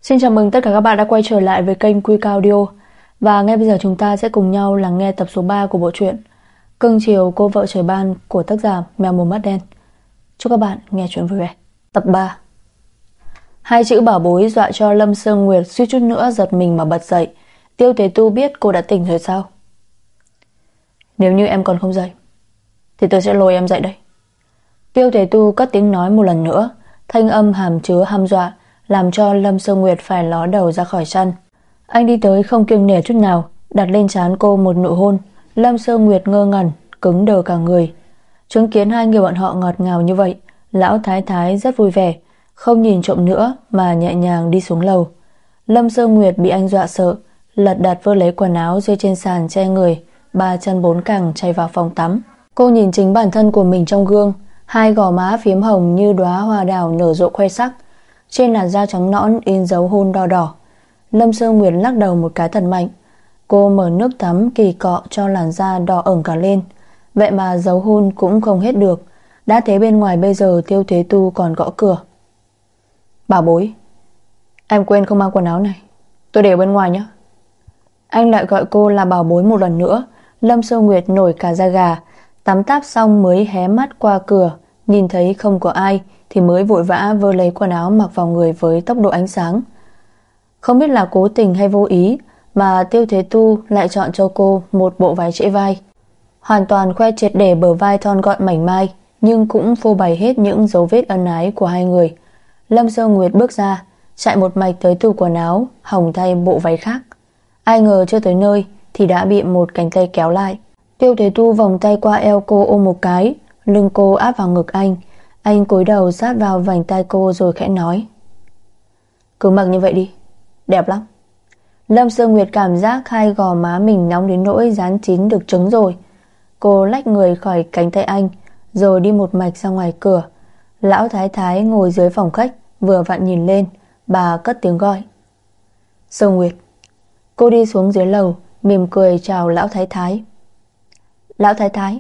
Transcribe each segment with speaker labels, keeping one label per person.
Speaker 1: Xin chào mừng tất cả các bạn đã quay trở lại với kênh Quy Cao Audio. Và ngay bây giờ chúng ta sẽ cùng nhau lắng nghe tập số 3 của bộ truyện Cưng chiều cô vợ trời ban của tác giả Mèo một mắt đen. Chúc các bạn nghe chuyện vui vẻ. Tập 3. Hai chữ bảo bối dọa cho Lâm Sương Nguyệt suýt chút nữa giật mình mà bật dậy. Tiêu Tế Tu biết cô đã tỉnh rồi sao? Nếu như em còn không dậy thì tôi sẽ lôi em dậy đây. Tiêu Tế Tu cất tiếng nói một lần nữa, thanh âm hàm chứa hăm dọa, làm cho Lâm Sương Nguyệt phải ló đầu ra khỏi chăn. Anh đi tới không kiêng nể chút nào, đặt lên trán cô một nụ hôn. Lâm Sương Nguyệt ngơ ngẩn, cứng đờ cả người. Chứng kiến hai người bọn họ ngọt ngào như vậy, lão thái thái rất vui vẻ, không nhìn trộm nữa mà nhẹ nhàng đi xuống lầu. Lâm Sương Nguyệt bị anh dọa sợ, lật đật vơ lấy quần áo rơi trên sàn che người, ba chân bốn cẳng chạy vào phòng tắm. Cô nhìn chính bản thân của mình trong gương, hai gò má phiếm hồng như đóa hoa đào nở rộ khoe sắc, trên làn da trắng nõn in dấu hôn đỏ đỏ. Lâm Sương Nguyệt lắc đầu một cái thật mạnh. Cô mở nước tắm kỳ cọ cho làn da đỏ ửng cả lên. Vậy mà dấu hôn cũng không hết được. Đã thế bên ngoài bây giờ Tiêu Thế Tu còn gõ cửa. Bảo bối, em quên không mang quần áo này, tôi để ở bên ngoài nhé. Anh lại gọi cô là bảo bối một lần nữa. Lâm Sương Nguyệt nổi cả da gà. Tắm táp xong mới hé mắt qua cửa, nhìn thấy không có ai thì mới vội vã vơ lấy quần áo mặc vào người với tốc độ ánh sáng. Không biết là cố tình hay vô ý mà Tiêu Thế Tu lại chọn cho cô một bộ váy trễ vai, hoàn toàn khoe triệt để bờ vai thon gọn mảnh mai, nhưng cũng phô bày hết những dấu vết ân ái của hai người. Lâm Sương Nguyệt bước ra, chạy một mạch tới tủ quần áo hòng thay bộ váy khác. Ai ngờ chưa tới nơi thì đã bị một cánh tay kéo lại. Tiêu Thế Tu vòng tay qua eo cô ôm một cái, lưng cô áp vào ngực anh. Anh cúi đầu sát vào vành tai cô rồi khẽ nói: cứ mặc như vậy đi, đẹp lắm. Lâm Sương Nguyệt cảm giác hai gò má mình nóng đến nỗi dán chín được trứng rồi. Cô lách người khỏi cánh tay anh rồi đi một mạch ra ngoài cửa. Lão thái thái ngồi dưới phòng khách vừa vặn nhìn lên, bà cất tiếng gọi: Sương Nguyệt. Cô đi xuống dưới lầu, mỉm cười chào lão thái thái. Lão thái thái.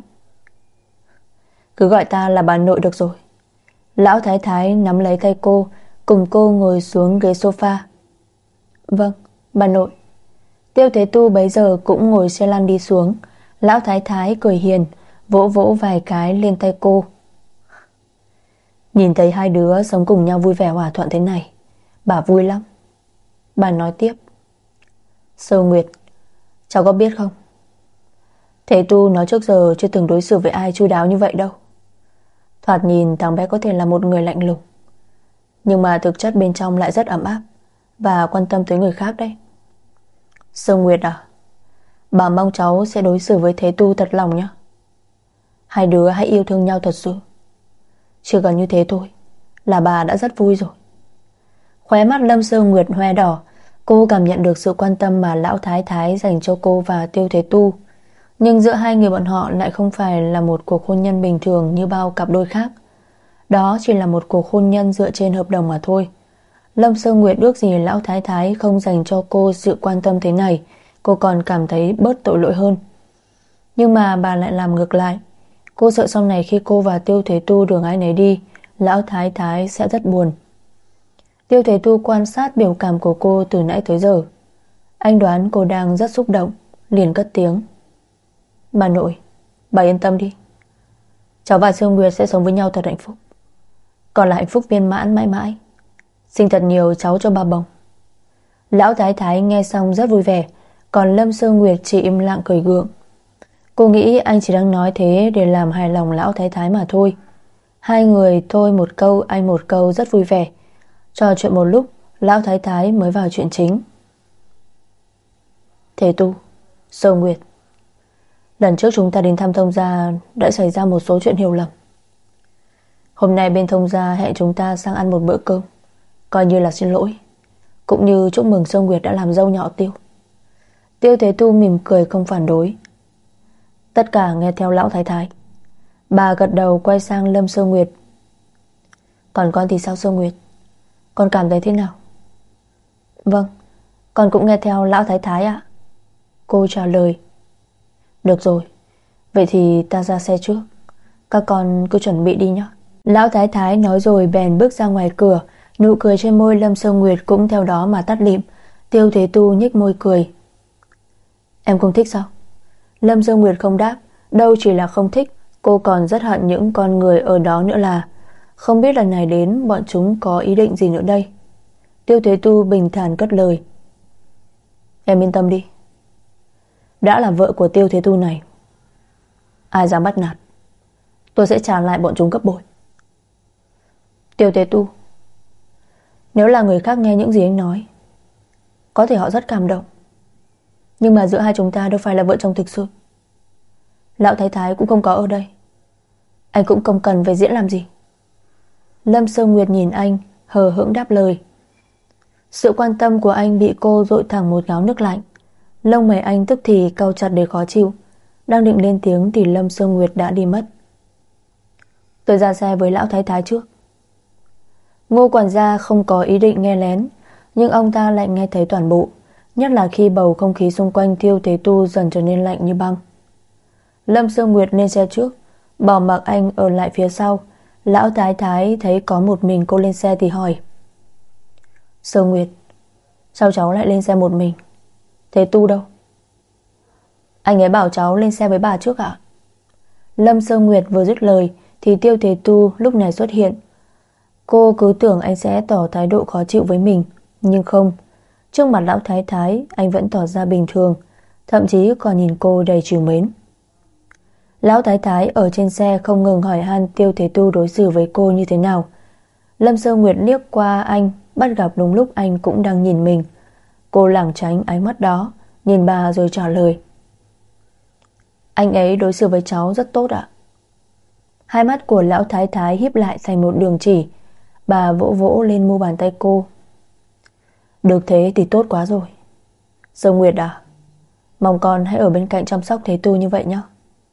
Speaker 1: Cứ gọi ta là bà nội được rồi. Lão thái thái nắm lấy tay cô, cùng cô ngồi xuống ghế sofa. Vâng, bà nội. Tiêu Thế Tu bấy giờ cũng ngồi xe lăn đi xuống. Lão thái thái cười hiền, vỗ vỗ vài cái lên tay cô. Nhìn thấy hai đứa sống cùng nhau vui vẻ hòa thuận thế này, bà vui lắm. Bà nói tiếp: Sơ Nguyệt, cháu có biết không, Thế Tu nó trước giờ chưa từng đối xử với ai chu đáo như vậy đâu. Thoạt nhìn thằng bé có thể là một người lạnh lùng, nhưng mà thực chất bên trong lại rất ấm áp và quan tâm tới người khác đấy. Sơ Nguyệt à, bà mong cháu sẽ đối xử với Thế Tu thật lòng nhé. Hai đứa hãy yêu thương nhau thật sự. Chỉ cần như thế thôi là bà đã rất vui rồi. Khóe mắt Lâm Sương Nguyệt hoe đỏ. Cô cảm nhận được sự quan tâm mà lão thái thái dành cho cô và Tiêu Thế Tu. Nhưng giữa hai người bọn họ lại không phải là một cuộc hôn nhân bình thường như bao cặp đôi khác. Đó chỉ là một cuộc hôn nhân dựa trên hợp đồng mà thôi. Lâm Sương Nguyệt ước gì lão thái thái không dành cho cô sự quan tâm thế này, cô còn cảm thấy bớt tội lỗi hơn. Nhưng mà bà lại làm ngược lại. Cô sợ sau này khi cô và Tiêu Thế Tu đường ai nấy đi, lão thái thái sẽ rất buồn. Tiêu Thế Tu quan sát biểu cảm của cô từ nãy tới giờ. Anh đoán cô đang rất xúc động, liền cất tiếng: Bà nội, bà yên tâm đi. Cháu và Sương Nguyệt sẽ sống với nhau thật hạnh phúc, còn là hạnh phúc viên mãn mãi mãi. Sinh thật nhiều cháu cho bà bồng. Lão thái thái nghe xong rất vui vẻ, còn Lâm Sương Nguyệt chỉ im lặng cười gượng. Cô nghĩ anh chỉ đang nói thế để làm hài lòng lão thái thái mà thôi. Hai người thôi một câu anh một câu rất vui vẻ. Trò chuyện một lúc, lão thái thái mới vào chuyện chính. Thế Tu, Sơ Nguyệt, lần trước chúng ta đến thăm Thông gia đã xảy ra một số chuyện hiểu lầm. Hôm nay bên Thông gia hẹn chúng ta sang ăn một bữa cơm, coi như là xin lỗi, cũng như chúc mừng Sơ Nguyệt đã làm dâu nhỏ Tiêu. Tiêu Thế Tu mỉm cười không phản đối. Tất cả nghe theo lão thái thái. Bà gật đầu quay sang Lâm Sơ Nguyệt. Còn con thì sao Sơ Nguyệt, con cảm thấy thế nào? Vâng, con cũng nghe theo lão thái thái ạ. Cô trả lời. Được rồi, vậy thì ta ra xe trước, các con cứ chuẩn bị đi nhé. Lão thái thái nói rồi bèn bước ra ngoài cửa. Nụ cười trên môi Lâm Sơ Nguyệt cũng theo đó mà tắt lịm. Tiêu Thế Tu nhếch môi cười. Em không thích sao? Lâm Sơ Nguyệt không đáp. Đâu chỉ là không thích, cô còn rất hận những con người ở đó nữa là không biết lần này đến bọn chúng có ý định gì nữa đây. Tiêu Thế Tu bình thản cất lời. Em yên tâm đi, đã là vợ của Tiêu Thế Tu này, ai dám bắt nạt, tôi sẽ trả lại bọn chúng gấp bội. Tiêu Thế Tu, nếu là người khác nghe những gì anh nói, có thể họ rất cảm động, nhưng mà giữa hai chúng ta đâu phải là vợ chồng thực sự. Lão Thái Thái cũng không có ở đây, anh cũng không cần phải diễn làm gì. Lâm Sơ Nguyệt nhìn anh, hờ hững đáp lời. Sự quan tâm của anh bị cô dội thẳng một gáo nước lạnh. Lông mày anh tức thì cau chặt để khó chịu. Đang định lên tiếng thì Lâm Sơ Nguyệt đã đi mất. Tôi ra xe với Lão Thái Thái trước. Ngô quản gia không có ý định nghe lén, nhưng ông ta lại nghe thấy toàn bộ, nhất là khi bầu không khí xung quanh Tiêu Thế Tu dần trở nên lạnh như băng. Lâm Sơ Nguyệt lên xe trước, bỏ mặc anh ở lại phía sau. Lão Thái Thái thấy có một mình cô lên xe thì hỏi. Sơ Nguyệt, sao cháu lại lên xe một mình? Thế Tu đâu? Anh ấy bảo cháu lên xe với bà trước ạ. Lâm Sơ Nguyệt vừa dứt lời thì Tiêu Thế Tu lúc này xuất hiện. Cô cứ tưởng anh sẽ tỏ thái độ khó chịu với mình, nhưng không. Trước mặt Lão Thái Thái, anh vẫn tỏ ra bình thường, thậm chí còn nhìn cô đầy trìu mến. Lão Thái Thái ở trên xe không ngừng hỏi han Tiêu Thế Tu đối xử với cô như thế nào. Lâm Sơ Nguyệt liếc qua anh, bắt gặp đúng lúc anh cũng đang nhìn mình. Cô lảng tránh ánh mắt đó, nhìn bà rồi trả lời. Anh ấy đối xử với cháu rất tốt ạ. Hai mắt của Lão Thái Thái híp lại thành một đường chỉ. Bà vỗ vỗ lên mu bàn tay cô. Được thế thì tốt quá rồi. Sơ Nguyệt à, mong con hãy ở bên cạnh chăm sóc Thế Tu như vậy nhé.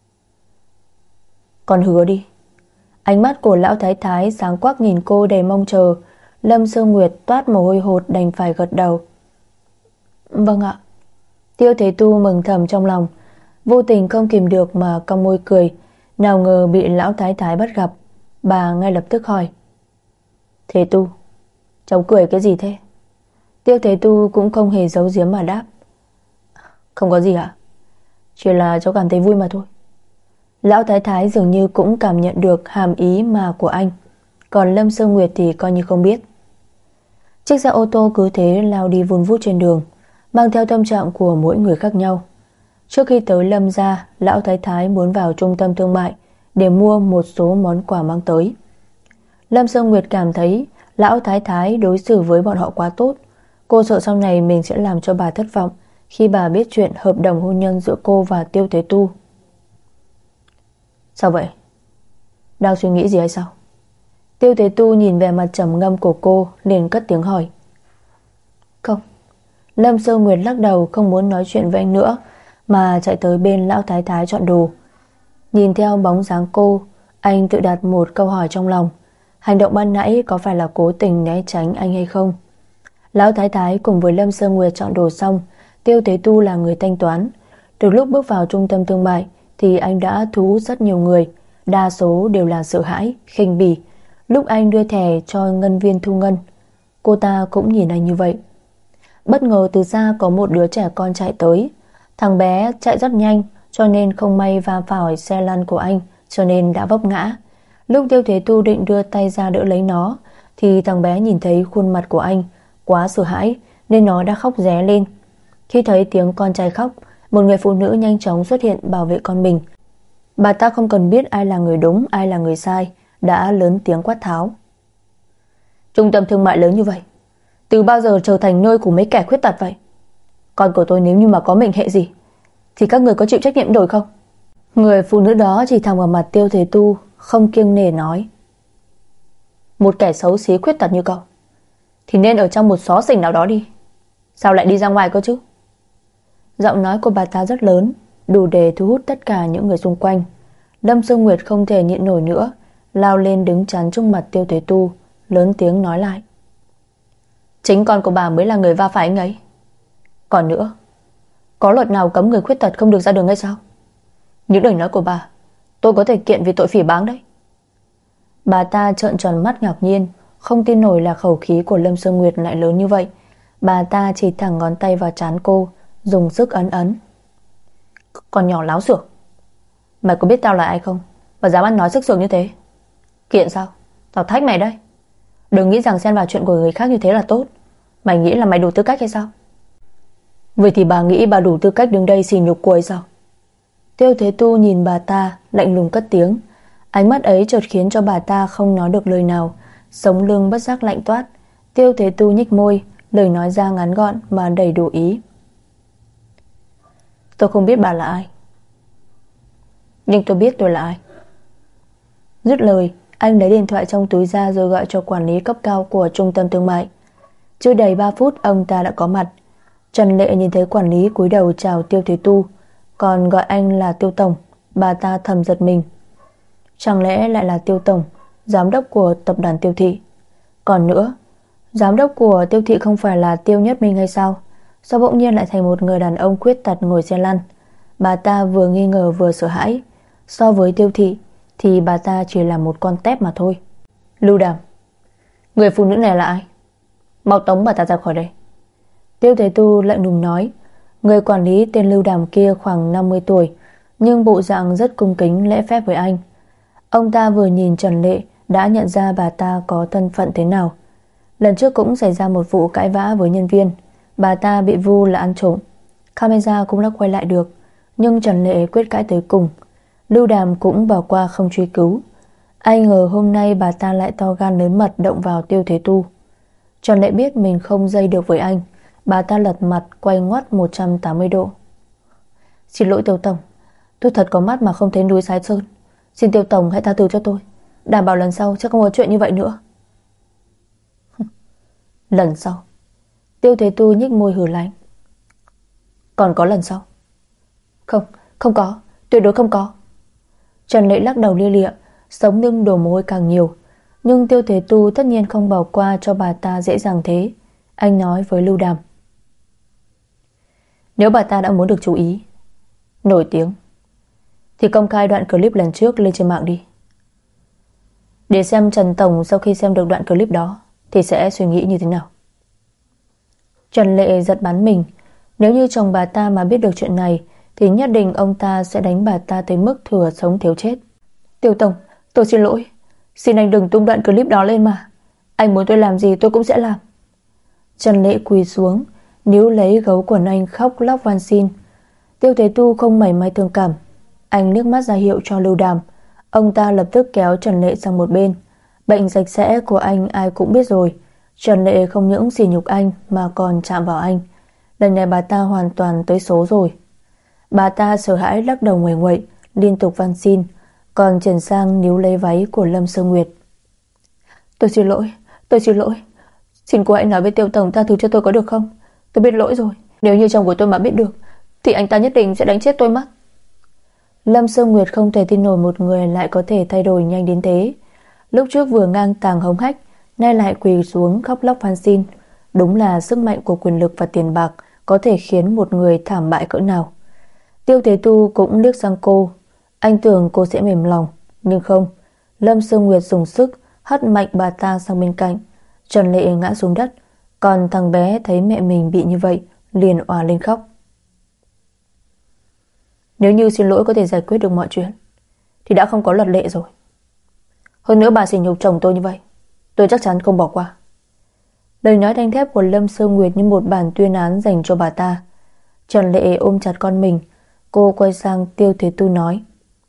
Speaker 1: Con hứa đi. Ánh mắt của Lão Thái Thái sáng quắc nhìn cô đầy mong chờ. Lâm Sơ Nguyệt toát mồ hôi hột đành phải gật đầu. Vâng ạ. Tiêu Thế Tu mừng thầm trong lòng, vô tình không kìm được mà cong môi cười. Nào ngờ bị Lão Thái Thái bắt gặp. Bà ngay lập tức hỏi. Thế Tu, cháu cười cái gì thế? Tiêu Thế Tu cũng không hề giấu giếm mà đáp. Không có gì ạ, chỉ là cháu cảm thấy vui mà thôi. Lão Thái Thái dường như cũng cảm nhận được hàm ý mà của anh, còn Lâm Sơ Nguyệt thì coi như không biết. Chiếc xe ô tô cứ thế lao đi vun vút trên đường, mang theo tâm trạng của mỗi người khác nhau. Trước khi tới Lâm gia, Lão Thái Thái muốn vào trung tâm thương mại để mua một số món quà mang tới. Lâm Sơ Nguyệt cảm thấy Lão Thái Thái đối xử với bọn họ quá tốt. Cô sợ sau này mình sẽ làm cho bà thất vọng khi bà biết chuyện hợp đồng hôn nhân giữa cô và Tiêu Thế Tu. Sao vậy? Đang suy nghĩ gì hay sao? Tiêu Thế Tu nhìn về mặt trầm ngâm của cô, liền cất tiếng hỏi. Không. Lâm Sơ Nguyệt lắc đầu, không muốn nói chuyện với anh nữa, mà chạy tới bên Lão Thái Thái chọn đồ. Nhìn theo bóng dáng cô, anh tự đặt một câu hỏi trong lòng. Hành động ban nãy có phải là cố tình né tránh anh hay không? Lão Thái Thái cùng với Lâm Sơ Nguyệt chọn đồ xong, Tiêu Thế Tu là người thanh toán. Từ lúc bước vào trung tâm thương mại thì anh đã thu hút rất nhiều người, đa số đều là sợ hãi, khinh bỉ. Lúc anh đưa thẻ cho ngân viên thu ngân, cô ta cũng nhìn anh như vậy. Bất ngờ từ xa có một đứa trẻ con chạy tới. Thằng bé chạy rất nhanh, cho nên không may va phải xe lăn của anh, cho nên đã vấp ngã. Lúc Tiêu Thế Tu định đưa tay ra đỡ lấy nó thì thằng bé nhìn thấy khuôn mặt của anh, quá sợ hãi nên nó đã khóc ré lên. Khi thấy tiếng con trai khóc, một người phụ nữ nhanh chóng xuất hiện bảo vệ con mình. Bà ta không cần biết ai là người đúng, ai là người sai, đã lớn tiếng quát tháo. Trung tâm thương mại lớn như vậy, từ bao giờ trở thành nơi của mấy kẻ khuyết tật vậy? Con của tôi nếu như mà có mệnh hệ gì thì các người có chịu trách nhiệm đổi không? Người phụ nữ đó chỉ thẳng vào mặt Tiêu Thế Tu, không kiêng nể nói. Một kẻ xấu xí khuyết tật như cậu thì nên ở trong một xó xỉnh nào đó đi, sao lại đi ra ngoài cơ chứ? Giọng nói của bà ta rất lớn, đủ để thu hút tất cả những người xung quanh. Lâm Sơ Nguyệt không thể nhịn nổi nữa, lao lên đứng chắn trước mặt Tiêu Thế Tu, lớn tiếng nói lại. Chính con của bà mới là người va phải anh ấy. Còn nữa, có luật nào cấm người khuyết tật không được ra đường hay sao? Những lời nói của bà, tôi có thể kiện vì tội phỉ báng đấy. Bà ta trợn tròn mắt ngạc nhiên, không tin nổi là khẩu khí của Lâm Sương Nguyệt lại lớn như vậy. Bà ta chỉ thẳng ngón tay vào trán cô, dùng sức ấn ấn. Còn nhỏ láo xược, mày có biết tao là ai không mà dám ăn nói sức sược như thế? Kiện sao? Tao thách mày đây. Đừng nghĩ rằng xen vào chuyện của người khác như thế là tốt. Mày nghĩ là mày đủ tư cách hay sao? Vậy thì bà nghĩ bà đủ tư cách đứng đây xỉ nhục cô ấy sao? Tiêu Thế Tu nhìn bà ta, lạnh lùng cất tiếng. Ánh mắt ấy chợt khiến cho bà ta không nói được lời nào, sống lưng bất giác lạnh toát. Tiêu Thế Tu nhếch môi, lời nói ra ngắn gọn mà đầy đủ ý. Tôi không biết bà là ai, nhưng tôi biết tôi là ai. Dứt lời, anh lấy điện thoại trong túi ra rồi gọi cho quản lý cấp cao của trung tâm thương mại. Chưa đầy 3 phút ông ta đã có mặt. Trần Lệ nhìn thấy quản lý cúi đầu chào Tiêu Thế Tu, còn gọi anh là Tiêu Tổng. Bà ta thầm giật mình. Chẳng lẽ lại là Tiêu Tổng, giám đốc của tập đoàn Tiêu Thị? Còn nữa, giám đốc của Tiêu Thị không phải là Tiêu Nhất Minh hay sao? Sao bỗng nhiên lại thành một người đàn ông khuyết tật ngồi xe lăn? Bà ta vừa nghi ngờ vừa sợ hãi. So với Tiêu Thị thì bà ta chỉ là một con tép mà thôi. Lưu Đàm, người phụ nữ này là ai? Mau tống bà ta ra khỏi đây. Tiêu Thế Tu lạnh lùng nói. Người quản lý tên Lưu Đàm kia khoảng 50 tuổi, nhưng bộ dạng rất cung kính lễ phép với anh. Ông ta vừa nhìn Trần Lệ đã nhận ra bà ta có thân phận thế nào. Lần trước cũng xảy ra một vụ cãi vã với nhân viên, bà ta bị vu là ăn trộm. Camera cũng đã quay lại được, nhưng Trần Lệ quyết cãi tới cùng. Lưu Đàm cũng bỏ qua không truy cứu. Ai ngờ hôm nay bà ta lại to gan lớn mật động vào Tiêu Thế Tu. Trần Lệ biết mình không dây được với anh. Bà ta lật mặt quay ngoắt 180 độ. Xin lỗi Tiêu Tổng, tôi thật có mắt mà không thấy núi Sái Sơn. Xin Tiêu Tổng hãy tha thứ cho tôi, đảm bảo lần sau sẽ không có chuyện như vậy nữa. Lần sau? Tiêu Thế Tu nhếch môi hừ lạnh. Còn có lần sau? Không, không có, tuyệt đối không có. Trần Lệ lắc đầu lia lịa, sống lưng đổ mồ hôi càng nhiều. Nhưng Tiêu Thế Tu tất nhiên không bỏ qua cho bà ta dễ dàng thế. Anh nói với Lưu Đàm. Nếu bà ta đã muốn được chú ý, nổi tiếng, thì công khai đoạn clip lần trước lên trên mạng đi, để xem Trần Tổng sau khi xem được đoạn clip đó thì sẽ suy nghĩ như thế nào. Trần Lệ giật bắn mình. Nếu như chồng bà ta mà biết được chuyện này thì nhất định ông ta sẽ đánh bà ta tới mức thừa sống thiếu chết. Tiêu Tổng, tôi xin lỗi, xin anh đừng tung đoạn clip đó lên mà. Anh muốn tôi làm gì tôi cũng sẽ làm. Trần Lệ quỳ xuống, níu lấy gấu quần anh khóc lóc van xin. Tiêu Thế Tu không mảy may thương cảm. Anh liếc mắt ra hiệu cho Lưu Đàm. Ông ta lập tức kéo Trần Lệ sang một bên. Bệnh sạch sẽ của anh ai cũng biết rồi. Trần Lệ không những sỉ nhục anh mà còn chạm vào anh. Lần này bà ta hoàn toàn tới số rồi. Bà ta sợ hãi lắc đầu nguầy nguậy, liên tục van xin, còn chuyển sang níu lấy váy của Lâm Sương Nguyệt. Tôi xin lỗi, tôi xin lỗi. Xin cô hãy nói với Tiêu Tổng tha thứ cho tôi có được không? Tôi biết lỗi rồi. Nếu như chồng của tôi mà biết được thì anh ta nhất định sẽ đánh chết tôi mất. Lâm Sương Nguyệt không thể tin nổi một người lại có thể thay đổi nhanh đến thế. Lúc trước vừa ngang tàng hống hách, nay lại quỳ xuống khóc lóc van xin. Đúng là sức mạnh của quyền lực và tiền bạc có thể khiến một người thảm bại cỡ nào. Tiêu Thế Tu cũng liếc sang cô. Anh tưởng cô sẽ mềm lòng, nhưng không. Lâm Sương Nguyệt dùng sức hất mạnh bà ta sang bên cạnh. Trần Lệ ngã xuống đất, còn thằng bé thấy mẹ mình bị như vậy liền òa lên khóc. Nếu như xin lỗi có thể giải quyết được mọi chuyện thì đã không có luật lệ rồi. Hơn nữa bà sỉ nhục chồng tôi như vậy, tôi chắc chắn không bỏ qua. Lời nói đanh thép của Lâm Sương Nguyệt như một bản tuyên án dành cho bà ta. Trần Lệ ôm chặt con mình. Cô quay sang Tiêu Thế Tu nói.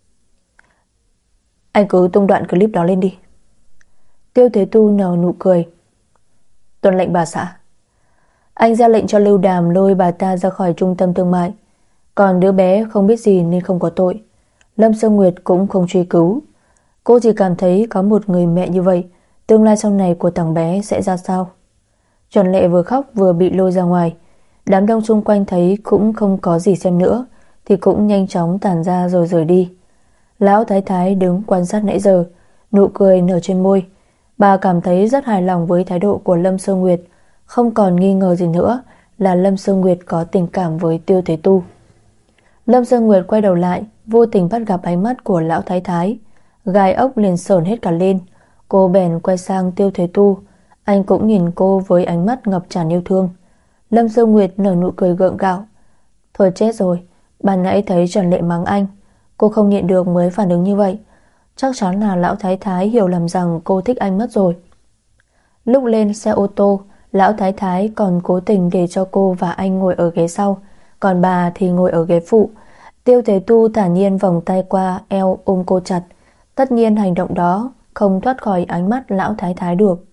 Speaker 1: Anh cứ tung đoạn clip đó lên đi. Tiêu Thế Tu nở nụ cười. Tuân lệnh bà xã. Anh ra lệnh cho Lưu Đàm lôi bà ta ra khỏi trung tâm thương mại. Còn đứa bé không biết gì nên không có tội. Lâm Sương Nguyệt cũng không truy cứu. Cô chỉ cảm thấy có một người mẹ như vậy, tương lai sau này của thằng bé sẽ ra sao. Trần Lệ vừa khóc vừa bị lôi ra ngoài. Đám đông xung quanh thấy cũng không có gì xem nữa thì cũng nhanh chóng tản ra rồi rời đi. Lão Thái Thái đứng quan sát nãy giờ, nụ cười nở trên môi. Bà cảm thấy rất hài lòng với thái độ của Lâm Sương Nguyệt, không còn nghi ngờ gì nữa là Lâm Sương Nguyệt có tình cảm với Tiêu Thế Tu. Lâm Sương Nguyệt quay đầu lại, vô tình bắt gặp ánh mắt của lão Thái Thái. Gai ốc liền sởn hết cả lên. Cô bèn quay sang Tiêu Thế Tu. Anh cũng nhìn cô với ánh mắt ngập tràn yêu thương. Lâm Sương Nguyệt nở nụ cười gượng gạo. Thôi chết rồi, ban nãy thấy Trần Lệ mắng anh, cô không nhịn được mới phản ứng như vậy. Chắc chắn là lão thái thái hiểu lầm rằng cô thích anh mất rồi. Lúc lên xe ô tô, lão thái thái còn cố tình để cho cô và anh ngồi ở ghế sau, còn bà thì ngồi ở ghế phụ. Tiêu Thế Tu thản nhiên vòng tay qua eo ôm cô chặt. Tất nhiên hành động đó không thoát khỏi ánh mắt lão thái thái được.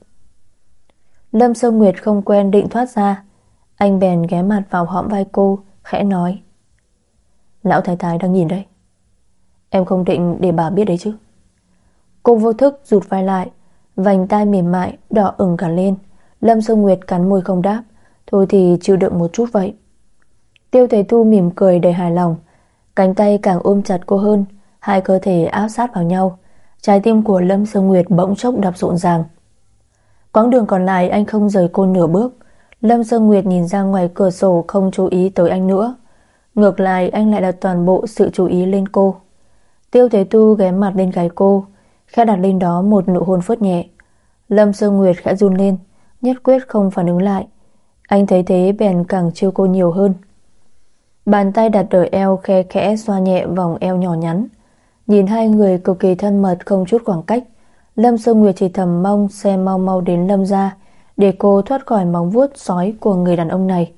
Speaker 1: Lâm Sương Nguyệt không quen định thoát ra. Anh bèn ghé mặt vào hõm vai cô, khẽ nói: Lão thái thái đang nhìn đây. Em không định để bà biết đấy chứ? Cô vô thức rụt vai lại, vành tai mềm mại đỏ ửng cả lên. Lâm Sương Nguyệt cắn môi không đáp. Thôi thì chịu đựng một chút vậy. Tiêu Thế Tu mỉm cười đầy hài lòng, cánh tay càng ôm chặt cô hơn. Hai cơ thể áp sát vào nhau. Trái tim của Lâm Sương Nguyệt bỗng chốc đập rộn ràng. Quãng đường còn lại anh không rời cô nửa bước. Lâm Sương Nguyệt nhìn ra ngoài cửa sổ, không chú ý tới anh nữa. Ngược lại anh lại đặt toàn bộ sự chú ý lên cô. Tiêu Thế Tu ghé mặt lên gáy cô, khẽ đặt lên đó một nụ hôn phớt nhẹ. Lâm Sương Nguyệt khẽ run lên, nhất quyết không phản ứng lại. Anh thấy thế bèn càng trêu cô nhiều hơn. Bàn tay đặt ở eo khe khẽ xoa nhẹ vòng eo nhỏ nhắn. Nhìn hai người cực kỳ thân mật không chút khoảng cách, Lâm Sương Nguyệt chỉ thầm mong xe mau mau đến Lâm gia để cô thoát khỏi móng vuốt sói của người đàn ông này.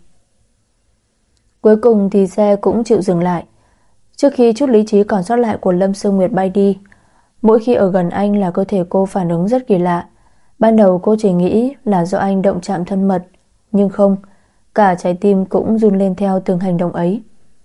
Speaker 1: Cuối cùng thì xe cũng chịu dừng lại. Trước khi chút lý trí còn sót lại của Lâm Sương Nguyệt bay đi, mỗi khi ở gần anh là cơ thể cô phản ứng rất kỳ lạ. Ban đầu cô chỉ nghĩ là do anh động chạm thân mật, nhưng không, cả trái tim cũng run lên theo từng hành động ấy.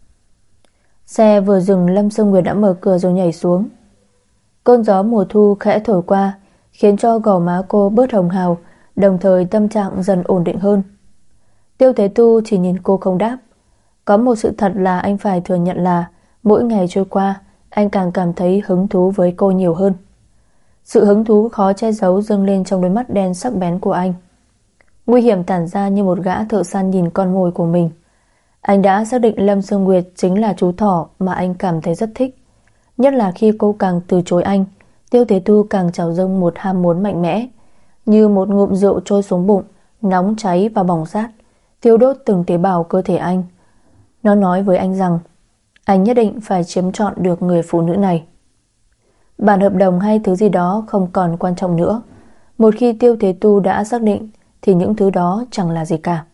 Speaker 1: Xe vừa dừng, Lâm Sương Nguyệt đã mở cửa rồi nhảy xuống. Cơn gió mùa thu khẽ thổi qua, khiến cho gò má cô bớt hồng hào, đồng thời tâm trạng dần ổn định hơn. Tiêu Thế Tu chỉ nhìn cô không đáp. Có một sự thật là anh phải thừa nhận là mỗi ngày trôi qua, anh càng cảm thấy hứng thú với cô nhiều hơn. Sự hứng thú khó che giấu dâng lên trong đôi mắt đen sắc bén của anh. Nguy hiểm tản ra như một gã thợ săn nhìn con mồi của mình. Anh đã xác định Lâm Sương Nguyệt chính là chú thỏ mà anh cảm thấy rất thích. Nhất là khi cô càng từ chối anh, Tiêu Thế Tu càng trào dâng một ham muốn mạnh mẽ, như một ngụm rượu trôi xuống bụng, nóng cháy và bỏng rát, thiêu đốt từng tế bào cơ thể anh. Nó nói với anh rằng anh nhất định phải chiếm trọn được người phụ nữ này. Bản hợp đồng hay thứ gì đó không còn quan trọng nữa. Một khi Tiêu Thế Tu đã xác định thì những thứ đó chẳng là gì cả.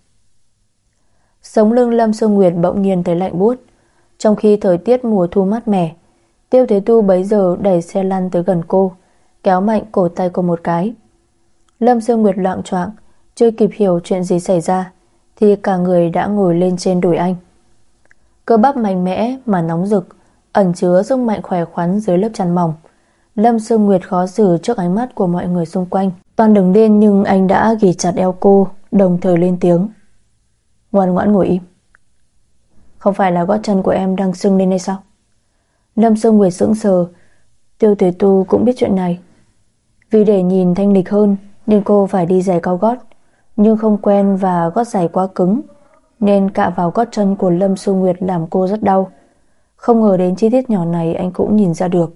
Speaker 1: Sống lưng Lâm Sương Nguyệt bỗng nhiên thấy lạnh buốt. Trong khi thời tiết mùa thu mát mẻ, Tiêu Thế Tu bấy giờ đẩy xe lăn tới gần cô, kéo mạnh cổ tay cô một cái. Lâm Sương Nguyệt loạng choạng, chưa kịp hiểu chuyện gì xảy ra thì cả người đã ngồi lên trên đùi anh. Cơ bắp mạnh mẽ mà nóng rực, ẩn chứa sức mạnh khỏe khoắn dưới lớp chăn mỏng. Lâm Sương Nguyệt khó xử trước ánh mắt của mọi người xung quanh. Toàn đứng lên nhưng anh đã ghì chặt eo cô, đồng thời lên tiếng: Ngoan ngoãn ngồi im. Không phải là gót chân của em đang sưng lên hay sao? Lâm Sương Nguyệt sững sờ. Tiêu Thế Tu cũng biết chuyện này. Vì để nhìn thanh lịch hơn nên cô phải đi giày cao gót, nhưng không quen và gót giày quá cứng nên cạ vào gót chân của Lâm Sương Nguyệt làm cô rất đau. Không ngờ đến chi tiết nhỏ này anh cũng nhìn ra được.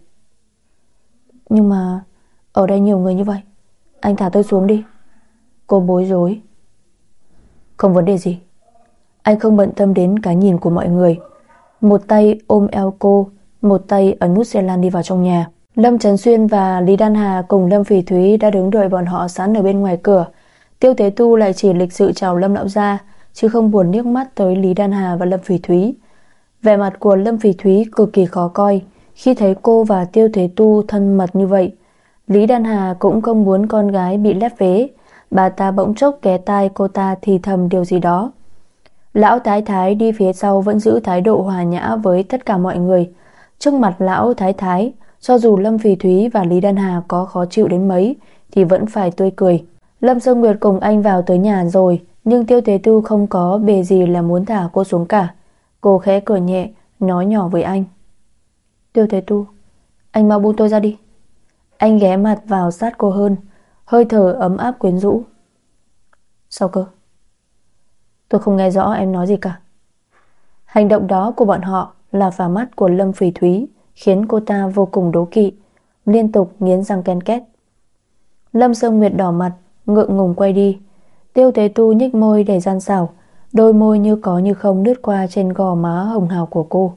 Speaker 1: Nhưng mà ở đây nhiều người như vậy, anh thả tôi xuống đi. Cô bối rối. Không vấn đề gì. Anh không bận tâm đến cái nhìn của mọi người. Một tay ôm eo cô, một tay ấn nút xe lan đi vào trong nhà. Lâm Trấn Xuyên và Lý Đan Hà cùng Lâm Phỉ Thúy đã đứng đợi bọn họ sẵn ở bên ngoài cửa. Tiêu Thế Tu lại chỉ lịch sự chào Lâm lão gia, chứ không buồn liếc mắt tới Lý Đan Hà và Lâm Phỉ Thúy. Vẻ mặt của Lâm Phỉ Thúy cực kỳ khó coi khi thấy cô và Tiêu Thế Tu thân mật như vậy. Lý Đan Hà cũng không muốn con gái bị lép vế. Bà ta bỗng chốc ghé tai cô ta thì thầm điều gì đó. Lão Thái Thái đi phía sau vẫn giữ thái độ hòa nhã với tất cả mọi người. Trước mặt Lão Thái Thái, cho dù Lâm Phỉ Thúy và Lý Đan Hà có khó chịu đến mấy thì vẫn phải tươi cười. Lâm Sương Nguyệt cùng anh vào tới nhà rồi, nhưng Tiêu Thế Tu không có bề gì là muốn thả cô xuống cả. Cô khẽ cười nhẹ, nói nhỏ với anh: Tiêu Thế Tu, anh mau buông tôi ra đi. Anh ghé mặt vào sát cô hơn, hơi thở ấm áp quyến rũ. Sao cơ? Tôi không nghe rõ em nói gì cả. Hành động đó của bọn họ là vào mắt của Lâm Phỉ Thúy khiến cô ta vô cùng đố kỵ, liên tục nghiến răng ken két. Lâm Sương Nguyệt đỏ mặt, ngượng ngùng quay đi. Tiêu Thế Tu nhếch môi để gian xảo, đôi môi như có như không lướt qua trên gò má hồng hào của cô.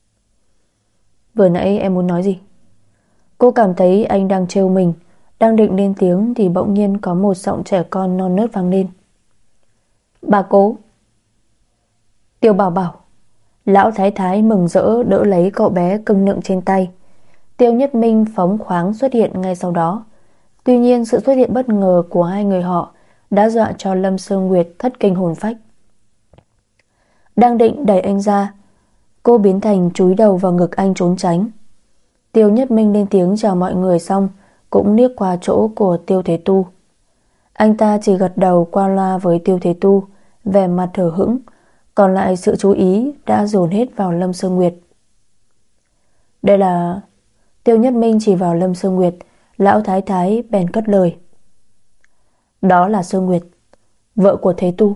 Speaker 1: Vừa nãy em muốn nói gì? Cô cảm thấy anh đang trêu mình, đang định lên tiếng thì bỗng nhiên có một giọng trẻ con non nớt vang lên. Bà cố. Tiêu Bảo Bảo. Lão Thái Thái mừng rỡ đỡ lấy cậu bé cưng nựng trên tay. Tiêu Nhất Minh phóng khoáng xuất hiện ngay sau đó. Tuy nhiên sự xuất hiện bất ngờ của hai người họ đã dọa cho Lâm Sương Nguyệt thất kinh hồn phách. Đang định đẩy anh ra, cô biến thành chúi đầu vào ngực anh trốn tránh. Tiêu Nhất Minh lên tiếng chào mọi người xong cũng liếc qua chỗ của Tiêu Thế Tu. Anh ta chỉ gật đầu qua loa với Tiêu Thế Tu, vẻ mặt hờ hững, còn lại sự chú ý đã dồn hết vào Lâm Sương Nguyệt. Đây là... Tiêu Nhất Minh chỉ vào Lâm Sương Nguyệt. Lão Thái Thái bèn cất lời. Đó là Sương Nguyệt, vợ của Thế Tu.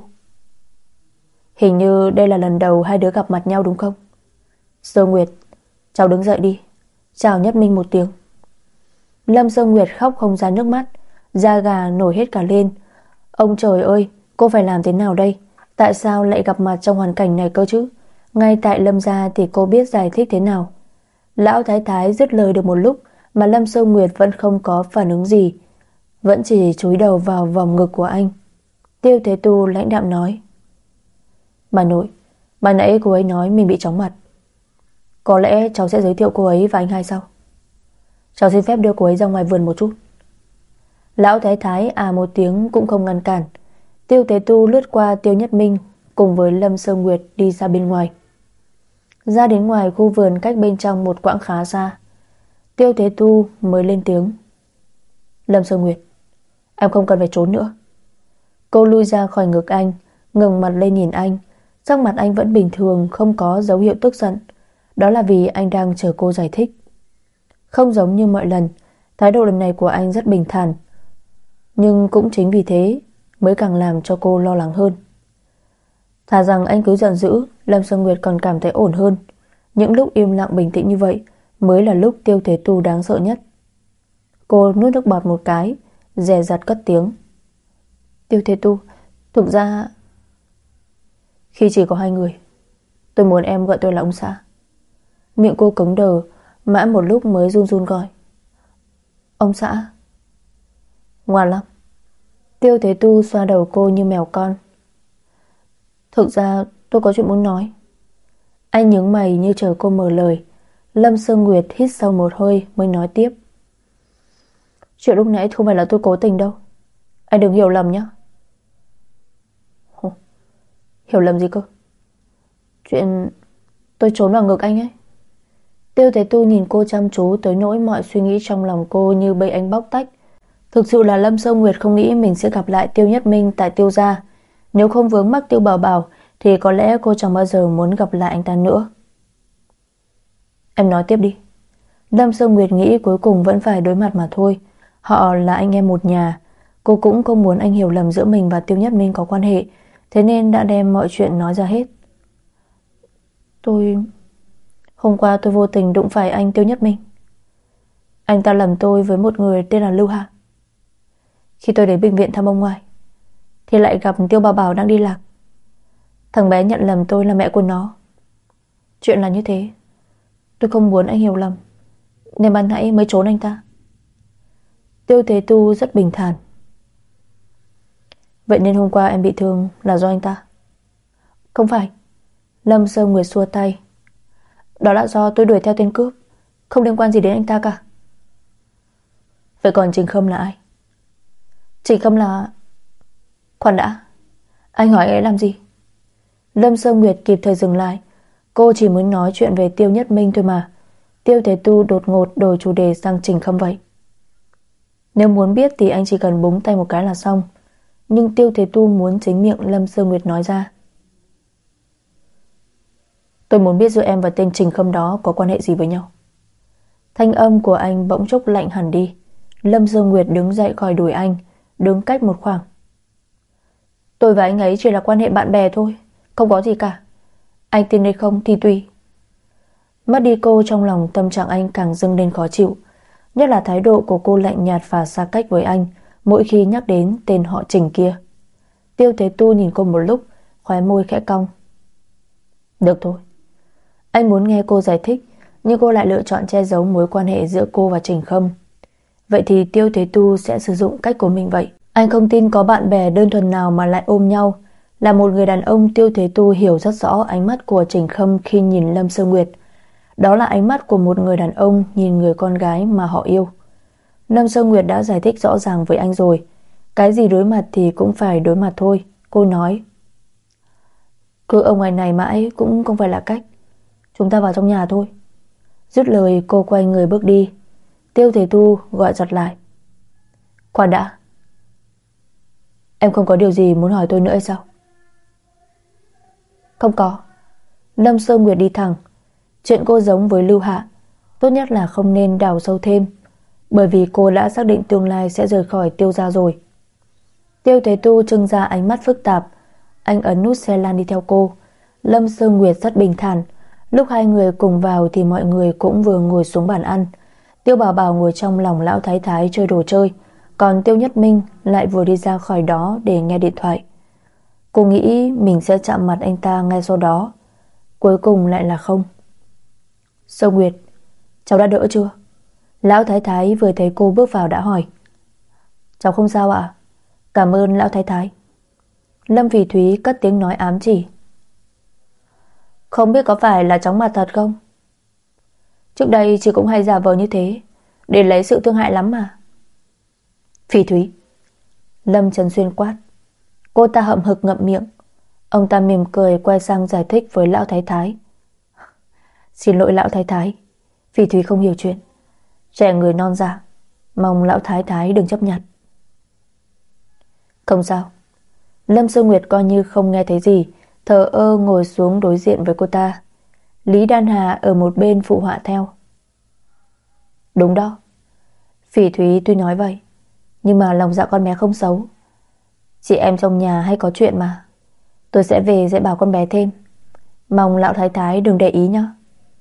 Speaker 1: Hình như đây là lần đầu hai đứa gặp mặt nhau đúng không? Sương Nguyệt, cháu đứng dậy đi, chào Nhất Minh một tiếng. Lâm Sương Nguyệt khóc không ra nước mắt, da gà nổi hết cả lên. Ông trời ơi, cô phải làm thế nào đây? Tại sao lại gặp mặt trong hoàn cảnh này cơ chứ? Ngay tại Lâm gia thì cô biết giải thích thế nào? Lão Thái Thái dứt lời được một lúc mà Lâm Sương Nguyệt vẫn không có phản ứng gì, vẫn chỉ chúi đầu vào vòng ngực của anh. Tiêu Thế Tu lãnh đạm nói. Bà nội, bà nãy cô ấy nói mình bị chóng mặt. Có lẽ cháu sẽ giới thiệu cô ấy và anh hai sau. Cháu xin phép đưa cô ấy ra ngoài vườn một chút. Lão Thái Thái một tiếng cũng không ngăn cản. Tiêu Thế Tu lướt qua Tiêu Nhất Minh cùng với Lâm Sương Nguyệt đi ra bên ngoài. Ra đến ngoài khu vườn cách bên trong một quãng khá xa, Tiêu Thế Tu mới lên tiếng. Lâm Sương Nguyệt, em không cần phải trốn nữa. Cô lui ra khỏi ngực anh, ngẩng mặt lên nhìn anh. Sắc mặt anh vẫn bình thường, không có dấu hiệu tức giận. Đó là vì anh đang chờ cô giải thích. Không giống như mọi lần, thái độ lần này của anh rất bình thản. Nhưng cũng chính vì thế mới càng làm cho cô lo lắng hơn. Thà rằng anh cứ giận dữ, Lâm Sương Nguyệt còn cảm thấy ổn hơn. Những lúc im lặng bình tĩnh như vậy mới là lúc Tiêu Thế Tu đáng sợ nhất. Cô nuốt nước bọt một cái, dè dặt cất tiếng. Tiêu Thế Tu, thực ra khi chỉ có hai người, tôi muốn em gọi tôi là ông xã. Miệng cô cứng đờ, mãi một lúc mới run run gọi. Ông xã. Ngoan lắm. Tiêu Thế Tu xoa đầu cô như mèo con. Thực ra tôi có chuyện muốn nói. Anh nhướng mày như chờ cô mở lời. Lâm Sương Nguyệt hít sâu một hơi mới nói tiếp. Chuyện lúc nãy không phải là tôi cố tình đâu. Anh đừng hiểu lầm nhé. Hiểu lầm gì cơ? Chuyện tôi trốn vào ngực anh ấy. Tiêu Thế Tu nhìn cô chăm chú tới nỗi mọi suy nghĩ trong lòng cô như被anh bóc tách. Thực sự là Lâm Sương Nguyệt không nghĩ mình sẽ gặp lại Tiêu Nhất Minh tại Tiêu gia. Nếu không vướng mắc Tiêu Bảo Bảo thì có lẽ cô chẳng bao giờ muốn gặp lại anh ta nữa. Em nói tiếp đi. Lâm Sương Nguyệt nghĩ cuối cùng vẫn phải đối mặt mà thôi. Họ là anh em một nhà. Cô cũng không muốn anh hiểu lầm giữa mình và Tiêu Nhất Minh có quan hệ, thế nên đã đem mọi chuyện nói ra hết. Hôm qua tôi vô tình đụng phải anh Tiêu Nhất Minh. Anh ta lầm tôi với một người tên là Lưu Hạ. Khi tôi đến bệnh viện thăm ông ngoại thì lại gặp Tiêu Bảo Bảo đang đi lạc. Thằng bé nhận lầm tôi là mẹ của nó. Chuyện là như thế. Tôi không muốn anh hiểu lầm nên ban nãy mới trốn anh ta. Tiêu Thế Tu rất bình thản. Vậy nên hôm qua em bị thương là do anh ta? Không phải. Lâm Sương Nguyệt xua tay. Đó là do tôi đuổi theo tên cướp, không liên quan gì đến anh ta cả. Vậy còn Trình Khâm là ai? Trình Khâm là... Khoan đã, anh hỏi ấy làm gì? Lâm Sương Nguyệt kịp thời dừng lại. Cô chỉ muốn nói chuyện về Tiêu Nhất Minh thôi mà. Tiêu Thế Tu đột ngột đổi chủ đề sang Trình Khâm vậy. Nếu muốn biết thì anh chỉ cần búng tay một cái là xong. Nhưng Tiêu Thế Tu muốn chính miệng Lâm Sương Nguyệt nói ra. Tôi muốn biết giữa em và tên Trình Khâm đó có quan hệ gì với nhau. Thanh âm của anh bỗng chốc lạnh hẳn đi. Lâm Sương Nguyệt đứng dậy khỏi đuổi anh, đứng cách một khoảng. Tôi và anh ấy chỉ là quan hệ bạn bè thôi, không có gì cả. Anh tin hay không thì tùy. Mất đi cô, trong lòng tâm trạng anh càng dâng lên khó chịu. Nhất là thái độ của cô lạnh nhạt và xa cách với anh, mỗi khi nhắc đến tên họ Trình kia. Tiêu Thế Tu nhìn cô một lúc, khóe môi khẽ cong. Được thôi. Anh muốn nghe cô giải thích, nhưng cô lại lựa chọn che giấu mối quan hệ giữa cô và Trình Khâm. Vậy thì Tiêu Thế Tu sẽ sử dụng cách của mình vậy. Anh không tin có bạn bè đơn thuần nào mà lại ôm nhau. Là một người đàn ông, Tiêu Thế Tu hiểu rất rõ ánh mắt của Trình Khâm khi nhìn Lâm Sơ Nguyệt. Đó là ánh mắt của một người đàn ông nhìn người con gái mà họ yêu. Lâm Sơ Nguyệt đã giải thích rõ ràng với anh rồi. Cái gì đối mặt thì cũng phải đối mặt thôi. Cô nói, cứ ở ngoài này mãi cũng không phải là cách. Chúng ta vào trong nhà thôi. Dứt lời cô quay người bước đi. Tiêu Thế Tu gọi giật lại. Khoan đã. Em không có điều gì muốn hỏi tôi nữa hay sao? Không có. Lâm Sơ Nguyệt đi thẳng. Chuyện cô giống với Lưu Hạ, tốt nhất là không nên đào sâu thêm, bởi vì cô đã xác định tương lai sẽ rời khỏi Tiêu gia rồi. Tiêu Thế Tu trưng ra ánh mắt phức tạp. Anh ấn nút xe lan đi theo cô. Lâm Sơ Nguyệt rất bình thản. Lúc hai người cùng vào thì mọi người cũng vừa ngồi xuống bàn ăn. Tiêu Bảo Bảo ngồi trong lòng lão thái thái chơi đồ chơi, còn Tiêu Nhất Minh lại vừa đi ra khỏi đó để nghe điện thoại. Cô nghĩ mình sẽ chạm mặt anh ta ngay sau đó, cuối cùng lại là không. Sơ Nguyệt, cháu đã đỡ chưa? Lão thái thái vừa thấy cô bước vào đã hỏi. Cháu không sao ạ. Cảm ơn lão thái thái. Lâm Phỉ Thúy cất tiếng nói ám chỉ. Không biết có phải là chóng mặt thật không? Trước đây chị cũng hay giả vờ như thế để lấy sự thương hại lắm mà. Phỉ Thúy, Lâm Trấn Xuyên quát. Cô ta hậm hực ngậm miệng. Ông ta mỉm cười quay sang giải thích với lão thái thái. Xin lỗi lão thái thái, Phỉ Thúy không hiểu chuyện. Trẻ người non dạ, mong lão thái thái đừng chấp nhận. Không sao. Lâm Sơ Nguyệt coi như không nghe thấy gì, thờ ơ ngồi xuống đối diện với cô ta. Lý Đan Hà ở một bên phụ họa theo. Đúng đó. Phỉ Thúy tuy nói vậy, nhưng mà lòng dạ con bé không xấu. Chị em trong nhà hay có chuyện mà. Tôi sẽ về dạy bảo con bé thêm. Mong lão thái thái đừng để ý nhé.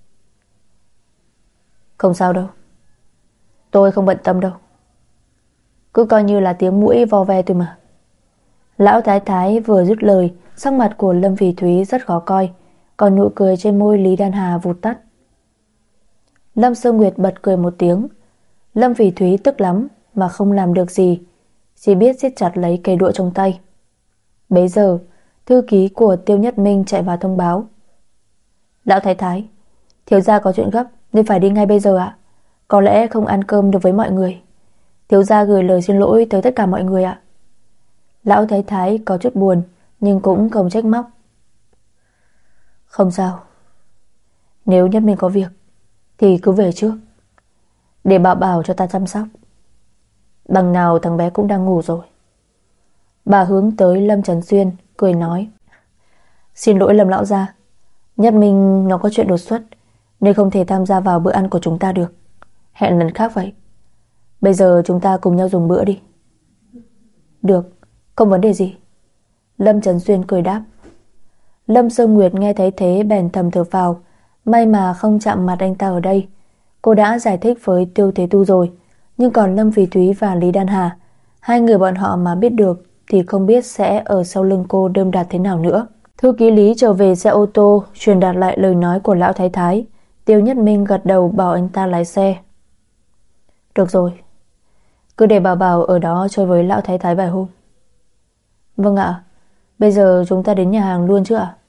Speaker 1: Không sao đâu. Tôi không bận tâm đâu. Cứ coi như là tiếng mũi vo ve thôi mà. Lão thái thái vừa dứt lời, sắc mặt của Lâm Phỉ Thúy rất khó coi, còn nụ cười trên môi Lý Đan Hà vụt tắt. Lâm Sơ Nguyệt bật cười một tiếng. Lâm Phỉ Thúy tức lắm mà không làm được gì, chỉ biết siết chặt lấy cây đũa trong tay. Bấy giờ thư ký của Tiêu Nhất Minh chạy vào thông báo. Lão thái thái, thiếu gia có chuyện gấp nên phải đi ngay bây giờ ạ. Có lẽ không ăn cơm được với mọi người. Thiếu gia gửi lời xin lỗi tới tất cả mọi người ạ. Lão thái thái có chút buồn nhưng cũng không trách móc. Không sao. Nếu Nhất Minh có việc thì cứ về trước, để Bảo Bảo cho ta chăm sóc. Đằng nào thằng bé cũng đang ngủ rồi. Bà hướng tới Lâm Trấn Xuyên cười nói. Xin lỗi Lâm lão gia, Nhất Minh nó có chuyện đột xuất nên không thể tham gia vào bữa ăn của chúng ta được. Hẹn lần khác vậy. Bây giờ chúng ta cùng nhau dùng bữa đi. Được, không vấn đề gì. Lâm Trấn Xuyên cười đáp. Lâm Sơ Nguyệt nghe thấy thế bèn thầm thở phào. May mà không chạm mặt anh ta ở đây. Cô đã giải thích với Tiêu Thế Tu rồi, nhưng còn Lâm Phỉ Thúy và Lý Đan Hà, hai người bọn họ mà biết được thì không biết sẽ ở sau lưng cô đơm đặt thế nào nữa. Thư ký Lý trở về xe ô tô truyền đạt lại lời nói của lão thái thái. Tiêu Nhất Minh gật đầu bảo anh ta lái xe. Được rồi, cứ để Bảo Bảo ở đó chơi với lão thái thái vài hôm. Vâng ạ. Bây giờ chúng ta đến nhà hàng luôn chứ ạ?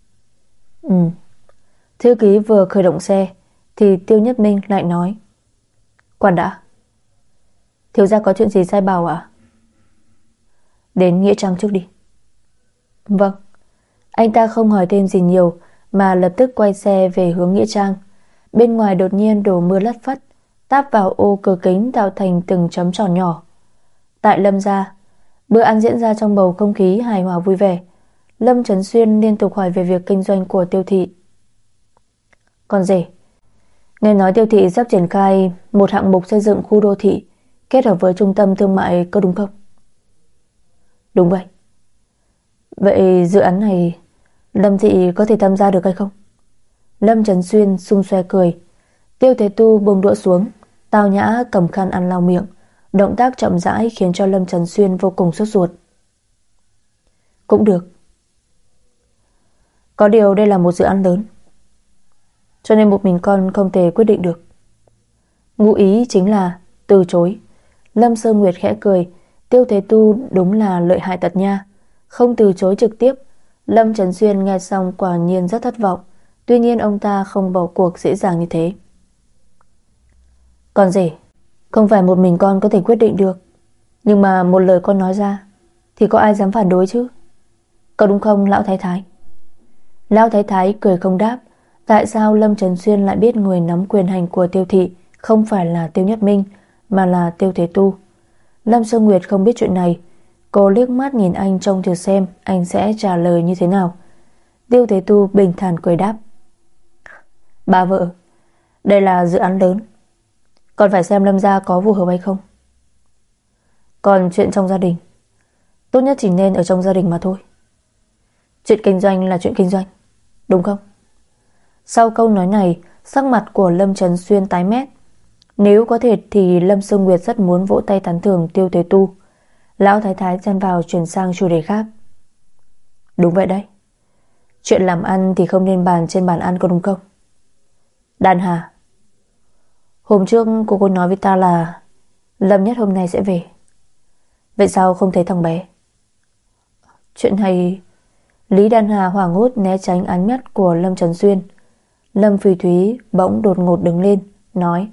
Speaker 1: Thư ký vừa khởi động xe thì Tiêu Nhất Minh lại nói. Quản đã, thiếu gia có chuyện gì sai bảo ạ? Đến Nghĩa Trang trước đi. Vâng. Anh ta không hỏi thêm gì nhiều mà lập tức quay xe về hướng Nghĩa Trang. Bên ngoài đột nhiên đổ mưa lất phất, táp vào ô cửa kính tạo thành từng chấm tròn nhỏ. Tại Lâm gia, bữa ăn diễn ra trong bầu không khí hài hòa vui vẻ. Lâm Trấn Xuyên liên tục hỏi về việc kinh doanh của Tiêu thị. Còn rể, nghe nói Tiêu thị sắp triển khai một hạng mục xây dựng khu đô thị kết hợp với trung tâm thương mại, có đúng không? Đúng vậy. Vậy dự án này Lâm thị có thể tham gia được hay không? Lâm Trấn Xuyên xung xoe cười. Tiêu Thế Tu buông đũa xuống, tao nhã cầm khăn ăn lau miệng, Động tác chậm rãi khiến cho Lâm Trấn Xuyên vô cùng sốt ruột. Cũng được. Có điều đây là một dự án lớn, cho nên một mình con không thể quyết định được. Ngụ ý chính là từ chối. Lâm Sơ Nguyệt khẽ cười. Tiêu Thế Tu đúng là lợi hại tật nha, không từ chối trực tiếp. Lâm Trấn Xuyên nghe xong quả nhiên rất thất vọng. Tuy nhiên ông ta không bỏ cuộc dễ dàng như thế. Con rể, không phải một mình con có thể quyết định được, nhưng mà một lời con nói ra thì có ai dám phản đối chứ? Có đúng không lão thái thái? Lão thái thái cười không đáp. Tại sao Lâm Trấn Xuyên lại biết người nắm quyền hành của Tiêu thị không phải là Tiêu Nhất Minh mà là Tiêu Thế Tu? Lâm Sơ Nguyệt không biết chuyện này. Cô liếc mắt nhìn anh trông thử xem anh sẽ trả lời như thế nào. Tiêu Thế Tu bình thản cười đáp. Bà vợ, đây là dự án lớn, còn phải xem Lâm gia có phù hợp hay không. Còn chuyện trong gia đình, tốt nhất chỉ nên ở trong gia đình mà thôi. Chuyện kinh doanh là chuyện kinh doanh, đúng không? Sau câu nói này, sắc mặt của Lâm Trấn Xuyên tái mét. Nếu có thể thì Lâm Sương Nguyệt rất muốn vỗ tay tán thưởng Tiêu Thế Tu. Lão thái thái chen vào chuyển sang chủ đề khác. Đúng vậy đấy, chuyện làm ăn thì không nên bàn trên bàn ăn, có đúng không? Đan Hà, hôm trước cô nói với ta là Lâm Nhất hôm nay sẽ về. Vậy sao không thấy thằng bé? Chuyện này... Lý Đan Hà hoảng hốt né tránh ánh mắt của Lâm Trấn Xuyên. Lâm Phỉ Thúy bỗng đột ngột đứng lên, nói.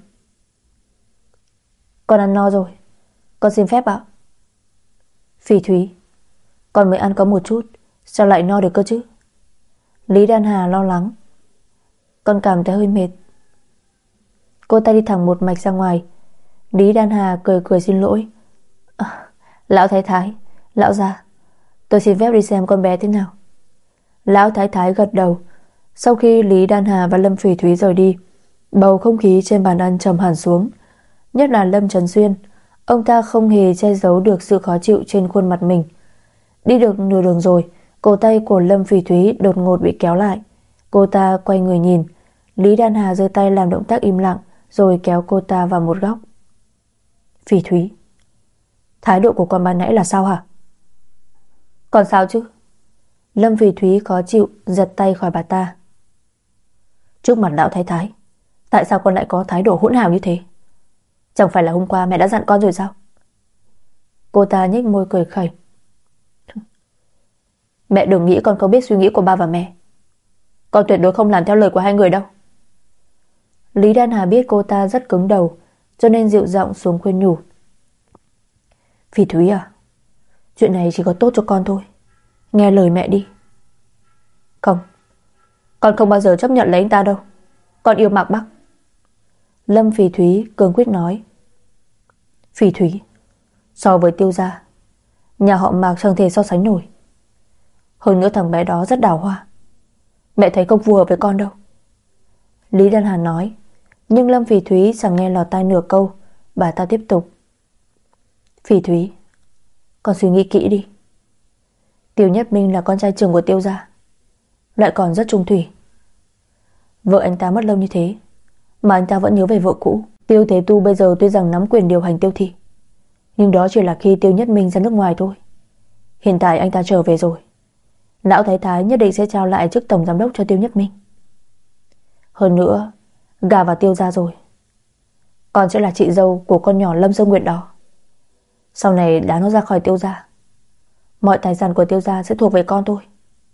Speaker 1: Con ăn no rồi, con xin phép ạ. Phỉ Thúy, con mới ăn có một chút, sao lại no được cơ chứ? Lý Đan Hà lo lắng. Con cảm thấy hơi mệt. Cô ta đi thẳng một mạch ra ngoài. Lý Đan Hà cười cười xin lỗi. Lão thái thái, lão gia, tôi xin phép đi xem con bé thế nào. Lão thái thái gật đầu. Sau khi Lý Đan Hà và Lâm Phỉ Thúy rời đi, bầu không khí trên bàn ăn trầm hẳn xuống. Nhất là Lâm Trấn Xuyên, ông ta không hề che giấu được sự khó chịu trên khuôn mặt mình. Đi được nửa đường rồi, cổ tay của Lâm Phỉ Thúy đột ngột bị kéo lại. Cô ta quay người nhìn. Lý Đan Hà giơ tay làm động tác im lặng, rồi kéo cô ta vào một góc. Phỉ Thúy, thái độ của con ban nãy là sao hả? Còn sao chứ? Lâm Phỉ Thúy khó chịu giật tay khỏi bà ta. Trước mặt lão thái thái, tại sao con lại có thái độ hỗn hào như thế? Chẳng phải là hôm qua mẹ đã dặn con rồi sao? Cô ta nhếch môi cười khẩy. Mẹ đừng nghĩ con không biết suy nghĩ của ba và mẹ. Con tuyệt đối không làm theo lời của hai người đâu. Lý Đan Hà biết cô ta rất cứng đầu, cho nên dịu giọng xuống khuyên nhủ. Phỉ Thúy à, chuyện này chỉ có tốt cho con thôi, nghe lời mẹ đi. Không, con không bao giờ chấp nhận lấy anh ta đâu. Con yêu Mạc Bắc. Lâm Phỉ Thúy cương quyết nói. Phỉ Thúy, so với Tiêu gia, nhà họ Mạc chẳng thể so sánh nổi. Hơn nữa thằng bé đó rất đào hoa, mẹ thấy không phù hợp với con đâu. Lý Đan Hà nói. Nhưng Lâm Phỉ Thúy chẳng nghe lọt tai nửa câu. Bà ta tiếp tục. Phỉ Thúy, con suy nghĩ kỹ đi. Tiêu Nhất Minh là con trai trưởng của Tiêu gia, lại còn rất trung thủy. Vợ anh ta mất lâu như thế mà anh ta vẫn nhớ về vợ cũ. Tiêu Thế Tu bây giờ tuy rằng nắm quyền điều hành Tiêu thị, nhưng đó chỉ là khi Tiêu Nhất Minh ra nước ngoài thôi. Hiện tại anh ta trở về rồi, lão thái thái nhất định sẽ trao lại chức tổng giám đốc cho Tiêu Nhất Minh. Hơn nữa, gả vào Tiêu gia rồi, con sẽ là chị dâu của con nhỏ Lâm Sơ Nguyệt đó. Sau này đá nó ra khỏi Tiêu gia, mọi tài sản của Tiêu gia sẽ thuộc về con thôi.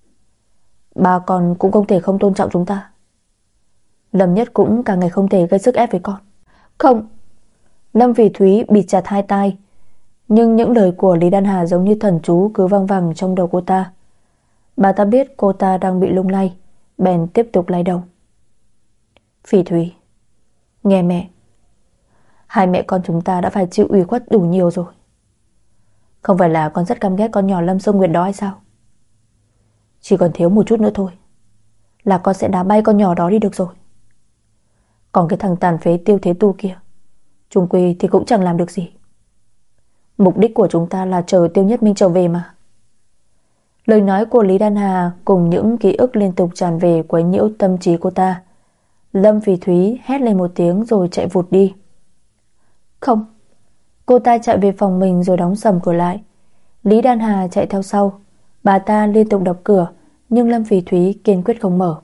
Speaker 1: Ba con cũng không thể không tôn trọng chúng ta. Lâm Nhất cũng càng ngày không thể gây sức ép với con. Không. Lâm Phỉ Thúy bịt chặt hai tai. Nhưng những lời của Lý Đan Hà giống như thần chú cứ vang vẳng trong đầu cô ta. Bà ta biết cô ta đang bị lung lay, bèn tiếp tục lay đầu. Phỉ Thúy, nghe mẹ. Hai mẹ con chúng ta đã phải chịu ủy khuất đủ nhiều rồi. Không phải là con rất căm ghét con nhỏ Lâm Sông Nguyệt đó hay sao? Chỉ còn thiếu một chút nữa thôi là con sẽ đá bay con nhỏ đó đi được rồi. Còn cái thằng tàn phế Tiêu Thế Tu kia, chung quy thì cũng chẳng làm được gì. Mục đích của chúng ta là chờ Tiêu Nhất Minh trở về mà. Lời nói của Lý Đan Hà cùng những ký ức liên tục tràn về quấy nhiễu tâm trí cô ta. Lâm Phỉ Thúy hét lên một tiếng rồi chạy vụt đi. Không, Cô ta chạy về phòng mình rồi đóng sầm cửa lại. Lý Đan Hà chạy theo sau. Bà ta liên tục đập cửa, nhưng Lâm Phỉ Thúy kiên quyết không mở.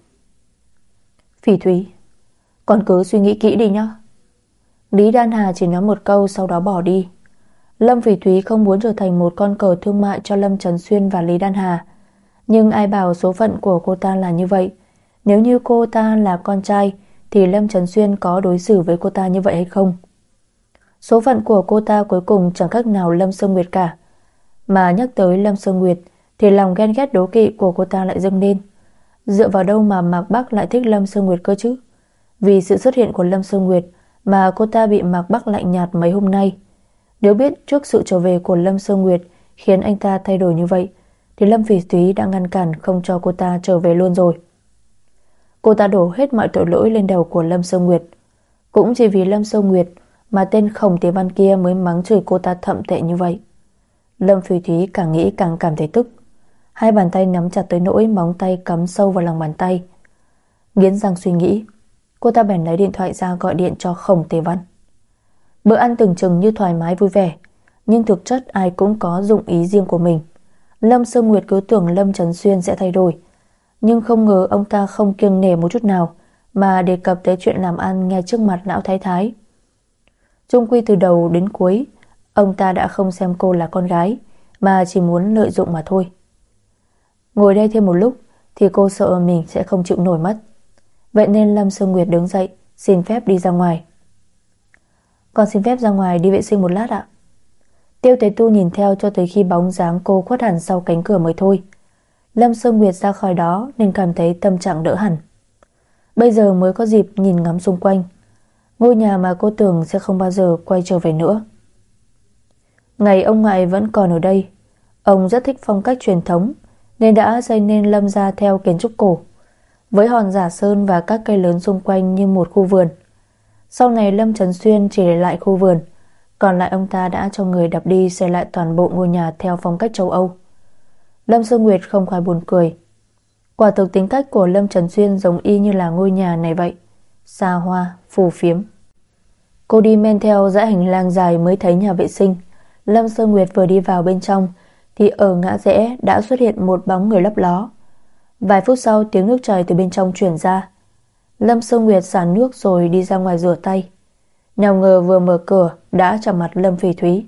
Speaker 1: Phỉ Thúy, con cứ suy nghĩ kỹ đi nhé. Lý Đan Hà chỉ nói một câu sau đó bỏ đi. Lâm Phỉ Thúy không muốn trở thành một con cờ thương mại cho Lâm Trấn Xuyên và Lý Đan Hà. Nhưng ai bảo số phận của cô ta là như vậy. Nếu như cô ta là con trai thì Lâm Trấn Xuyên có đối xử với cô ta như vậy hay không? Số phận của cô ta cuối cùng chẳng khác nào Lâm Sương Nguyệt cả. Mà nhắc tới Lâm Sương Nguyệt thì lòng ghen ghét đố kỵ của cô ta lại dâng lên. Dựa vào đâu mà Mạc Bắc lại thích Lâm Sương Nguyệt cơ chứ? Vì sự xuất hiện của Lâm Sương Nguyệt mà cô ta bị Mạc Bắc lạnh nhạt mấy hôm nay. Nếu biết trước sự trở về của Lâm Sương Nguyệt khiến anh ta thay đổi như vậy thì Lâm Phỉ Thúy đã ngăn cản không cho cô ta trở về luôn rồi. Cô ta đổ hết mọi tội lỗi lên đầu của Lâm Sương Nguyệt. Cũng chỉ vì Lâm Sương Nguyệt mà tên Khổng Tế Văn kia mới mắng chửi cô ta thậm tệ như vậy. Lâm Phỉ Thúy càng nghĩ càng cảm thấy tức. Hai bàn tay nắm chặt tới nỗi móng tay cắm sâu vào lòng bàn tay. Nghiến răng suy nghĩ, cô ta bèn lấy điện thoại ra gọi điện cho Khổng Tế Văn. Bữa ăn tưởng chừng như thoải mái vui vẻ, nhưng thực chất ai cũng có dụng ý riêng của mình. Lâm Sương Nguyệt cứ tưởng Lâm Trấn Xuyên sẽ thay đổi, nhưng không ngờ ông ta không kiêng nể một chút nào mà đề cập tới chuyện làm ăn ngay trước mặt lão thái thái. Chung quy từ đầu đến cuối, ông ta đã không xem cô là con gái mà chỉ muốn lợi dụng mà thôi. Ngồi đây thêm một lúc thì cô sợ mình sẽ không chịu nổi mất. Vậy nên Lâm Sương Nguyệt đứng dậy, xin phép đi ra ngoài. Con xin phép ra ngoài đi vệ sinh một lát ạ. Tiêu Tế Tu nhìn theo cho tới khi bóng dáng cô khuất hẳn sau cánh cửa mới thôi. Lâm Sương Nguyệt ra khỏi đó nên cảm thấy tâm trạng đỡ hẳn. Bây giờ mới có dịp nhìn ngắm xung quanh ngôi nhà mà cô tưởng sẽ không bao giờ quay trở về nữa. Ngày ông ngoại vẫn còn ở đây. Ông rất thích phong cách truyền thống nên đã xây nên Lâm gia theo kiến trúc cổ, với hòn giả sơn và các cây lớn xung quanh như một khu vườn. Sau này Lâm Trấn Xuyên chỉ để lại khu vườn, còn lại ông ta đã cho người đập đi xây lại toàn bộ ngôi nhà theo phong cách châu Âu. Lâm Sương Nguyệt không khỏi buồn cười. Quả thực tính cách của Lâm Trấn Xuyên giống y như là ngôi nhà này vậy, xa hoa, phù phiếm. Cô đi men theo dãy hành lang dài mới thấy nhà vệ sinh. Lâm Sương Nguyệt vừa đi vào bên trong thì ở ngã rẽ đã xuất hiện một bóng người lấp ló. Vài phút sau tiếng nước chảy từ bên trong truyền ra. Lâm Sương Nguyệt xả nước rồi đi ra ngoài rửa tay. Nào ngờ vừa mở cửa đã chạm mặt Lâm Phỉ Thúy.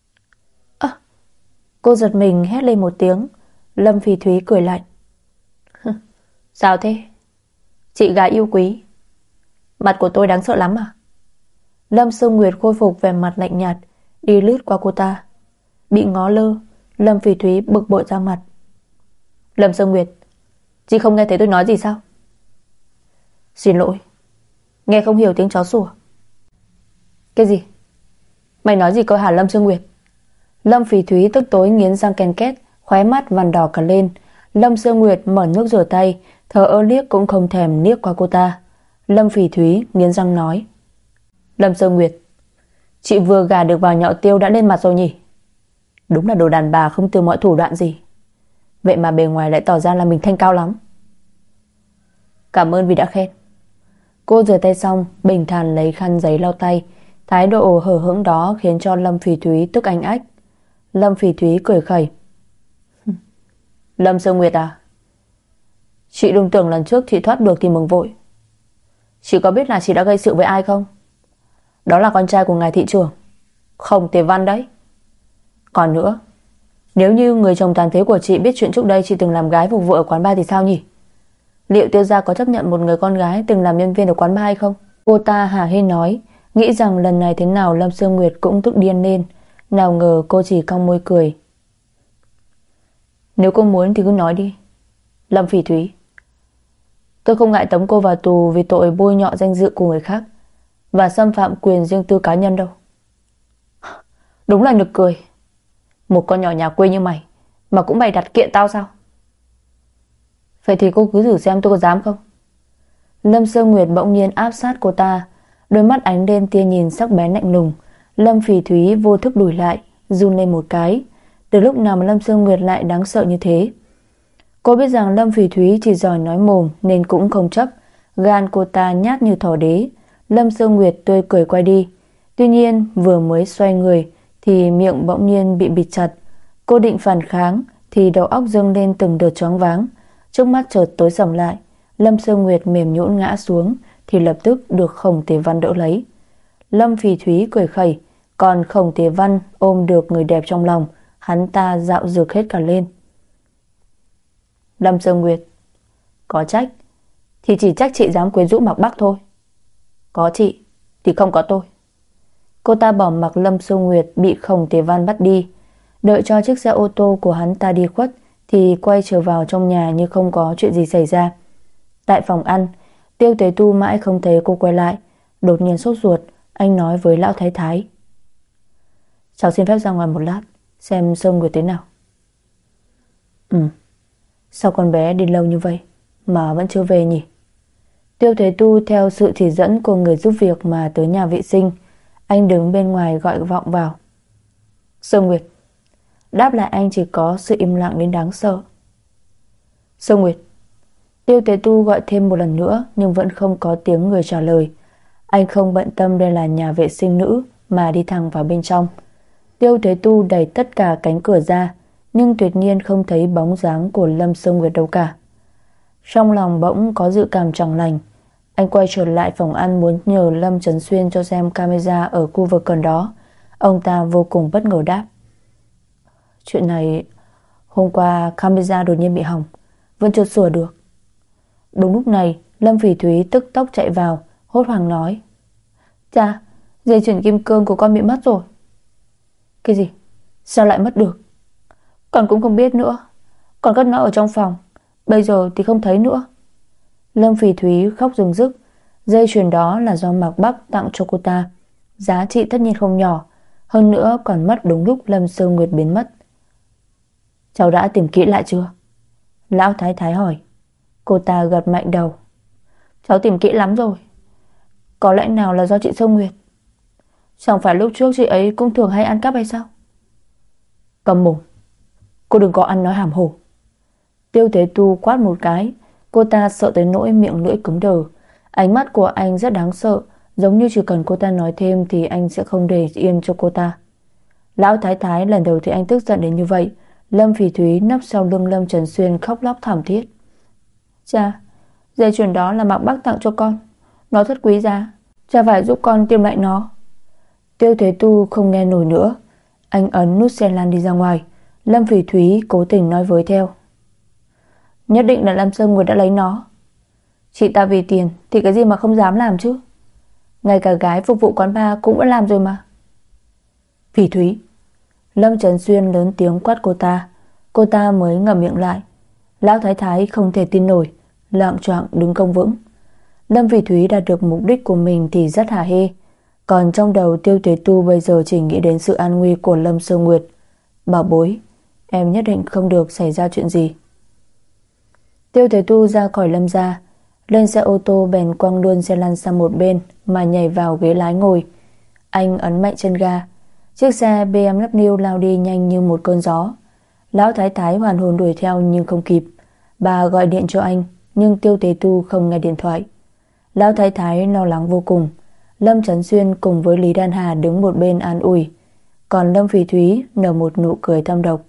Speaker 1: Cô giật mình hét lên một tiếng. Lâm Phỉ Thúy cười lạnh. Sao thế? Chị gái yêu quý, mặt của tôi đáng sợ lắm à? Lâm Sương Nguyệt khôi phục vẻ mặt lạnh nhạt, đi lướt qua cô ta. Bị ngó lơ, Lâm Phỉ Thúy bực bội ra mặt. Lâm Sương Nguyệt, chị không nghe thấy tôi nói gì sao? Xin lỗi, nghe không hiểu tiếng chó sủa. Cái gì? Mày nói gì cơ hả Lâm Sương Nguyệt? Lâm Phỉ Thúy tức tối nghiến răng ken két, khóe mắt vằn đỏ cả lên. Lâm Sương Nguyệt mở nước rửa tay, thờ ơ liếc cũng không thèm liếc qua cô ta. Lâm Phỉ Thúy nghiến răng nói. Lâm Sương Nguyệt, chị vừa gả được vào nhọ tiêu đã lên mặt rồi nhỉ? Đúng là đồ đàn bà không từ mọi thủ đoạn gì. Vậy mà bề ngoài lại tỏ ra là mình thanh cao lắm. Cảm ơn vì đã khen. Cô rửa tay xong bình thản lấy khăn giấy lau tay. Thái độ hờ hững đó khiến cho Lâm Phỉ Thúy tức anh ách. Lâm Phỉ Thúy cười khẩy. Lâm Sương Nguyệt à, chị đừng tưởng lần trước chị thoát được thì mừng vội. Chị có biết là chị đã gây sự với ai không? Đó là con trai của ngài thị trưởng, Khổng Tế Văn đấy. Còn nữa, nếu như người chồng tàn phế của chị biết chuyện trước đây chị từng làm gái phục vụ ở quán bar thì sao nhỉ? Liệu Tiêu gia có chấp nhận một người con gái từng làm nhân viên ở quán bar hay không? Cô ta hả hê nói, nghĩ rằng lần này thế nào Lâm Sương Nguyệt cũng tức điên lên. Nào ngờ cô chỉ cong môi cười. Nếu cô muốn thì cứ nói đi, Lâm Phỉ Thúy. Tôi không ngại tống cô vào tù vì tội bôi nhọ danh dự của người khác và xâm phạm quyền riêng tư cá nhân đâu. Đúng là nực cười. Một con nhỏ nhà quê như mày mà cũng bày đặt kiện tao sao? Vậy thì cô cứ thử xem tôi có dám không? Lâm Sương Nguyệt bỗng nhiên áp sát cô ta, đôi mắt ánh lên tia nhìn sắc bén lạnh lùng. Lâm Phỉ Thúy vô thức lùi lại, run lên một cái. Từ lúc nào mà Lâm Sương Nguyệt lại đáng sợ như thế? Cô biết rằng Lâm Phỉ Thúy chỉ giỏi nói mồm nên cũng không chấp. Gan cô ta nhát như thỏ đế. Lâm Sương Nguyệt tươi cười quay đi. Tuy nhiên vừa mới xoay người thì miệng bỗng nhiên bị bịt chặt. Cô định phản kháng thì đầu óc dâng lên từng đợt choáng váng, trước mắt chợt tối sầm lại. Lâm Sương Nguyệt mềm nhũn ngã xuống thì lập tức được Khổng Tề Văn đỡ lấy. Lâm Phỉ Thúy cười khẩy, còn Khổng Tề Văn ôm được người đẹp trong lòng, hắn ta dạo dược hết cả lên. Lâm Sương Nguyệt, có trách thì chỉ trách chị dám quyến rũ Mạc Bắc thôi. Có chị thì không có tôi. Cô ta bỏ mặc Lâm Sương Nguyệt bị Khổng Tề Văn bắt đi, đợi cho chiếc xe ô tô của hắn ta đi khuất thì quay trở vào trong nhà như không có chuyện gì xảy ra. Tại phòng ăn, Tiêu Tế Tu mãi không thấy cô quay lại, đột nhiên sốt ruột. Anh nói với lão thái thái: cháu xin phép ra ngoài một lát, xem Sương Nguyệt thế nào. Sao con bé đi lâu như vậy mà vẫn chưa về nhỉ? Tiêu Thế Tu theo sự chỉ dẫn của người giúp việc mà tới nhà vệ sinh. Anh đứng bên ngoài gọi vọng vào. Sương Nguyệt. Đáp lại anh chỉ có sự im lặng đến đáng sợ. Sương Nguyệt. Tiêu Thế Tu gọi thêm một lần nữa nhưng vẫn không có tiếng người trả lời. Anh không bận tâm đây là nhà vệ sinh nữ mà đi thẳng vào bên trong. Tiêu Thế Tu đẩy tất cả cánh cửa ra, nhưng tuyệt nhiên không thấy bóng dáng của Lâm Sương Nguyệt đâu cả. Trong lòng bỗng có dự cảm chẳng lành. Anh quay trở lại phòng ăn muốn nhờ Lâm Trấn Xuyên cho xem camera ở khu vực gần đó. Ông ta vô cùng bất ngờ đáp: chuyện này, hôm qua camera đột nhiên bị hỏng, vẫn chưa sửa được. Đúng lúc này, Lâm Phỉ Thúy tức tốc chạy vào, hốt hoảng nói: Cha, dây chuyền kim cương của con bị mất rồi. Cái gì? Sao lại mất được? Con cũng không biết nữa. Con cất nó ở trong phòng, bây giờ thì không thấy nữa. Lâm Phỉ Thúy khóc rưng rức. Dây chuyền đó là do Mạc Bắc tặng cho cô ta, giá trị tất nhiên không nhỏ, hơn nữa còn mất đúng lúc Lâm Sương Nguyệt biến mất. Cháu đã tìm kỹ lại chưa? Lão thái thái hỏi. Cô ta gật mạnh đầu. Cháu tìm kỹ lắm rồi. Có lẽ nào là do chị Sương Nguyệt? Chẳng phải lúc trước chị ấy cũng thường hay ăn cắp hay sao? Cầm mồm, cô đừng có ăn nói hàm hồ. Tiêu Thế Tu quát một cái. Cô ta sợ tới nỗi miệng lưỡi cứng đờ. Ánh mắt của anh rất đáng sợ, giống như chỉ cần cô ta nói thêm thì anh sẽ không để yên cho cô ta. Lão thái thái lần đầu thấy anh tức giận đến như vậy. Lâm Phỉ Thúy nấp sau lưng Lâm Trấn Xuyên khóc lóc thảm thiết. Cha, dây chuyền đó là Mạc Bắc tặng cho con, nó rất quý giá, cha phải giúp con tìm lại nó. Tiêu Thế Tu không nghe nổi nữa. Anh ấn nút xe lan đi ra ngoài. Lâm Phỉ Thúy cố tình nói với theo: nhất định là Lâm Sương Nguyệt đã lấy nó. Chị ta vì tiền thì cái gì mà không dám làm chứ. Ngay cả gái phục vụ quán bar cũng đã làm rồi mà. Phỉ Thúy. Lâm Trấn Xuyên lớn tiếng quát cô ta. Cô ta mới ngậm miệng lại. Lão thái thái không thể tin nổi, loạng choạng đứng không vững. Lâm Phỉ Thúy đạt được mục đích của mình thì rất hả hê. Còn trong đầu Tiêu Thế Tu bây giờ chỉ nghĩ đến sự an nguy của Lâm Sương Nguyệt. Bảo bối, em nhất định không được xảy ra chuyện gì. Tiêu Thế Tu ra khỏi Lâm gia, lên xe ô tô bèn quăng luôn xe lăn sang một bên mà nhảy vào ghế lái ngồi. Anh ấn mạnh chân ga. Chiếc xe BMW lao đi nhanh như một cơn gió. Lão thái thái hoàn hồn đuổi theo nhưng không kịp. Bà gọi điện cho anh nhưng Tiêu Thế Tu không nghe điện thoại. Lão thái thái lo lắng vô cùng. Lâm Trấn Xuyên cùng với Lý Đan Hà đứng một bên an ủi, còn Lâm Phỉ Thúy nở một nụ cười thâm độc.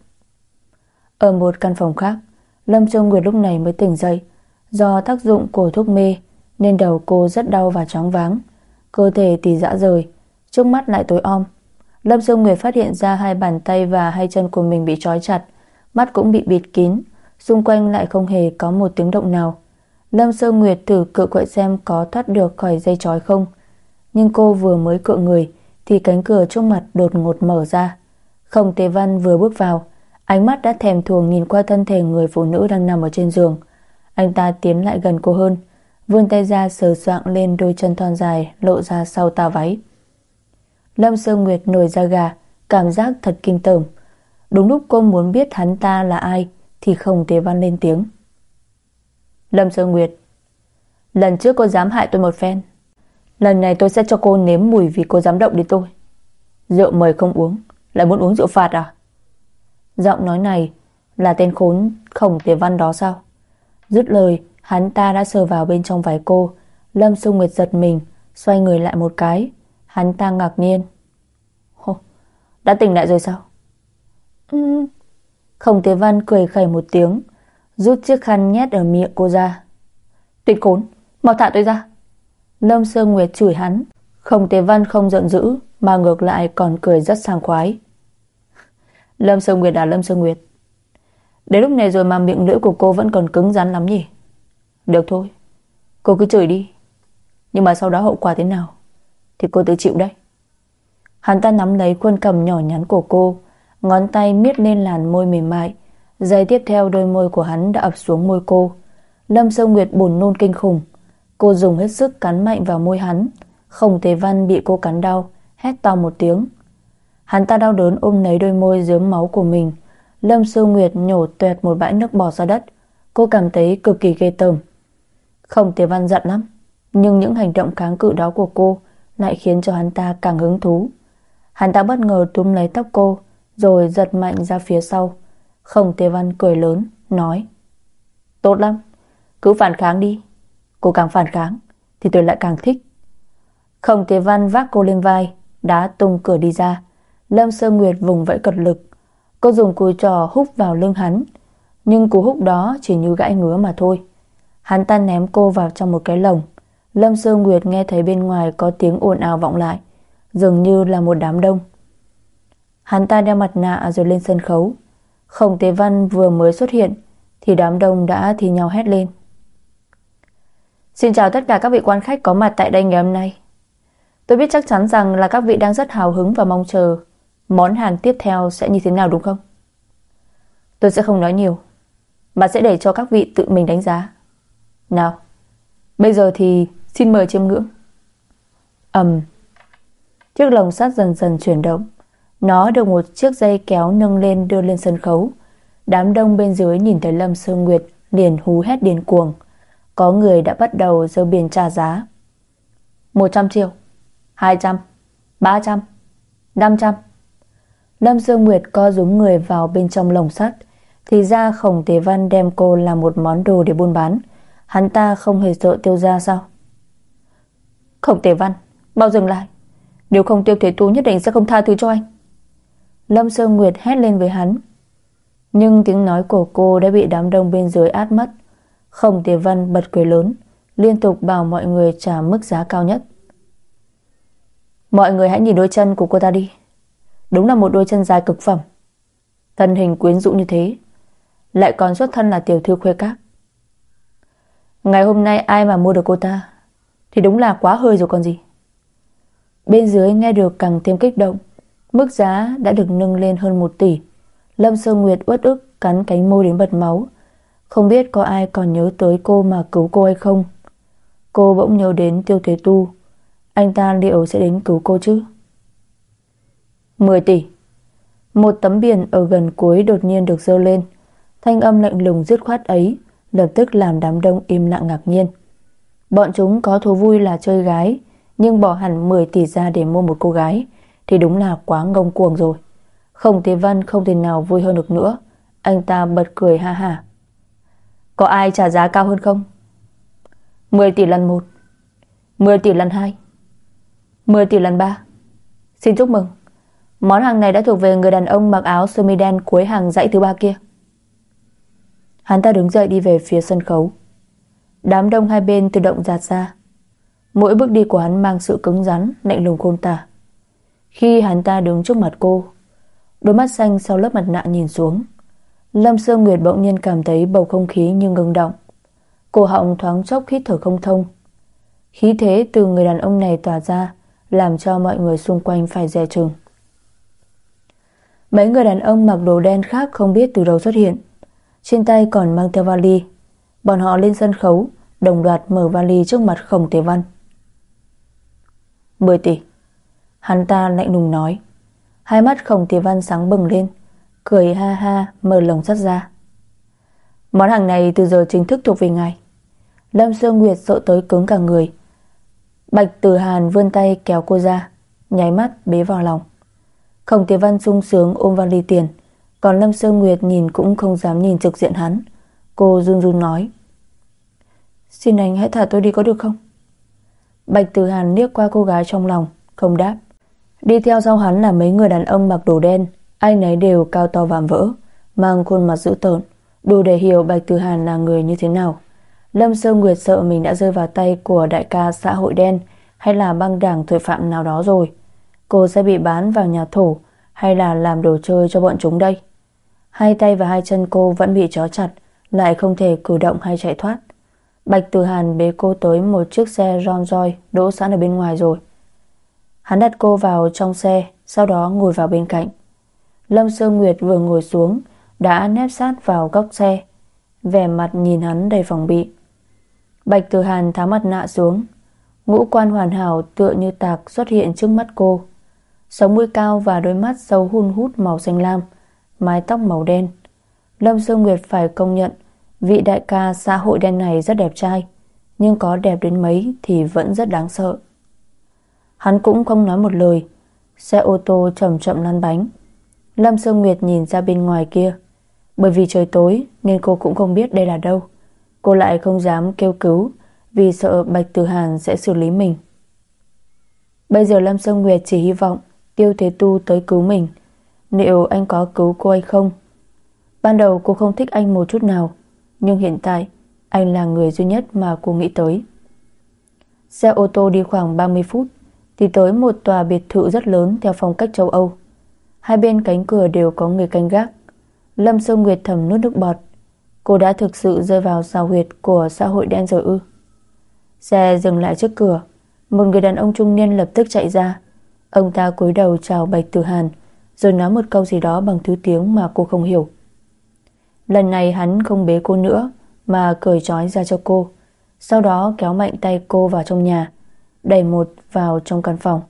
Speaker 1: Ở một căn phòng khác, Lâm Sương Nguyệt lúc này mới tỉnh dậy. Do tác dụng của thuốc mê nên đầu cô rất đau và choáng váng, cơ thể thì rã rời, trước mắt lại tối om. Lâm Sương Nguyệt phát hiện ra hai bàn tay và hai chân của mình bị trói chặt, mắt cũng bị bịt kín, xung quanh lại không hề có một tiếng động nào. Lâm Sương Nguyệt thử cựa quậy xem có thoát được khỏi dây trói không, nhưng cô vừa mới cựa người thì cánh cửa trước mặt đột ngột mở ra. Khổng Tề Văn vừa bước vào, ánh mắt đã thèm thuồng nhìn qua thân thể người phụ nữ đang nằm ở trên giường. Anh ta tiến lại gần cô hơn, vươn tay ra sờ soạng lên đôi chân thon dài lộ ra sau tà váy. Lâm Sương Nguyệt nổi da gà, cảm giác thật kinh tởm. Đúng lúc cô muốn biết hắn ta là ai thì Khổng Tề Văn lên tiếng. Lâm Sương Nguyệt, lần trước cô dám hại tôi một phen, lần này tôi sẽ cho cô nếm mùi vì cô dám động đến tôi. Rượu mời không uống, lại muốn uống rượu phạt à? Giọng nói này là tên khốn Khổng Tề Văn đó sao? Dứt lời, hắn ta đã sờ vào bên trong váy cô. Lâm Sương Nguyệt giật mình, xoay người lại một cái. Hắn ta ngạc nhiên. Đã tỉnh lại rồi sao? Khổng Tế Văn cười khẩy một tiếng, rút chiếc khăn nhét ở miệng cô ra. Tuyệt khốn, mau thả tôi ra. Lâm Sương Nguyệt chửi hắn. Khổng Tế Văn không giận dữ mà ngược lại còn cười rất sảng khoái. Lâm Sương Nguyệt à, Lâm Sương Nguyệt, đến lúc này rồi mà miệng lưỡi của cô vẫn còn cứng rắn lắm nhỉ? Được thôi, cô cứ chửi đi, nhưng mà sau đó hậu quả thế nào thì cô tự chịu đấy. Hắn ta nắm lấy khuôn cằm nhỏ nhắn của cô, ngón tay miết lên làn môi mềm mại. Giây tiếp theo đôi môi của hắn đã ập xuống môi cô. Lâm Sương Nguyệt buồn nôn kinh khủng. Cô dùng hết sức cắn mạnh vào môi hắn. Khổng Tế Văn bị cô cắn đau, hét to một tiếng. Hắn ta đau đớn ôm lấy đôi môi rớm máu của mình. Lâm Sương Nguyệt nhổ toẹt một bãi nước bọt ra đất. Cô cảm thấy cực kỳ ghê tởm. Khổng Tế Văn giận lắm, nhưng những hành động kháng cự đó của cô lại khiến cho hắn ta càng hứng thú. Hắn ta bất ngờ túm lấy tóc cô, rồi giật mạnh ra phía sau. Khổng Tế Văn cười lớn, nói: Tốt lắm, cứ phản kháng đi. Cô càng phản kháng thì tôi lại càng thích. Khổng Tế Văn vác cô lên vai, đá tung cửa đi ra. Lâm Sương Nguyệt vùng vẫy cật lực. Cô dùng cùi trò húc vào lưng hắn, nhưng cú húc đó chỉ như gãi ngứa mà thôi. Hắn ta ném cô vào trong một cái lồng. Lâm Sương Nguyệt nghe thấy bên ngoài có tiếng ồn ào vọng lại, dường như là một đám đông. Hắn ta đeo mặt nạ rồi lên sân khấu. Khổng Tế Văn vừa mới xuất hiện thì đám đông đã thi nhau hét lên: Xin chào tất cả các vị quan khách có mặt tại đây ngày hôm nay. Tôi biết chắc chắn rằng là các vị đang rất hào hứng và mong chờ món hàng tiếp theo sẽ như thế nào, đúng không? Tôi sẽ không nói nhiều, mà sẽ để cho các vị tự mình đánh giá. Nào, bây giờ thì xin mời chiêm ngưỡng. Chiếc lồng sắt dần dần chuyển động. Nó được một chiếc dây kéo nâng lên đưa lên sân khấu. Đám đông bên dưới nhìn thấy Lâm Sương Nguyệt liền hú hét điên cuồng. Có người đã bắt đầu giơ biển trả giá. 100 triệu, 200, 300, 500. Lâm Sương Nguyệt co rúm người vào bên trong lồng sắt. Thì ra Khổng Tế Văn đem cô làm một món đồ để buôn bán. Hắn ta không hề sợ Tiêu gia sao? Khổng Tế Văn, mau dừng lại, nếu không Tiêu Thế Tu nhất định sẽ không tha thứ cho anh. Lâm Sương Nguyệt hét lên với hắn. Nhưng tiếng nói của cô đã bị đám đông bên dưới át mất. Khổng Tế Văn bật cười lớn, liên tục bảo mọi người trả mức giá cao nhất. Mọi người hãy nhìn đôi chân của cô ta đi. Đúng là một đôi chân dài cực phẩm. Thân hình quyến rũ như thế, lại còn xuất thân là tiểu thư khuê các. Ngày hôm nay ai mà mua được cô ta thì đúng là quá hơi rồi còn gì. Bên dưới nghe được càng thêm kích động. Mức giá đã được nâng lên hơn 1 tỷ. Lâm Sương Nguyệt uất ức cắn cánh môi đến bật máu. Không biết có ai còn nhớ tới cô mà cứu cô hay không. Cô bỗng nhớ đến Tiêu Thế Tu. Anh ta liệu sẽ đến cứu cô chứ? 10 tỷ. Một tấm biển ở gần cuối đột nhiên được giơ lên. Thanh âm lạnh lùng dứt khoát ấy lập tức làm đám đông im lặng ngạc nhiên. Bọn chúng có thú vui là chơi gái, nhưng bỏ hẳn 10 tỷ ra để mua một cô gái thì đúng là quá ngông cuồng rồi. Khổng Tế Văn không thể nào vui hơn được nữa. Anh ta bật cười ha hả. Có ai trả giá cao hơn không? 10 tỷ lần 1, 10 tỷ lần 2, 10 tỷ lần 3. Xin chúc mừng, món hàng này đã thuộc về người đàn ông mặc áo sơ mi đen cuối hàng dãy thứ 3 kia. Hắn ta đứng dậy đi về phía sân khấu. Đám đông hai bên tự động dạt ra. Mỗi bước đi của hắn mang sự cứng rắn, lạnh lùng khôn tả. Khi hắn ta đứng trước mặt cô, đôi mắt xanh sau lớp mặt nạ nhìn xuống, Lâm Sương Nguyệt bỗng nhiên cảm thấy bầu không khí như ngừng động. Cổ họng thoáng chốc hít thở không thông. Khí thế từ người đàn ông này tỏa ra làm cho mọi người xung quanh phải dè chừng. Mấy người đàn ông mặc đồ đen khác không biết từ đâu xuất hiện, trên tay còn mang theo vali. Bọn họ lên sân khấu, đồng loạt mở vali trước mặt Khổng Tế Văn. 10 tỷ. Hắn ta lạnh lùng nói. Hai mắt Khổng Tế Văn sáng bừng lên, cười ha ha mở lồng sắt ra. Món hàng này từ giờ chính thức thuộc về ngài. Lâm Sương Nguyệt sợ tới cứng cả người. Bạch Tử Hàn vươn tay kéo cô ra, nháy mắt bế vào lòng. Khổng Tế Văn sung sướng ôm vali tiền, còn Lâm Sương Nguyệt nhìn cũng không dám nhìn trực diện hắn. Cô run run nói. Xin anh hãy thả tôi đi có được không? Bạch Tử Hàn liếc qua cô gái trong lòng, không đáp. Đi theo sau hắn là mấy người đàn ông mặc đồ đen, ai nấy đều cao to vạm vỡ, mang khuôn mặt dữ tợn, đủ để hiểu Bạch Tử Hàn là người như thế nào. Lâm Sơ Nguyệt sợ mình đã rơi vào tay của đại ca xã hội đen hay là băng đảng tội phạm nào đó rồi. Cô sẽ bị bán vào nhà thổ hay là làm đồ chơi cho bọn chúng đây? Hai tay và hai chân cô vẫn bị trói chặt, lại không thể cử động hay chạy thoát. Bạch Tử Hàn bế cô tới một chiếc xe Rolls Royce đỗ sẵn ở bên ngoài rồi. Hắn đặt cô vào trong xe, sau đó ngồi vào bên cạnh. Lâm Sơ Nguyệt vừa ngồi xuống đã nép sát vào góc xe, vẻ mặt nhìn hắn đầy phòng bị. Bạch Tử Hàn tháo mặt nạ xuống, ngũ quan hoàn hảo tựa như tạc xuất hiện trước mắt cô. Sống mũi cao và đôi mắt sâu hun hút màu xanh lam, mái tóc màu đen. Lâm Sơ Nguyệt phải công nhận vị đại ca xã hội đen này rất đẹp trai, nhưng có đẹp đến mấy thì vẫn rất đáng sợ. Hắn cũng không nói một lời. Xe ô tô chậm chậm lăn bánh. Lâm Sơ Nguyệt nhìn ra bên ngoài kia. Bởi vì trời tối nên cô cũng không biết đây là đâu. Cô lại không dám kêu cứu vì sợ Bạch Tử Hàn sẽ xử lý mình. Bây giờ Lâm Sơ Nguyệt chỉ hy vọng Tiêu Thế Tu tới cứu mình. Liệu anh có cứu cô hay không? Ban đầu cô không thích anh một chút nào, nhưng hiện tại anh là người duy nhất mà cô nghĩ tới. Xe ô tô đi khoảng 30 phút thì tới một tòa biệt thự rất lớn theo phong cách châu Âu. Hai bên cánh cửa đều có người canh gác. Lâm Sơ Nguyệt thầm nuốt nước bọt. Cô đã thực sự rơi vào xào huyệt của xã hội đen rồi ư? Xe dừng lại trước cửa. Một người đàn ông trung niên lập tức chạy ra. Ông ta cúi đầu chào Bạch Tử Hàn, rồi nói một câu gì đó bằng thứ tiếng mà cô không hiểu. Lần này hắn không bế cô nữa, mà cởi trói ra cho cô. Sau đó kéo mạnh tay cô vào trong nhà, đẩy một vào trong căn phòng.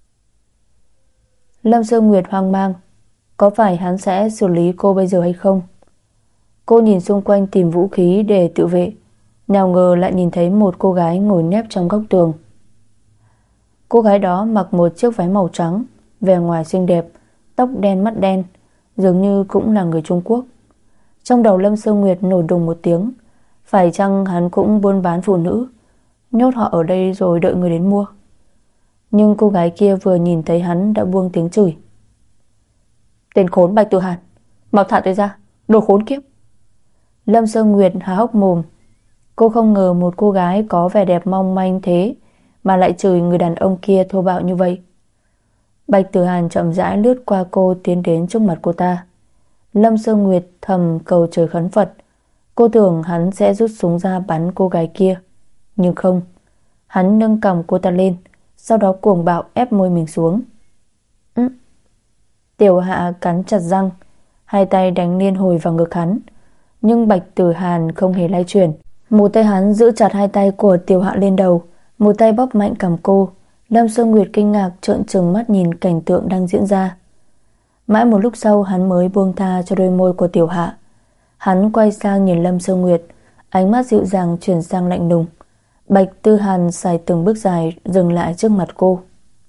Speaker 1: Lâm Sơ Nguyệt hoang mang. Có phải hắn sẽ xử lý cô bây giờ hay không? Cô nhìn xung quanh tìm vũ khí để tự vệ. Nào ngờ lại nhìn thấy một cô gái ngồi nép trong góc tường. Cô gái đó mặc một chiếc váy màu trắng, vẻ ngoài xinh đẹp, tóc đen mắt đen, dường như cũng là người Trung Quốc. Trong đầu Lâm Sơ Nguyệt nổ đùng một tiếng. Phải chăng hắn cũng buôn bán phụ nữ, nhốt họ ở đây rồi đợi người đến mua? Nhưng cô gái kia vừa nhìn thấy hắn đã buông tiếng chửi. Tên khốn Bạch Tử Hàn, mau thả tôi ra, đồ khốn kiếp! Lâm Sơ Nguyệt há hốc mồm. Cô không ngờ một cô gái có vẻ đẹp mong manh thế mà lại chửi người đàn ông kia thô bạo như vậy. Bạch Tử Hàn chậm rãi lướt qua cô, tiến đến trước mặt cô ta. Lâm Sơ Nguyệt thầm cầu trời khấn Phật. Cô tưởng hắn sẽ rút súng ra bắn cô gái kia, nhưng không. Hắn nâng cằm cô ta lên, sau đó cuồng bạo ép môi mình xuống. Tiểu Hạ cắn chặt răng, hai tay đánh liên hồi vào ngực hắn. Nhưng Bạch Tử Hàn không hề lay chuyển. Một tay hắn giữ chặt hai tay của Tiểu Hạ lên đầu, một tay bóp mạnh cằm cô. Lâm Sơ Nguyệt kinh ngạc trợn trừng mắt nhìn cảnh tượng đang diễn ra. Mãi một lúc sau hắn mới buông tha cho đôi môi của Tiểu Hạ. Hắn quay sang nhìn Lâm Sơ Nguyệt, ánh mắt dịu dàng chuyển sang lạnh lùng. Bạch Tử Hàn xài từng bước dài dừng lại trước mặt cô.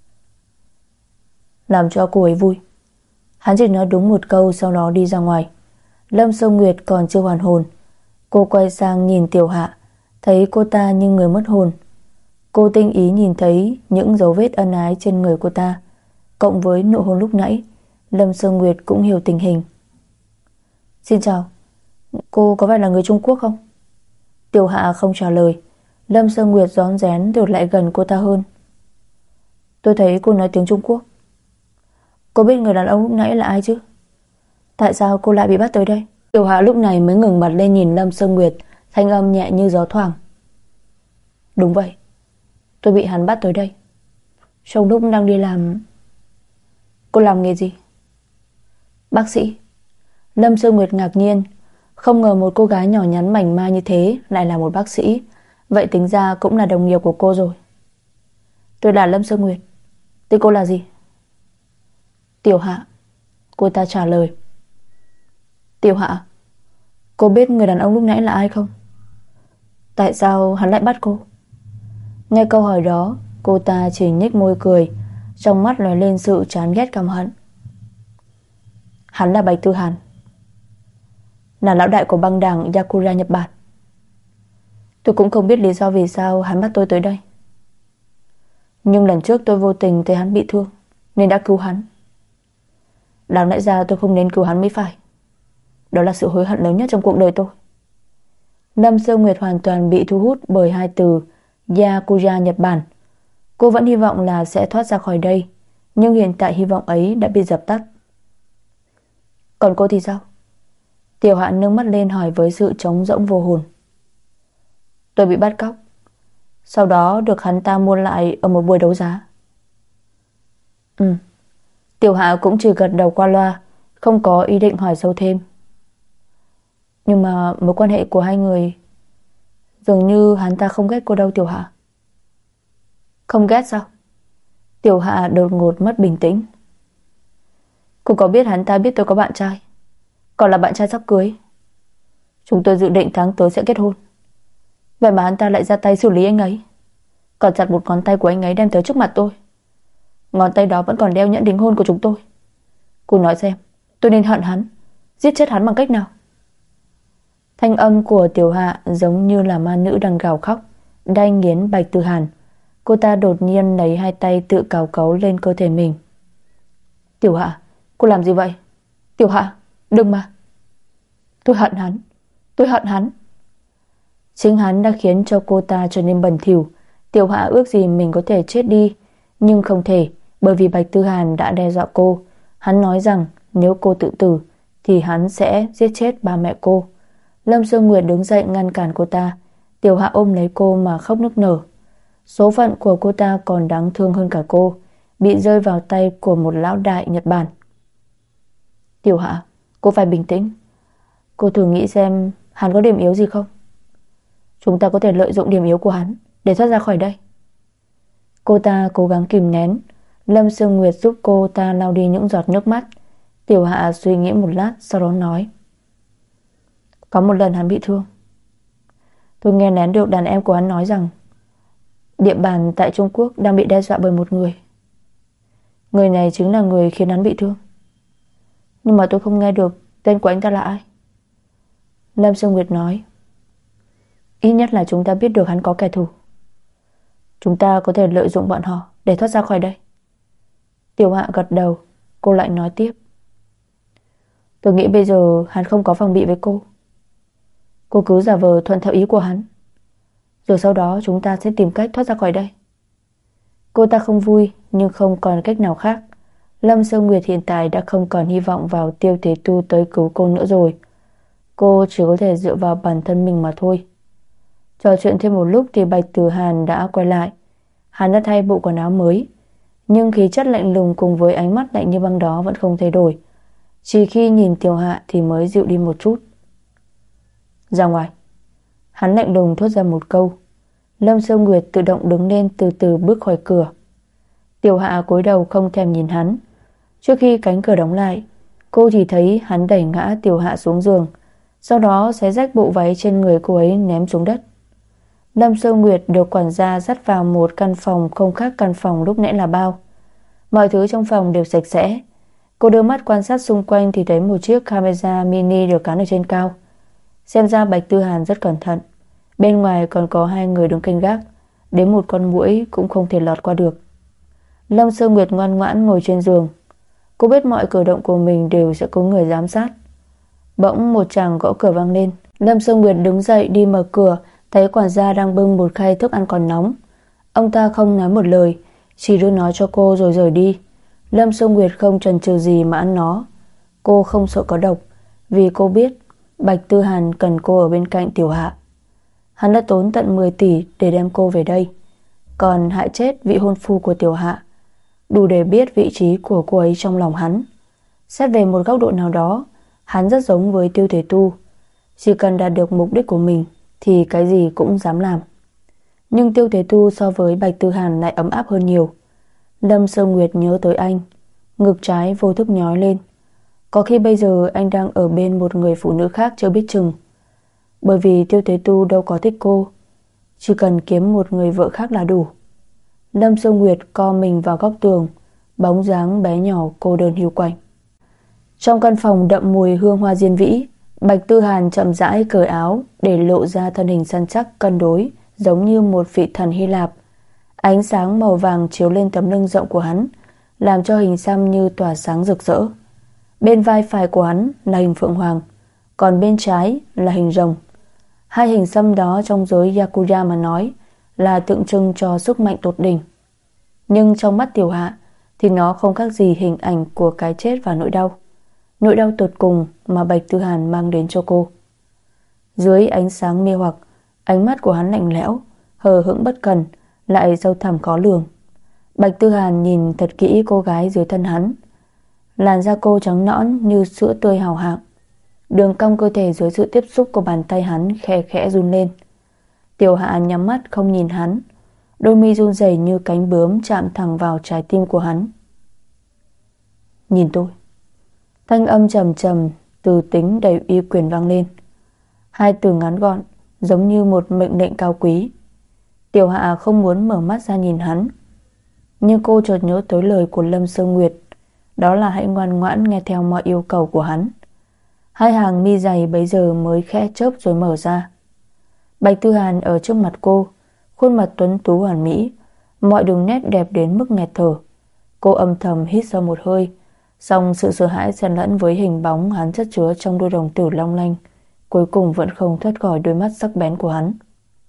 Speaker 1: Làm cho cô ấy vui. Hắn chỉ nói đúng một câu, sau đó đi ra ngoài. Lâm Sơ Nguyệt còn chưa hoàn hồn. Cô quay sang nhìn Tiểu Hạ, thấy cô ta như người mất hồn. Cô tinh ý nhìn thấy những dấu vết ân ái trên người cô ta, cộng với nụ hôn lúc nãy. Lâm Sơ Nguyệt cũng hiểu tình hình. Xin chào, cô có phải là người Trung Quốc không? Tiểu Hạ không trả lời. Lâm Sơ Nguyệt rón rén được lại gần cô ta hơn. Tôi thấy cô nói tiếng Trung Quốc. Cô biết người đàn ông lúc nãy là ai chứ? Tại sao cô lại bị bắt tới đây? Tiểu Hạ lúc này mới ngừng mặt lên nhìn Lâm Sơ Nguyệt, thanh âm nhẹ như gió thoảng. Đúng vậy, tôi bị hắn bắt tới đây trong lúc đang đi làm. Cô làm nghề gì? Bác sĩ. Lâm Sơ Nguyệt ngạc nhiên, không ngờ một cô gái nhỏ nhắn mảnh mai như thế lại là một bác sĩ. Vậy tính ra cũng là đồng nghiệp của cô rồi. Tôi là Lâm Sơ Nguyệt. Tên cô là gì? Tiểu Hạ, cô ta trả lời. Tiểu Hạ, cô biết người đàn ông lúc nãy là ai không? Tại sao hắn lại bắt cô? Nghe câu hỏi đó, cô ta chỉ nhếch môi cười, trong mắt lóe lên sự chán ghét căm hận. Hắn là Bạch Tử Hàn, là lão đại của băng đảng Yakuza Nhật Bản. Tôi cũng không biết lý do vì sao hắn bắt tôi tới đây, nhưng lần trước tôi vô tình thấy hắn bị thương nên đã cứu hắn. Đáng lẽ ra tôi không nên cứu hắn mới phải. Đó là sự hối hận lớn nhất trong cuộc đời tôi. Lâm Sơ Nguyệt hoàn toàn bị thu hút bởi hai từ Yakuza Nhật Bản. Cô vẫn hy vọng là sẽ thoát ra khỏi đây, nhưng hiện tại hy vọng ấy đã bị dập tắt. Còn cô thì sao? Tiểu Hạ nâng mắt lên hỏi với sự trống rỗng vô hồn. Tôi bị bắt cóc, sau đó được hắn ta mua lại ở một buổi đấu giá. Tiểu Hạ cũng chỉ gật đầu qua loa, không có ý định hỏi sâu thêm. Nhưng mà mối quan hệ của hai người, dường như hắn ta không ghét cô đâu Tiểu Hạ. Không ghét sao? Tiểu Hạ đột ngột mất bình tĩnh. Cô có biết hắn ta biết tôi có bạn trai, còn là bạn trai sắp cưới. Chúng tôi dự định tháng tới sẽ kết hôn. Vậy mà hắn ta lại ra tay xử lý anh ấy, còn chặt một ngón tay của anh ấy đem tới trước mặt tôi. Ngón tay đó vẫn còn đeo nhẫn đính hôn của chúng tôi. Cô nói xem, tôi nên hận hắn, giết chết hắn bằng cách nào? Thanh âm của Tiểu Hạ giống như là ma nữ đang gào khóc, đay nghiến Bạch Tư Hàn. Cô ta đột nhiên lấy hai tay tự cào cấu lên cơ thể mình. Tiểu Hạ, cô làm gì vậy? Tiểu Hạ, đừng mà. Tôi hận hắn, tôi hận hắn. Chính hắn đã khiến cho cô ta trở nên bẩn thỉu. Tiểu Hạ ước gì mình có thể chết đi, nhưng không thể, bởi vì Bạch Tư Hàn đã đe dọa cô. Hắn nói rằng nếu cô tự tử thì hắn sẽ giết chết ba mẹ cô. Lâm Sơ Nguyệt đứng dậy ngăn cản cô ta. Tiểu Hạ ôm lấy cô mà khóc nức nở. Số phận của cô ta còn đáng thương hơn cả cô, bị rơi vào tay của một lão đại Nhật Bản. Tiểu Hạ, cô phải bình tĩnh. Cô thử nghĩ xem hắn có điểm yếu gì không? Chúng ta có thể lợi dụng điểm yếu của hắn để thoát ra khỏi đây. Cô ta cố gắng kìm nén. Lâm Sương Nguyệt giúp cô ta lau đi những giọt nước mắt. Tiểu Hạ suy nghĩ một lát, sau đó nói. Có một lần hắn bị thương. Tôi nghe lén được đàn em của hắn nói rằng địa bàn tại Trung Quốc đang bị đe dọa bởi một người. Người này chính là người khiến hắn bị thương. Nhưng mà tôi không nghe được tên của anh ta là ai. Lâm Sương Nguyệt nói. Ít nhất là chúng ta biết được hắn có kẻ thù. Chúng ta có thể lợi dụng bọn họ để thoát ra khỏi đây. Tiểu Hạ gật đầu. Cô lại nói tiếp. Tôi nghĩ bây giờ hắn không có phòng bị với cô. Cô cứ giả vờ thuận theo ý của hắn, rồi sau đó chúng ta sẽ tìm cách thoát ra khỏi đây. Cô ta không vui, nhưng không còn cách nào khác. Lâm Sơ Nguyệt hiện tại đã không còn hy vọng vào Tiêu Thế Tu tới cứu cô nữa rồi. Cô chỉ có thể dựa vào bản thân mình mà thôi. Trò chuyện thêm một lúc thì Bạch Tử Hàn đã quay lại. Hắn đã thay bộ quần áo mới, nhưng khí chất lạnh lùng cùng với ánh mắt lạnh như băng đó vẫn không thay đổi. Chỉ khi nhìn Tiểu Hạ thì mới dịu đi một chút. Ra ngoài. Hắn lạnh lùng thốt ra một câu. Lâm Sơ Nguyệt tự động đứng lên, từ từ bước khỏi cửa. Tiểu Hạ cúi đầu không thèm nhìn hắn. Trước khi cánh cửa đóng lại, cô chỉ thấy hắn đẩy ngã Tiểu Hạ xuống giường, sau đó xé rách bộ váy trên người cô ấy ném xuống đất. Lâm Sơ Nguyệt được quản gia dắt vào một căn phòng không khác căn phòng lúc nãy là bao. Mọi thứ trong phòng đều sạch sẽ. Cô đưa mắt quan sát xung quanh thì thấy một chiếc camera mini được gắn ở trên cao. Xem ra Bạch Tư Hàn rất cẩn thận. Bên ngoài còn có hai người đứng canh gác, đến một con muỗi cũng không thể lọt qua được. Lâm Sơ Nguyệt ngoan ngoãn ngồi trên giường. Cô biết mọi cử động của mình đều sẽ có người giám sát. Bỗng một tràng gõ cửa vang lên. Lâm Sơ Nguyệt đứng dậy đi mở cửa, thấy quản gia đang bưng một khay thức ăn còn nóng. Ông ta không nói một lời, chỉ đưa nó cho cô rồi rời đi. Lâm Sơ Nguyệt không chần chừ gì mà ăn nó. Cô không sợ có độc, vì cô biết Bạch Tư Hàn cần cô ở bên cạnh Tiểu Hạ. Hắn đã tốn tận 10 tỷ để đem cô về đây, còn hại chết vị hôn phu của Tiểu Hạ, đủ để biết vị trí của cô ấy trong lòng hắn. Xét về một góc độ nào đó, hắn rất giống với Tiêu Thể Tu. Chỉ cần đạt được mục đích của mình thì cái gì cũng dám làm. Nhưng Tiêu Thể Tu so với Bạch Tư Hàn lại ấm áp hơn nhiều. Lâm Sơ Nguyệt nhớ tới anh, ngực trái vô thức nhói lên. Có khi bây giờ anh đang ở bên một người phụ nữ khác chưa biết chừng. Bởi vì Tiêu Thế Tu đâu có thích cô, chỉ cần kiếm một người vợ khác là đủ. Lâm Sơ Nguyệt co mình vào góc tường, bóng dáng bé nhỏ cô đơn hiu quạnh. Trong căn phòng đậm mùi hương hoa diên vĩ, Bạch Tư Hàn chậm rãi cởi áo để lộ ra thân hình săn chắc cân đối, giống như một vị thần Hy Lạp. Ánh sáng màu vàng chiếu lên tấm lưng rộng của hắn, làm cho hình xăm như tỏa sáng rực rỡ. Bên vai phải của hắn là hình phượng hoàng, còn bên trái là hình rồng. Hai hình xăm đó trong giới Yakuza mà nói là tượng trưng cho sức mạnh tột đỉnh. Nhưng trong mắt Tiểu Hạ thì nó không khác gì hình ảnh của cái chết và nỗi đau. Nỗi đau tột cùng mà Bạch Tư Hàn mang đến cho cô. Dưới ánh sáng mê hoặc, ánh mắt của hắn lạnh lẽo, hờ hững bất cần, lại sâu thẳm khó lường. Bạch Tư Hàn nhìn thật kỹ cô gái dưới thân hắn. Làn da cô trắng nõn như sữa tươi hào hạng. Đường cong cơ thể dưới sự tiếp xúc của bàn tay hắn khẽ khẽ run lên. Tiểu Hạ nhắm mắt không nhìn hắn, đôi mi run rẩy như cánh bướm chạm thẳng vào trái tim của hắn. Nhìn tôi. Thanh âm trầm trầm, từ tính đầy uy quyền vang lên. Hai từ ngắn gọn, giống như một mệnh lệnh cao quý. Tiểu Hạ không muốn mở mắt ra nhìn hắn, nhưng cô chợt nhớ tới lời của Lâm Sương Nguyệt, đó là hãy ngoan ngoãn nghe theo mọi yêu cầu của hắn. Hai hàng mi dày bấy giờ mới khẽ chớp rồi mở ra. Bạch Tư Hàn ở trước mặt cô, khuôn mặt tuấn tú hoàn mỹ, mọi đường nét đẹp đến mức nghẹt thở. Cô âm thầm hít sâu một hơi, song sự sợ hãi xen lẫn với hình bóng hắn chất chứa trong đôi đồng tử long lanh, cuối cùng vẫn không thoát khỏi đôi mắt sắc bén của hắn.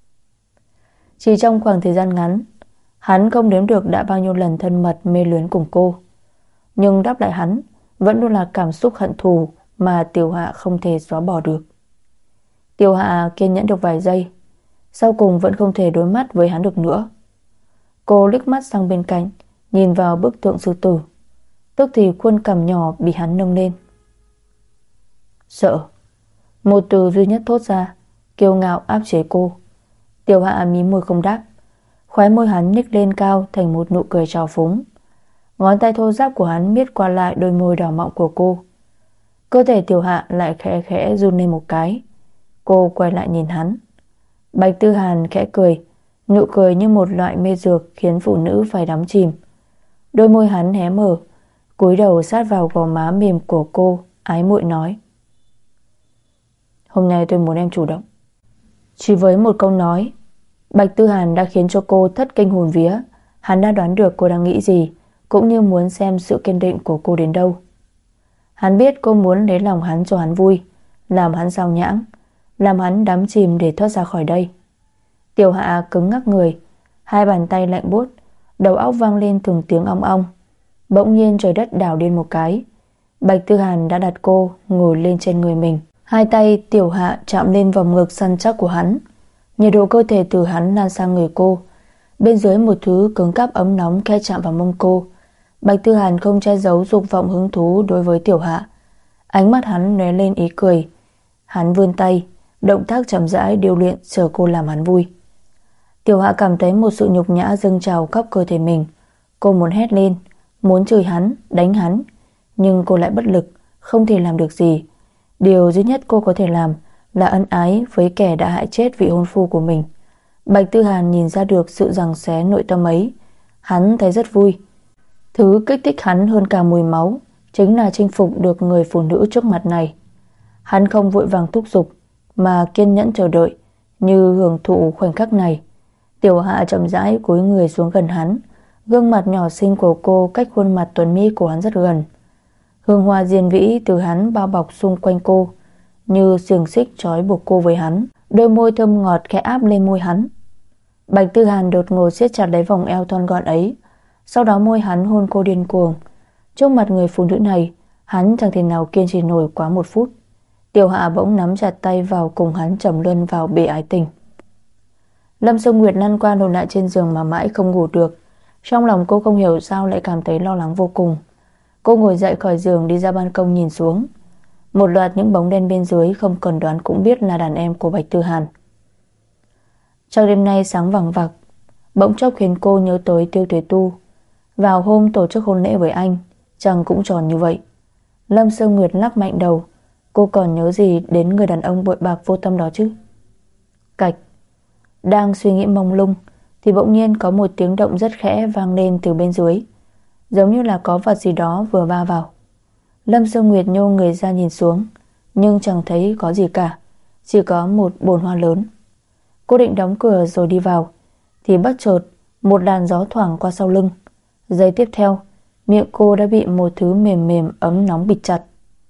Speaker 1: Chỉ trong khoảng thời gian ngắn, hắn không đếm được đã bao nhiêu lần thân mật mê luyến cùng cô, nhưng đáp lại hắn vẫn luôn là cảm xúc hận thù mà Tiểu Hạ không thể xóa bỏ được. Tiểu Hạ kiên nhẫn được vài giây, sau cùng vẫn không thể đối mắt với hắn được nữa. Cô liếc mắt sang bên cạnh, nhìn vào bức tượng sư tử. Tức thì khuôn cằm nhỏ bị hắn nâng lên. Sợ. Một từ duy nhất thốt ra, kiêu ngạo áp chế cô. Tiểu Hạ mí môi không đáp. Khóe môi hắn nhếch lên cao thành một nụ cười trào phúng. Ngón tay thô ráp của hắn miết qua lại đôi môi đỏ mọng của cô. Cơ thể Tiểu Hạ lại khẽ khẽ run lên một cái. Cô quay lại nhìn hắn. Bạch Tư Hàn khẽ cười, nụ cười như một loại mê dược khiến phụ nữ phải đắm chìm. Đôi môi hắn hé mở, cúi đầu sát vào gò má mềm của cô, ái muội nói: Hôm nay tôi muốn em chủ động. Chỉ với một câu nói, Bạch Tư Hàn đã khiến cho cô thất kinh hồn vía. Hắn đã đoán được cô đang nghĩ gì, cũng như muốn xem sự kiên định của cô đến đâu. Hắn biết cô muốn lấy lòng hắn cho hắn vui, làm hắn sao nhãng, làm hắn đắm chìm để thoát ra khỏi đây. Tiểu Hạ cứng ngắc người, hai bàn tay lạnh buốt, đầu óc vang lên từng tiếng ong ong. Bỗng nhiên trời đất đảo điên một cái. Bạch Tư Hàn đã đặt cô ngồi lên trên người mình. Hai tay Tiểu Hạ chạm lên vòng ngực săn chắc của hắn. Nhiệt độ cơ thể từ hắn lan sang người cô. Bên dưới một thứ cứng cáp ấm nóng khe chạm vào mông cô. Bạch Tư Hàn không che giấu dục vọng hứng thú đối với Tiểu Hạ. Ánh mắt hắn lóe lên ý cười. Hắn vươn tay, động tác chậm rãi điêu luyện chờ cô làm hắn vui. Tiểu Hạ cảm thấy một sự nhục nhã dâng trào khắp cơ thể mình. Cô muốn hét lên, muốn chửi hắn, đánh hắn, nhưng cô lại bất lực, không thể làm được gì. Điều duy nhất cô có thể làm là ân ái với kẻ đã hại chết vị hôn phu của mình. Bạch Tư Hàn nhìn ra được sự giằng xé nội tâm ấy. Hắn thấy rất vui. Thứ kích thích hắn hơn cả mùi máu chính là chinh phục được người phụ nữ trước mặt này. Hắn không vội vàng thúc giục, mà kiên nhẫn chờ đợi, như hưởng thụ khoảnh khắc này. Tiểu Hạ chậm rãi cúi người xuống gần hắn. Gương mặt nhỏ xinh của cô cách khuôn mặt tuấn mỹ của hắn rất gần. Hương hoa diên vĩ từ hắn bao bọc xung quanh cô, như xiềng xích trói buộc cô với hắn. Đôi môi thơm ngọt khẽ áp lên môi hắn. Bạch Tư Hàn đột ngột siết chặt lấy vòng eo thon gọn ấy, sau đó môi hắn hôn cô điên cuồng. Trước mặt người phụ nữ này, hắn chẳng thể nào kiên trì nổi quá 1 phút. Tiểu Hạ bỗng nắm chặt tay vào cùng hắn trầm luân vào bể ái tình. Lâm Sương Nguyệt lăn qua lộn lại trên giường mà mãi không ngủ được. Trong lòng cô không hiểu sao lại cảm thấy lo lắng vô cùng. Cô ngồi dậy khỏi giường đi ra ban công nhìn xuống. Một loạt những bóng đen bên dưới không cần đoán cũng biết là đàn em của Bạch Tư Hàn. Trong đêm nay sáng vằng vặc, bỗng chốc khiến cô nhớ tới Tiêu Tuế Tu. Vào hôm tổ chức hôn lễ với anh, chàng cũng tròn như vậy. Lâm Sương Nguyệt lắc mạnh đầu. Cô còn nhớ gì đến người đàn ông bội bạc vô tâm đó chứ? Cạch. Đang suy nghĩ mông lung thì bỗng nhiên có một tiếng động rất khẽ vang lên từ bên dưới, giống như là có vật gì đó vừa va vào. Lâm Sương Nguyệt nhô người ra nhìn xuống, nhưng chẳng thấy có gì cả, chỉ có một bồn hoa lớn. Cô định đóng cửa rồi đi vào thì bất chợt một làn gió thoảng qua sau lưng. Giây tiếp theo, Miệng cô đã bị một thứ mềm mềm ấm nóng bịt chặt.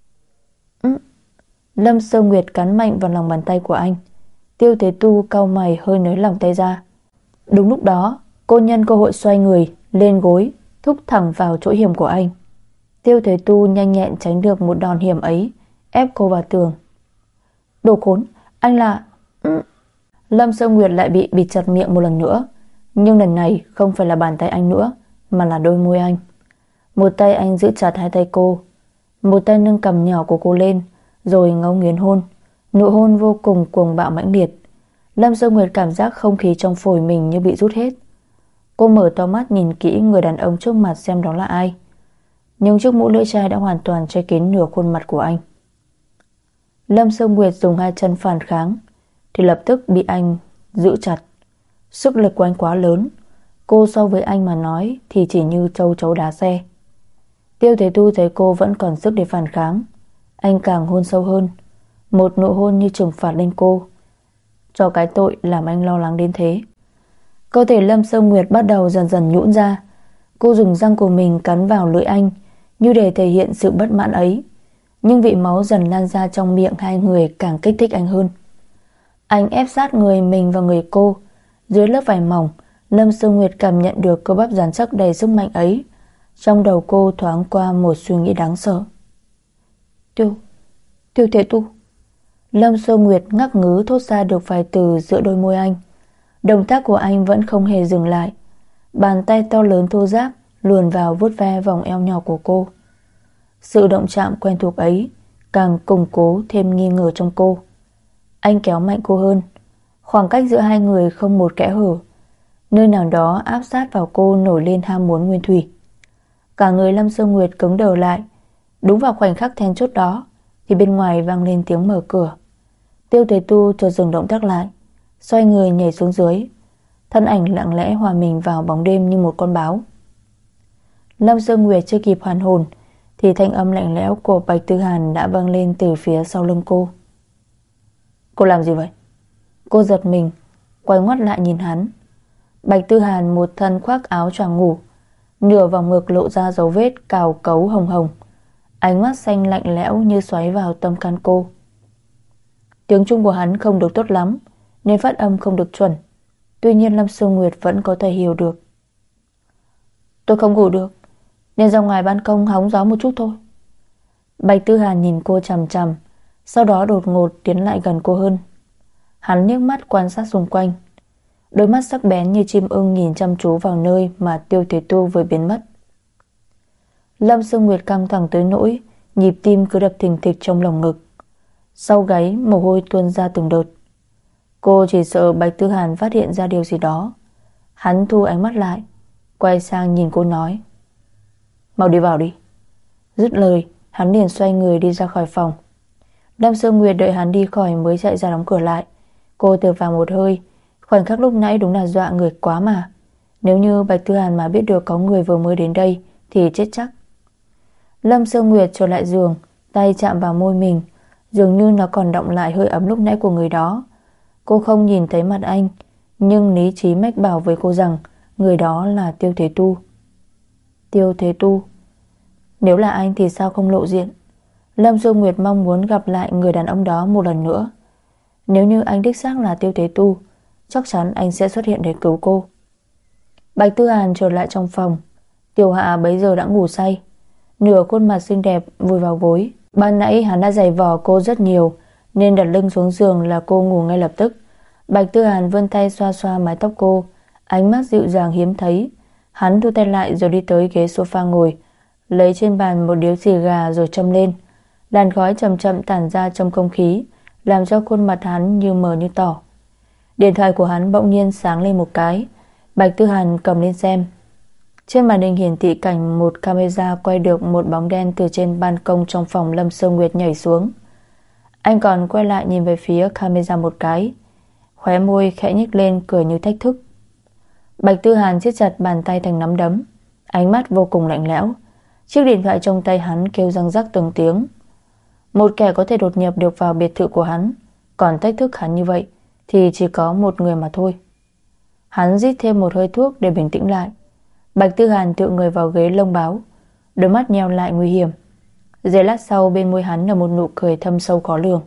Speaker 1: Lâm Sơ Nguyệt cắn mạnh vào lòng bàn tay của anh. Tiêu Thế Tu cau mày hơi nới lỏng tay ra. Đúng lúc đó, cô nhân cơ hội xoay người lên gối, thúc thẳng vào chỗ hiểm của anh. Tiêu Thế Tu nhanh nhẹn tránh được một đòn hiểm ấy, ép cô vào tường. Đồ khốn, anh là... Lâm Sơ Nguyệt lại bị bịt chặt miệng một lần nữa. Nhưng lần này không phải là bàn tay anh nữa, mà là đôi môi anh. Một tay anh giữ chặt hai tay cô, một tay nâng cằm nhỏ của cô lên, rồi ngấu nghiến hôn. Nụ hôn vô cùng cuồng bạo mãnh liệt. Lâm Sơ Nguyệt cảm giác không khí trong phổi mình như bị rút hết. Cô mở to mắt nhìn kỹ người đàn ông trước mặt xem đó là ai. Nhưng chiếc mũ lưỡi chai đã hoàn toàn che kín nửa khuôn mặt của anh. Lâm Sơ Nguyệt dùng hai chân phản kháng thì lập tức bị anh giữ chặt. Sức lực của anh quá lớn, cô so với anh mà nói thì chỉ như châu chấu đá xe. Tiêu Thế Tu thấy cô vẫn còn sức để phản kháng, anh càng hôn sâu hơn, một nụ hôn như trừng phạt lên cô cho cái tội làm anh lo lắng đến thế. Cơ thể Lâm Sơ Nguyệt bắt đầu dần dần nhũn ra. Cô dùng răng của mình cắn vào lưỡi anh như để thể hiện sự bất mãn ấy. Nhưng vị máu dần lan ra trong miệng hai người càng kích thích anh hơn. Anh ép sát người mình vào người cô. Dưới lớp vải mỏng, Lâm Sơ Nguyệt cảm nhận được cơ bắp rắn chắc đầy sức mạnh ấy. Trong đầu cô thoáng qua một suy nghĩ đáng sợ. Tiêu Thế Tu. Lâm Sơ Nguyệt ngắc ngứ thốt ra được vài từ giữa đôi môi anh. Động tác của anh vẫn không hề dừng lại. Bàn tay to lớn thô ráp luồn vào vuốt ve vòng eo nhỏ của cô. Sự động chạm quen thuộc ấy càng củng cố thêm nghi ngờ trong cô. Anh kéo mạnh cô hơn. Khoảng cách giữa hai người không một kẽ hở. Nơi nào đó áp sát vào cô nổi lên ham muốn nguyên thủy. Cả người Lâm Sơ Nguyệt cứng đờ lại. Đúng vào khoảnh khắc then chốt đó thì bên ngoài vang lên tiếng mở cửa. Tiêu Thế Tu chợt dừng động tác lại, xoay người nhảy xuống dưới. Thân ảnh lặng lẽ hòa mình vào bóng đêm như một con báo. Lâm Sơ Nguyệt chưa kịp hoàn hồn thì thanh âm lạnh lẽo của Bạch Tư Hàn đã vang lên từ phía sau lưng cô. Cô làm gì vậy? Cô giật mình, quay ngoắt lại nhìn hắn. Bạch Tư Hàn một thân khoác áo choàng ngủ, nửa vòng ngực lộ ra dấu vết cào cấu hồng hồng. Ánh mắt xanh lạnh lẽo như xoáy vào tâm can cô. Tiếng Trung của hắn không được tốt lắm nên phát âm không được chuẩn. Tuy nhiên Lâm Sơ Nguyệt vẫn có thể hiểu được. Tôi không ngủ được nên ra ngoài ban công hóng gió một chút thôi. Bạch Tư Hàn nhìn cô chằm chằm, sau đó đột ngột tiến lại gần cô hơn. Hắn liếc mắt quan sát xung quanh, đôi mắt sắc bén như chim ưng nhìn chăm chú vào nơi mà Tiêu Thế Tu vừa biến mất. Lâm Sơ Nguyệt căng thẳng tới nỗi nhịp tim cứ đập thình thịch trong lồng ngực. Sau gáy mồ hôi tuôn ra từng đợt. Cô chỉ sợ Bạch Tư Hàn phát hiện ra điều gì đó. Hắn thu ánh mắt lại, quay sang nhìn cô nói: Mau đi vào đi. Dứt lời, hắn liền xoay người đi ra khỏi phòng. Lâm Sơ Nguyệt đợi hắn đi khỏi mới chạy ra đóng cửa lại. Cô thở vào một hơi. Khoảnh khắc lúc nãy đúng là dọa người quá mà. Nếu như Bạch Tư Hàn mà biết được có người vừa mới đến đây thì chết chắc. Lâm Sơ Nguyệt trở lại giường, tay chạm vào môi mình, dường như nó còn đọng lại hơi ấm lúc nãy của người đó. Cô không nhìn thấy mặt anh, nhưng lý trí mách bảo với cô rằng người đó là Tiêu Thế Tu. Tiêu Thế Tu. Nếu là anh thì sao không lộ diện? Lâm Sơ Nguyệt mong muốn gặp lại người đàn ông đó một lần nữa. Nếu như anh đích xác là Tiêu Thế Tu, chắc chắn anh sẽ xuất hiện để cứu cô. Bạch Tư Hàn trở lại trong phòng. Tiểu Hạ bấy giờ đã ngủ say, nửa khuôn mặt xinh đẹp vùi vào gối. Ban nãy hắn đã giày vò cô rất nhiều nên đặt lưng xuống giường là cô ngủ ngay lập tức. Bạch Tư Hàn vươn tay xoa xoa mái tóc cô, ánh mắt dịu dàng hiếm thấy. Hắn thu tay lại rồi đi tới ghế sofa ngồi, lấy trên bàn một điếu xì gà rồi châm lên. Làn khói chậm chậm tản ra trong không khí, làm cho khuôn mặt hắn như mờ như tỏ. Điện thoại của hắn bỗng nhiên sáng lên một cái. Bạch Tư Hàn cầm lên xem. Trên màn hình hiển thị cảnh một camera quay được một bóng đen từ trên ban công trong phòng Lâm Sơ Nguyệt nhảy xuống. Anh còn quay lại nhìn về phía camera một cái, khóe môi khẽ nhếch lên cười như thách thức. Bạch Tư Hàn siết chặt bàn tay thành nắm đấm, ánh mắt vô cùng lạnh lẽo. Chiếc điện thoại trong tay hắn kêu răng rắc từng tiếng. Một kẻ có thể đột nhập được vào biệt thự của hắn, còn thách thức hắn như vậy thì chỉ có một người mà thôi. Hắn rít thêm một hơi thuốc để bình tĩnh lại. Bạch Tư Hàn tựa người vào ghế lông báo, đôi mắt nheo lại nguy hiểm. Giây lát sau bên môi hắn là một nụ cười thâm sâu khó lường.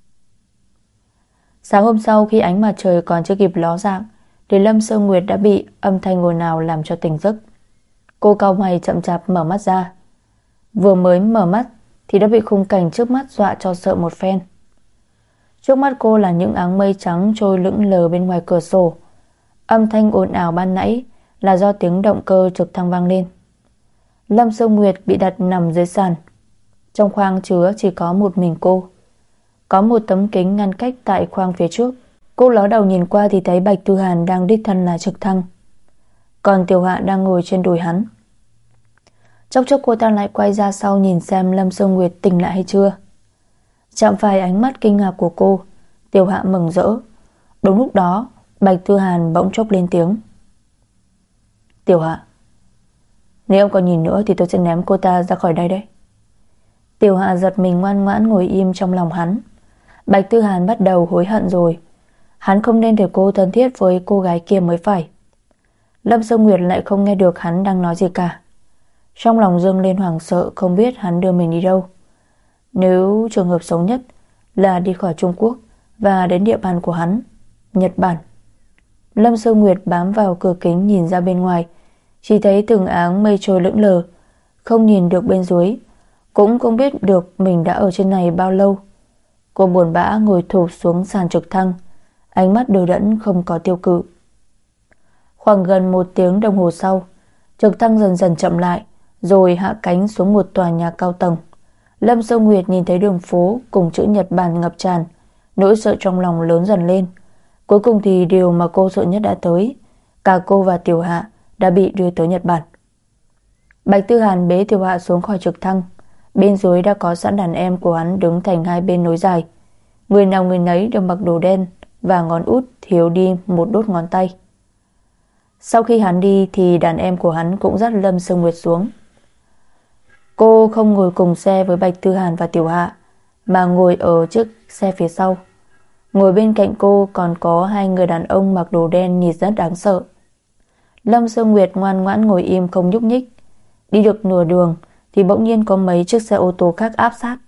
Speaker 1: Sáng hôm sau khi ánh mặt trời còn chưa kịp ló dạng thì Lâm Sơ Nguyệt đã bị âm thanh ồn ào làm cho tỉnh giấc. Cô cau mày chậm chạp mở mắt ra. Vừa mới mở mắt thì đã bị khung cảnh trước mắt dọa cho sợ một phen. Trước mắt cô là những áng mây trắng trôi lững lờ bên ngoài cửa sổ. Âm thanh ồn ào ban nãy là do tiếng động cơ trực thăng vang lên. Lâm Sơ Nguyệt bị đặt nằm dưới sàn. Trong khoang chứa chỉ có một mình cô. Có một tấm kính ngăn cách tại khoang phía trước. Cô ló đầu nhìn qua thì thấy Bạch Tư Hàn đang đích thân là trực thăng, còn Tiểu Hạ đang ngồi trên đùi hắn. Chốc chốc cô ta lại quay ra sau nhìn xem Lâm Sơ Nguyệt tỉnh lại hay chưa. Chạm phải ánh mắt kinh ngạc của cô, Tiểu Hạ mừng rỡ. Đúng lúc đó Bạch Tư Hàn bỗng chốc lên tiếng. Tiểu Hạ, nếu ông còn nhìn nữa thì tôi sẽ ném cô ta ra khỏi đây đấy. Tiểu Hạ giật mình ngoan ngoãn ngồi im trong lòng hắn. Bạch Tư Hàn bắt đầu hối hận rồi. Hắn không nên để cô thân thiết với cô gái kia mới phải. Lâm Sơ Nguyệt lại không nghe được hắn đang nói gì cả. Trong lòng dâng lên hoảng sợ, không biết hắn đưa mình đi đâu. Nếu trường hợp xấu nhất là đi khỏi Trung Quốc và đến địa bàn của hắn, Nhật Bản. Lâm Sơ Nguyệt bám vào cửa kính nhìn ra bên ngoài, chỉ thấy từng áng mây trôi lững lờ, không nhìn được bên dưới, cũng không biết được mình đã ở trên này bao lâu. Cô buồn bã ngồi thụp xuống sàn trực thăng, ánh mắt đờ đẫn không có tiêu cự. Khoảng gần 1 tiếng đồng hồ sau, trực thăng dần dần chậm lại, rồi hạ cánh xuống một tòa nhà cao tầng. Lâm Sơ Nguyệt nhìn thấy đường phố cùng chữ Nhật Bản ngập tràn, nỗi sợ trong lòng lớn dần lên. Cuối cùng thì điều mà cô sợ nhất đã tới. Cả cô và Tiểu Hạ đã bị đưa tới Nhật Bản. Bạch Tư Hàn bế Tiểu Hạ xuống khỏi trực thăng. Bên dưới đã có sẵn đàn em của hắn đứng thành hai bên nối dài. Người nào người nấy đều mặc đồ đen và ngón út thiếu đi một đốt ngón tay. Sau khi hắn đi thì đàn em của hắn cũng dắt Lâm Sơ Nguyệt xuống. Cô không ngồi cùng xe với Bạch Tư Hàn và Tiểu Hạ, mà ngồi ở chiếc xe phía sau. Ngồi bên cạnh cô còn có 2 người đàn ông mặc đồ đen nhìn rất đáng sợ. Lâm Sơ Nguyệt ngoan ngoãn ngồi im không nhúc nhích. Đi được nửa đường thì bỗng nhiên có mấy chiếc xe ô tô khác áp sát.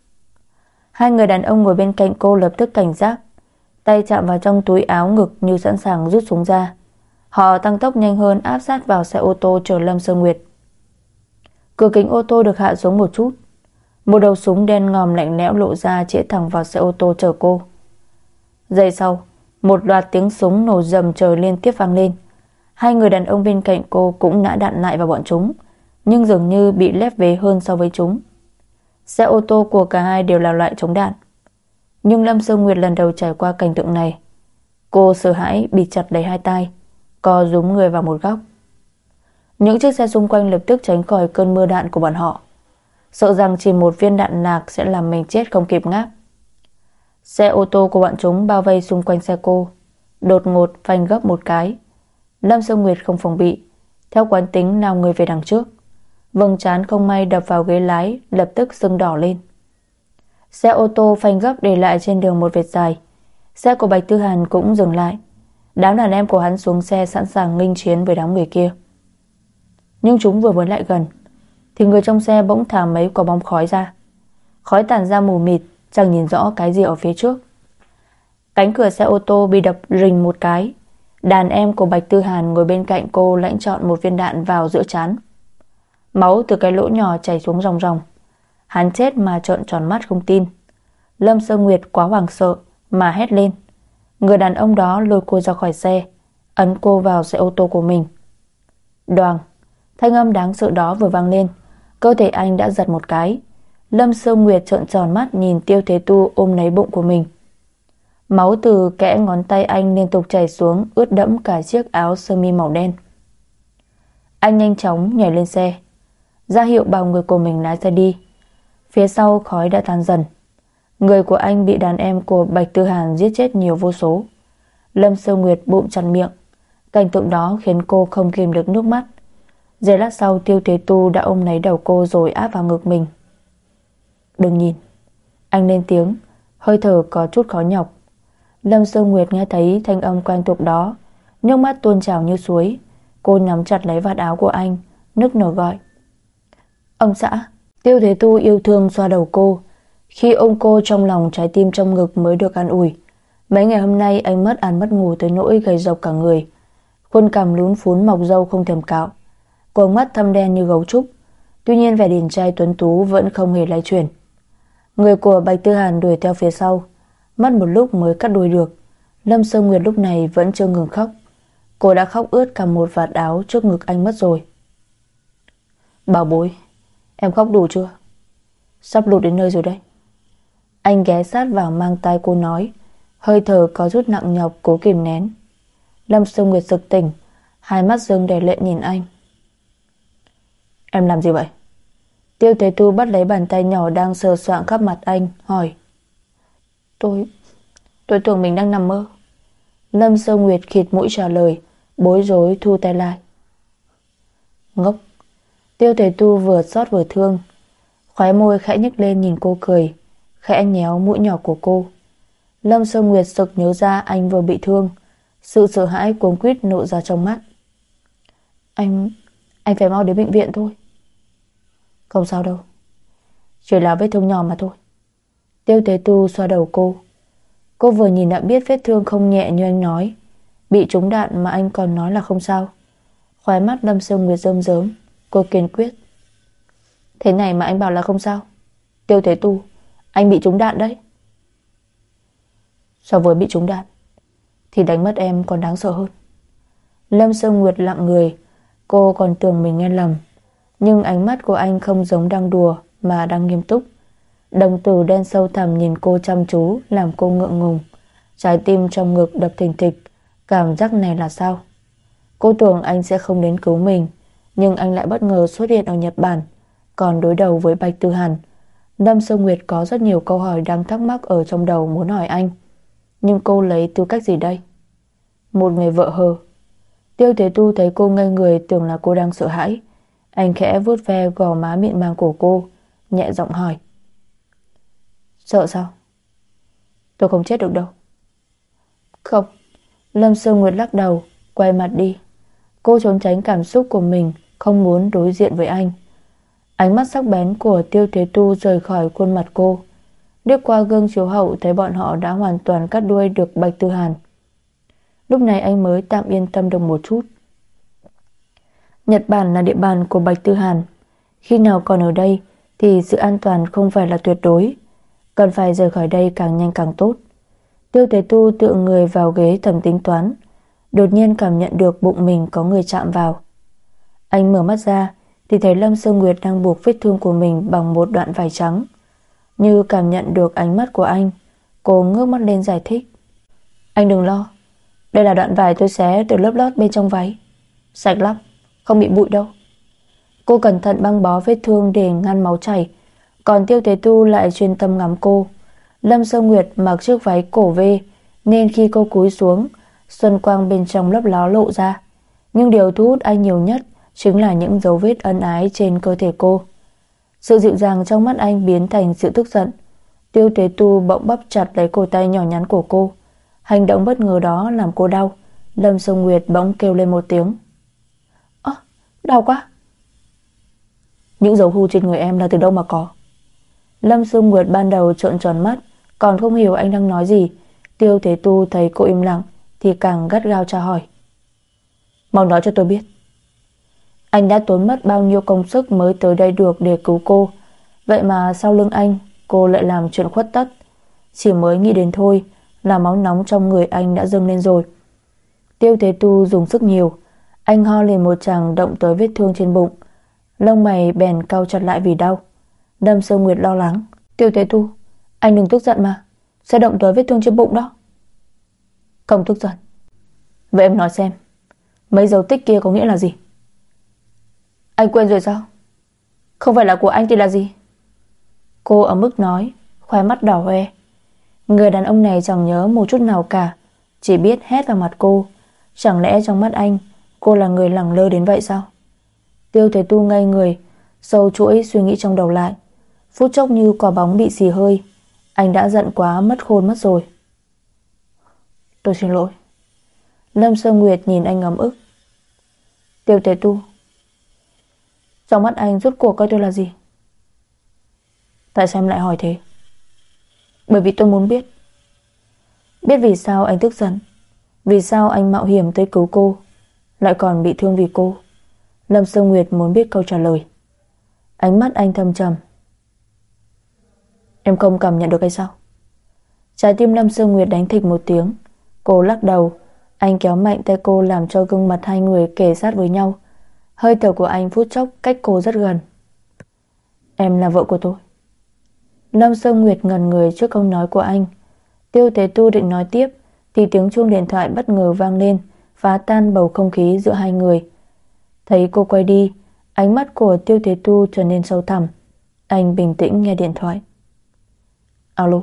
Speaker 1: 2 người đàn ông ngồi bên cạnh cô lập tức cảnh giác, tay chạm vào trong túi áo ngực như sẵn sàng rút súng ra. Họ tăng tốc nhanh hơn áp sát vào xe ô tô chở Lâm Sơ Nguyệt. Cửa kính ô tô được hạ xuống một chút. Một đầu súng đen ngòm lạnh lẽo lộ ra chĩa thẳng vào xe ô tô chở cô. Giây sau, một loạt tiếng súng nổ rầm trời liên tiếp vang lên. 2 người đàn ông bên cạnh cô cũng nã đạn lại vào bọn chúng, nhưng dường như bị lép vế hơn so với chúng. Xe ô tô của cả hai đều là loại chống đạn. Nhưng Lâm Sơ Nguyệt lần đầu trải qua cảnh tượng này. Cô sợ hãi bịt chặt lấy hai tay, co rúm người vào một góc. Những chiếc xe xung quanh lập tức tránh khỏi cơn mưa đạn của bọn họ, sợ rằng chỉ một viên đạn nạc sẽ làm mình chết không kịp ngáp. Xe ô tô của bọn chúng bao vây xung quanh xe cô, đột ngột phanh gấp một cái. Lâm Sơ Nguyệt không phòng bị, theo quán tính nào người về đằng trước. Vầng trán không may đập vào ghế lái, lập tức sưng đỏ lên. Xe ô tô phanh gấp để lại trên đường một vệt dài. Xe của Bạch Tư Hàn cũng dừng lại. Đám đàn em của hắn xuống xe sẵn sàng nghênh chiến với đám người kia. Nhưng chúng vừa mới lại gần thì người trong xe bỗng thả mấy quả bom khói ra. Khói tản ra mù mịt, chẳng nhìn rõ cái gì ở phía trước. Cánh cửa xe ô tô bị đập rình một cái. Đàn em của Bạch Tư Hàn ngồi bên cạnh cô lãnh chọn một viên đạn vào giữa trán. Máu từ cái lỗ nhỏ chảy xuống ròng ròng. Hắn chết mà trợn tròn mắt không tin. Lâm Sơ Nguyệt quá hoảng sợ mà hét lên. Người đàn ông đó lôi cô ra khỏi xe, ấn cô vào xe ô tô của mình. Đoàng, thanh âm đáng sợ đó vừa vang lên, cơ thể anh đã giật một cái. Lâm Sơ Nguyệt trợn tròn mắt nhìn Tiêu Thế Tu ôm lấy bụng của mình. Máu từ kẽ ngón tay anh liên tục chảy xuống, ướt đẫm cả chiếc áo sơ mi màu đen. Anh nhanh chóng nhảy lên xe, ra hiệu bảo người của mình lái xe đi. Phía sau khói đã tan dần. Người của anh bị đàn em của Bạch Tư Hàn giết chết nhiều vô số. Lâm Sơ Nguyệt bụng chặt miệng. Cảnh tượng đó khiến cô không kìm được nước mắt. Giây lát sau Tiêu Thế Tu đã ôm lấy đầu cô rồi áp vào ngực mình. Đừng nhìn, anh lên tiếng, hơi thở có chút khó nhọc. Lâm Sơ Nguyệt nghe thấy thanh âm quen thuộc đó, nước mắt tuôn trào như suối. Cô nắm chặt lấy vạt áo của anh, nức nở gọi. Ông xã. Tiêu Thế Tu yêu thương xoa đầu cô. Khi ôm cô trong lòng, trái tim trong ngực mới được an ủi. Mấy ngày hôm nay anh mất ăn mất ngủ tới nỗi gầy rộc cả người. Khuôn cằm lún phún mọc râu không thèm cạo, quầng mắt thâm đen như gấu trúc. Tuy nhiên vẻ điển trai tuấn tú vẫn không hề lay chuyển. Người của Bạch Tư Hàn đuổi theo phía sau, mất một lúc mới cắt đuôi được. Lâm Sơ Nguyệt lúc này vẫn chưa ngừng khóc. Cô đã khóc ướt cả một vạt áo trước ngực anh mất rồi. Bảo bối, em khóc đủ chưa? Sắp lụt đến nơi rồi đấy. Anh ghé sát vào mang tai cô nói, hơi thở có chút nặng nhọc cố kìm nén. Lâm Sơ Nguyệt sực tỉnh, hai mắt rưng đầy lệ nhìn anh. Em làm gì vậy? Tiêu Thế Tu bắt lấy bàn tay nhỏ đang sờ soạng khắp mặt anh, hỏi. Tôi tưởng mình đang nằm mơ. Lâm Sơ Nguyệt khịt mũi trả lời, bối rối thu tay lại. Ngốc. Tiêu Thế Tu vừa xót vừa thương, khóe môi khẽ nhếch lên nhìn cô cười, khẽ nhéo mũi nhỏ của cô. Lâm Sơ Nguyệt sực nhớ ra anh vừa bị thương, sự sợ hãi cuống quýt nộ ra trong mắt. Anh phải mau đến bệnh viện thôi. Không sao đâu, chỉ là vết thương nhỏ mà thôi. Tiêu Thế Tu xoa đầu cô. Cô vừa nhìn đã biết vết thương không nhẹ như anh nói. Bị trúng đạn mà anh còn nói là không sao. Khóe mắt Lâm Sơ Nguyệt rơm rớm. Cô kiên quyết. Thế này mà anh bảo là không sao? Tiêu Thế Tu, anh bị trúng đạn đấy. So với bị trúng đạn thì đánh mất em còn đáng sợ hơn. Lâm Sơ Nguyệt lặng người. Cô còn tưởng mình nghe lầm, nhưng ánh mắt của anh không giống đang đùa mà đang nghiêm túc. Đồng tử đen sâu thẳm nhìn cô chăm chú, làm cô ngượng ngùng. Trái tim trong ngực đập thình thịch. Cảm giác này là sao? Cô tưởng anh sẽ không đến cứu mình, nhưng anh lại bất ngờ xuất hiện ở Nhật Bản, còn đối đầu với Bạch Tư Hàn. Lâm Sơ Nguyệt có rất nhiều câu hỏi đang thắc mắc ở trong đầu muốn hỏi anh. Nhưng cô lấy tư cách gì đây? Một người vợ hờ. Tiêu Thế Tu thấy cô ngây người, tưởng là cô đang sợ hãi. Anh khẽ vuốt ve gò má mịn màng của cô, nhẹ giọng hỏi. Sợ sao? Tôi không chết được đâu. Không. Lâm Sơ Nguyệt lắc đầu, quay mặt đi. Cô trốn tránh cảm xúc của mình, không muốn đối diện với anh. Ánh mắt sắc bén của Tiêu Thế Tu rời khỏi khuôn mặt cô. Liếc qua gương chiếu hậu thấy bọn họ đã hoàn toàn cắt đuôi được Bạch Tư Hàn. Lúc này anh mới tạm yên tâm được một chút. Nhật Bản là địa bàn của Bạch Tư Hàn. Khi nào còn ở đây thì sự an toàn không phải là tuyệt đối. Cần phải rời khỏi đây càng nhanh càng tốt. Tiêu Thế Tu tựa người vào ghế thầm tính toán. Đột nhiên cảm nhận được bụng mình có người chạm vào. Anh mở mắt ra thì thấy Lâm Sơ Nguyệt đang buộc vết thương của mình bằng một đoạn vải trắng. Như cảm nhận được ánh mắt của anh, cô ngước mắt lên giải thích. Anh đừng lo, đây là đoạn vải tôi xé từ lớp lót bên trong váy. Sạch lắm, không bị bụi đâu. Cô cẩn thận băng bó vết thương để ngăn máu chảy, còn Tiêu Thế Tu lại chuyên tâm ngắm cô. Lâm Sơ Nguyệt mặc chiếc váy cổ V, nên khi cô cúi xuống, xuân quang bên trong lấp ló lộ ra. Nhưng điều thu hút anh nhiều nhất chính là những dấu vết ân ái trên cơ thể cô. Sự dịu dàng trong mắt anh biến thành sự tức giận. Tiêu Thế Tu bỗng bắp chặt lấy cổ tay nhỏ nhắn của cô. Hành động bất ngờ đó làm cô đau. Lâm Sơ Nguyệt bỗng kêu lên một tiếng. Đau quá. Những dấu hu trên người em là từ đâu mà có? Lâm Sơ Nguyệt ban đầu trợn tròn mắt, còn không hiểu anh đang nói gì. Tiêu Thế Tu thấy cô im lặng thì càng gắt gao tra hỏi. Mau nói cho tôi biết. Anh đã tốn mất bao nhiêu công sức mới tới đây được để cứu cô. Vậy mà sau lưng anh, cô lại làm chuyện khuất tất. Chỉ mới nghĩ đến thôi là máu nóng trong người anh đã dâng lên rồi. Tiêu Thế Tu dùng sức nhiều. Anh ho liền một tràng động tới vết thương trên bụng. Lông mày bèn cau chặt lại vì đau. Lâm Sơ Nguyệt lo lắng. Tiêu Thế Tu, anh đừng tức giận mà, sẽ động tới vết thương trên bụng đó. Không tức giận. Vậy em nói xem, mấy dấu tích kia có nghĩa là gì? Anh quên rồi sao? Không phải là của anh thì là gì? Cô ở mức nói, khóe mắt đỏ hoe. Người đàn ông này chẳng nhớ một chút nào cả, chỉ biết hét vào mặt cô. Chẳng lẽ trong mắt anh, cô là người lẳng lơ đến vậy sao? Tiêu Thế Tu ngây người, sâu chuỗi suy nghĩ trong đầu lại. Phút chốc như quả bóng bị xì hơi. Anh đã giận quá mất khôn mất rồi. Tôi xin lỗi. Lâm Sơ Nguyệt nhìn anh ấm ức. Tiêu Thế Tu, Trong mắt anh rốt cuộc coi tôi là gì? Tại sao em lại hỏi thế? Bởi vì tôi muốn biết. Biết vì sao anh tức giận, vì sao anh mạo hiểm tới cứu cô, lại còn bị thương vì cô. Lâm Sương Nguyệt muốn biết câu trả lời. Ánh mắt anh thâm trầm. Em không cảm nhận được hay sao? Trái tim Lâm Sương Nguyệt đánh thịch một tiếng. Cô lắc đầu. Anh kéo mạnh tay cô, làm cho gương mặt hai người kề sát với nhau. Hơi thở của anh phút chốc cách cô rất gần. Em là vợ của tôi. Lâm Sương Nguyệt ngẩn người trước câu nói của anh. Tiêu Tế Tu định nói tiếp thì tiếng chuông điện thoại bất ngờ vang lên, phá tan bầu không khí giữa hai người. Thấy cô quay đi, ánh mắt của Tiêu Tế Tu trở nên sâu thẳm. Anh bình tĩnh nghe điện thoại. Alo.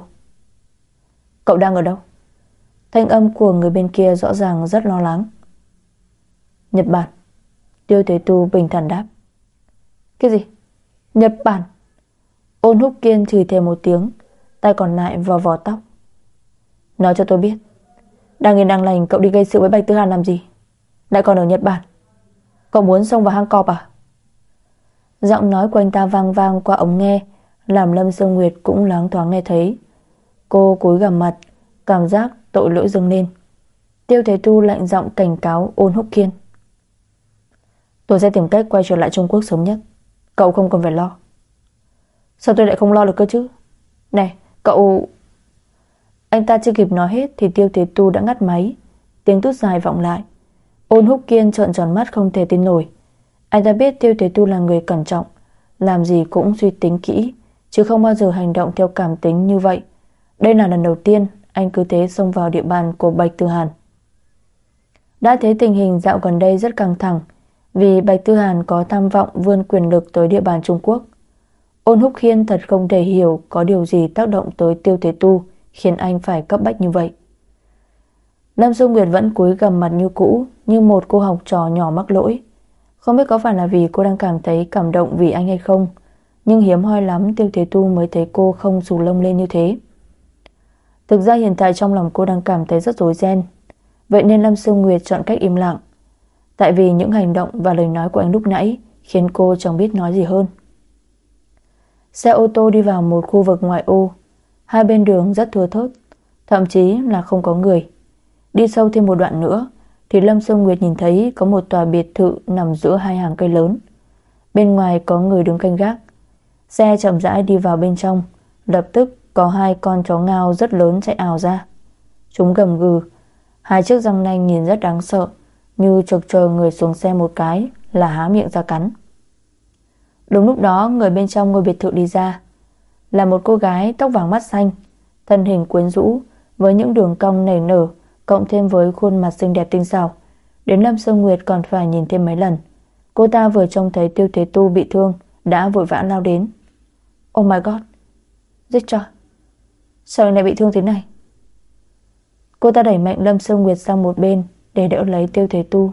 Speaker 1: Cậu đang ở đâu? Thanh âm của người bên kia rõ ràng rất lo lắng. Nhật Bản. Tiêu Tế Tu bình thản đáp. Cái gì? Nhật Bản? Ôn Húc Kiên chửi thề một tiếng, tay còn lại vào vò tóc. Nói cho tôi biết, đang yên đang lành cậu đi gây sự với Bạch Tư Hàn làm gì? Lại còn ở Nhật Bản? Cậu muốn xông vào hang cọp à? Giọng nói của anh ta vang vang qua ống nghe, làm Lâm Sương Nguyệt cũng loáng thoáng nghe thấy. Cô cúi gằm mặt, cảm giác tội lỗi dâng lên. Tiêu Thế Tu lạnh giọng cảnh cáo Ôn Húc Kiên. Tôi sẽ tìm cách quay trở lại Trung Quốc sớm nhất. Cậu không cần phải lo. Sao tôi lại không lo được cơ chứ? Này, cậu... Anh ta chưa kịp nói hết thì Tiêu Thế Tu đã ngắt máy. Tiếng tút dài vọng lại. Ôn Húc Kiên trợn tròn mắt không thể tin nổi. Anh ta biết Tiêu Thế Tu là người cẩn trọng, làm gì cũng suy tính kỹ, chứ không bao giờ hành động theo cảm tính như vậy. Đây là lần đầu tiên anh cứ thế xông vào địa bàn của Bạch Tư Hàn. Đã thấy tình hình dạo gần đây rất căng thẳng, vì Bạch Tư Hàn có tham vọng vươn quyền lực tới địa bàn Trung Quốc. Ôn Húc Kiên thật không thể hiểu có điều gì tác động tới Tiêu Thế Tu khiến anh phải cấp bách như vậy. Lâm Dung Nguyệt vẫn cúi gằm mặt như cũ, như một cô học trò nhỏ mắc lỗi. Không biết có phải là vì cô đang cảm thấy cảm động vì anh hay không, nhưng hiếm hoi lắm Tiêu Thế Tu mới thấy cô không xù lông lên như thế. Thực ra hiện tại trong lòng cô đang cảm thấy rất rối ren. Vậy nên Lâm Sương Nguyệt chọn cách im lặng. Tại vì những hành động và lời nói của anh lúc nãy khiến cô chẳng biết nói gì hơn. Xe ô tô đi vào một khu vực ngoại ô. Hai bên đường rất thưa thớt, thậm chí là không có người. Đi sâu thêm một đoạn nữa thì Lâm Sương Nguyệt nhìn thấy có một tòa biệt thự nằm giữa hai hàng cây lớn. Bên ngoài có người đứng canh gác. Xe chậm rãi đi vào bên trong. Lập tức có hai con chó ngao rất lớn chạy ào ra. Chúng gầm gừ, hai chiếc răng nanh nhìn rất đáng sợ, như chực chờ người xuống xe một cái là há miệng ra cắn. Đúng lúc đó người bên trong ngôi biệt thự đi ra, là một cô gái tóc vàng mắt xanh, thân hình quyến rũ với những đường cong nảy nở, cộng thêm với khuôn mặt xinh đẹp tinh xảo, đến Lâm Sương Nguyệt còn phải nhìn thêm mấy lần. Cô ta vừa trông thấy Tiêu Thế Tu bị thương đã vội vã lao đến. Oh my god, Richard, sao anh lại bị thương thế này? Cô ta đẩy mạnh Lâm Sương Nguyệt sang một bên để đỡ lấy Tiêu Thế Tu.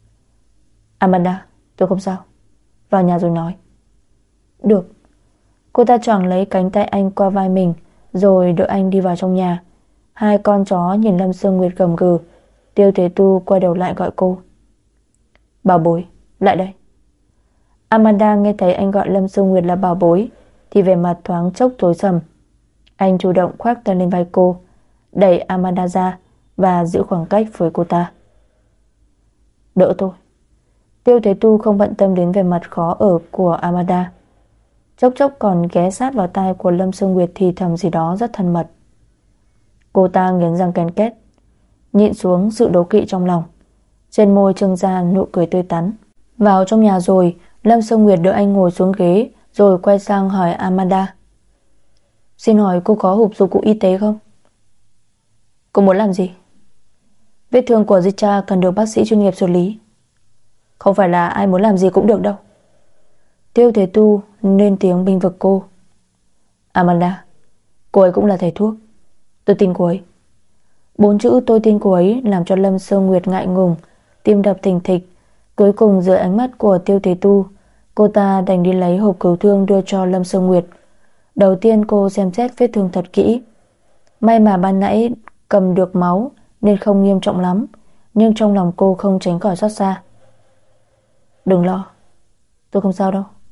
Speaker 1: Amanda, tôi không sao, vào nhà rồi nói. Được. Cô ta choàng lấy cánh tay anh qua vai mình, rồi đỡ anh đi vào trong nhà. Hai con chó nhìn Lâm Sương Nguyệt gầm gừ. Tiêu Thế Tu quay đầu lại gọi cô. Bảo bối, lại đây. Amanda nghe thấy anh gọi Lâm Sương Nguyệt là bảo bối thì vẻ mặt thoáng chốc tối sầm. Anh chủ động khoác tay lên vai cô, đẩy Amanda ra và giữ khoảng cách với cô ta. Đỡ tôi. Tiêu Thế Tu không bận tâm đến vẻ mặt khó ở của Amanda. Chốc chốc còn ghé sát vào tai của Lâm Sương Nguyệt thì thầm gì đó rất thân mật. Cô ta nghiến răng ken két, nhịn xuống sự đố kỵ trong lòng. Trên môi trưng ra nụ cười tươi tắn. Vào trong nhà rồi, Lâm Sương Nguyệt đỡ anh ngồi xuống ghế, rồi quay sang hỏi Amanda. Xin hỏi cô có hộp dụng cụ y tế không? Cô muốn làm gì? Vết thương của Zicha cần được bác sĩ chuyên nghiệp xử lý. Không phải là ai muốn làm gì cũng được đâu. Tiêu Thế Tu lên tiếng bênh vực cô. Amanda, cô ấy cũng là thầy thuốc, tôi tin cô ấy. 4 chữ tôi tin cô ấy làm cho Lâm Sương Nguyệt ngại ngùng, tim đập thình thịch. Cuối cùng dưới ánh mắt của Tiêu Thế Tu, cô ta đành đi lấy hộp cứu thương đưa cho Lâm Sương Nguyệt. Đầu tiên cô xem xét vết thương thật kỹ. May mà ban nãy cầm được máu nên không nghiêm trọng lắm, nhưng trong lòng cô không tránh khỏi xót xa. Đừng lo, tôi không sao đâu,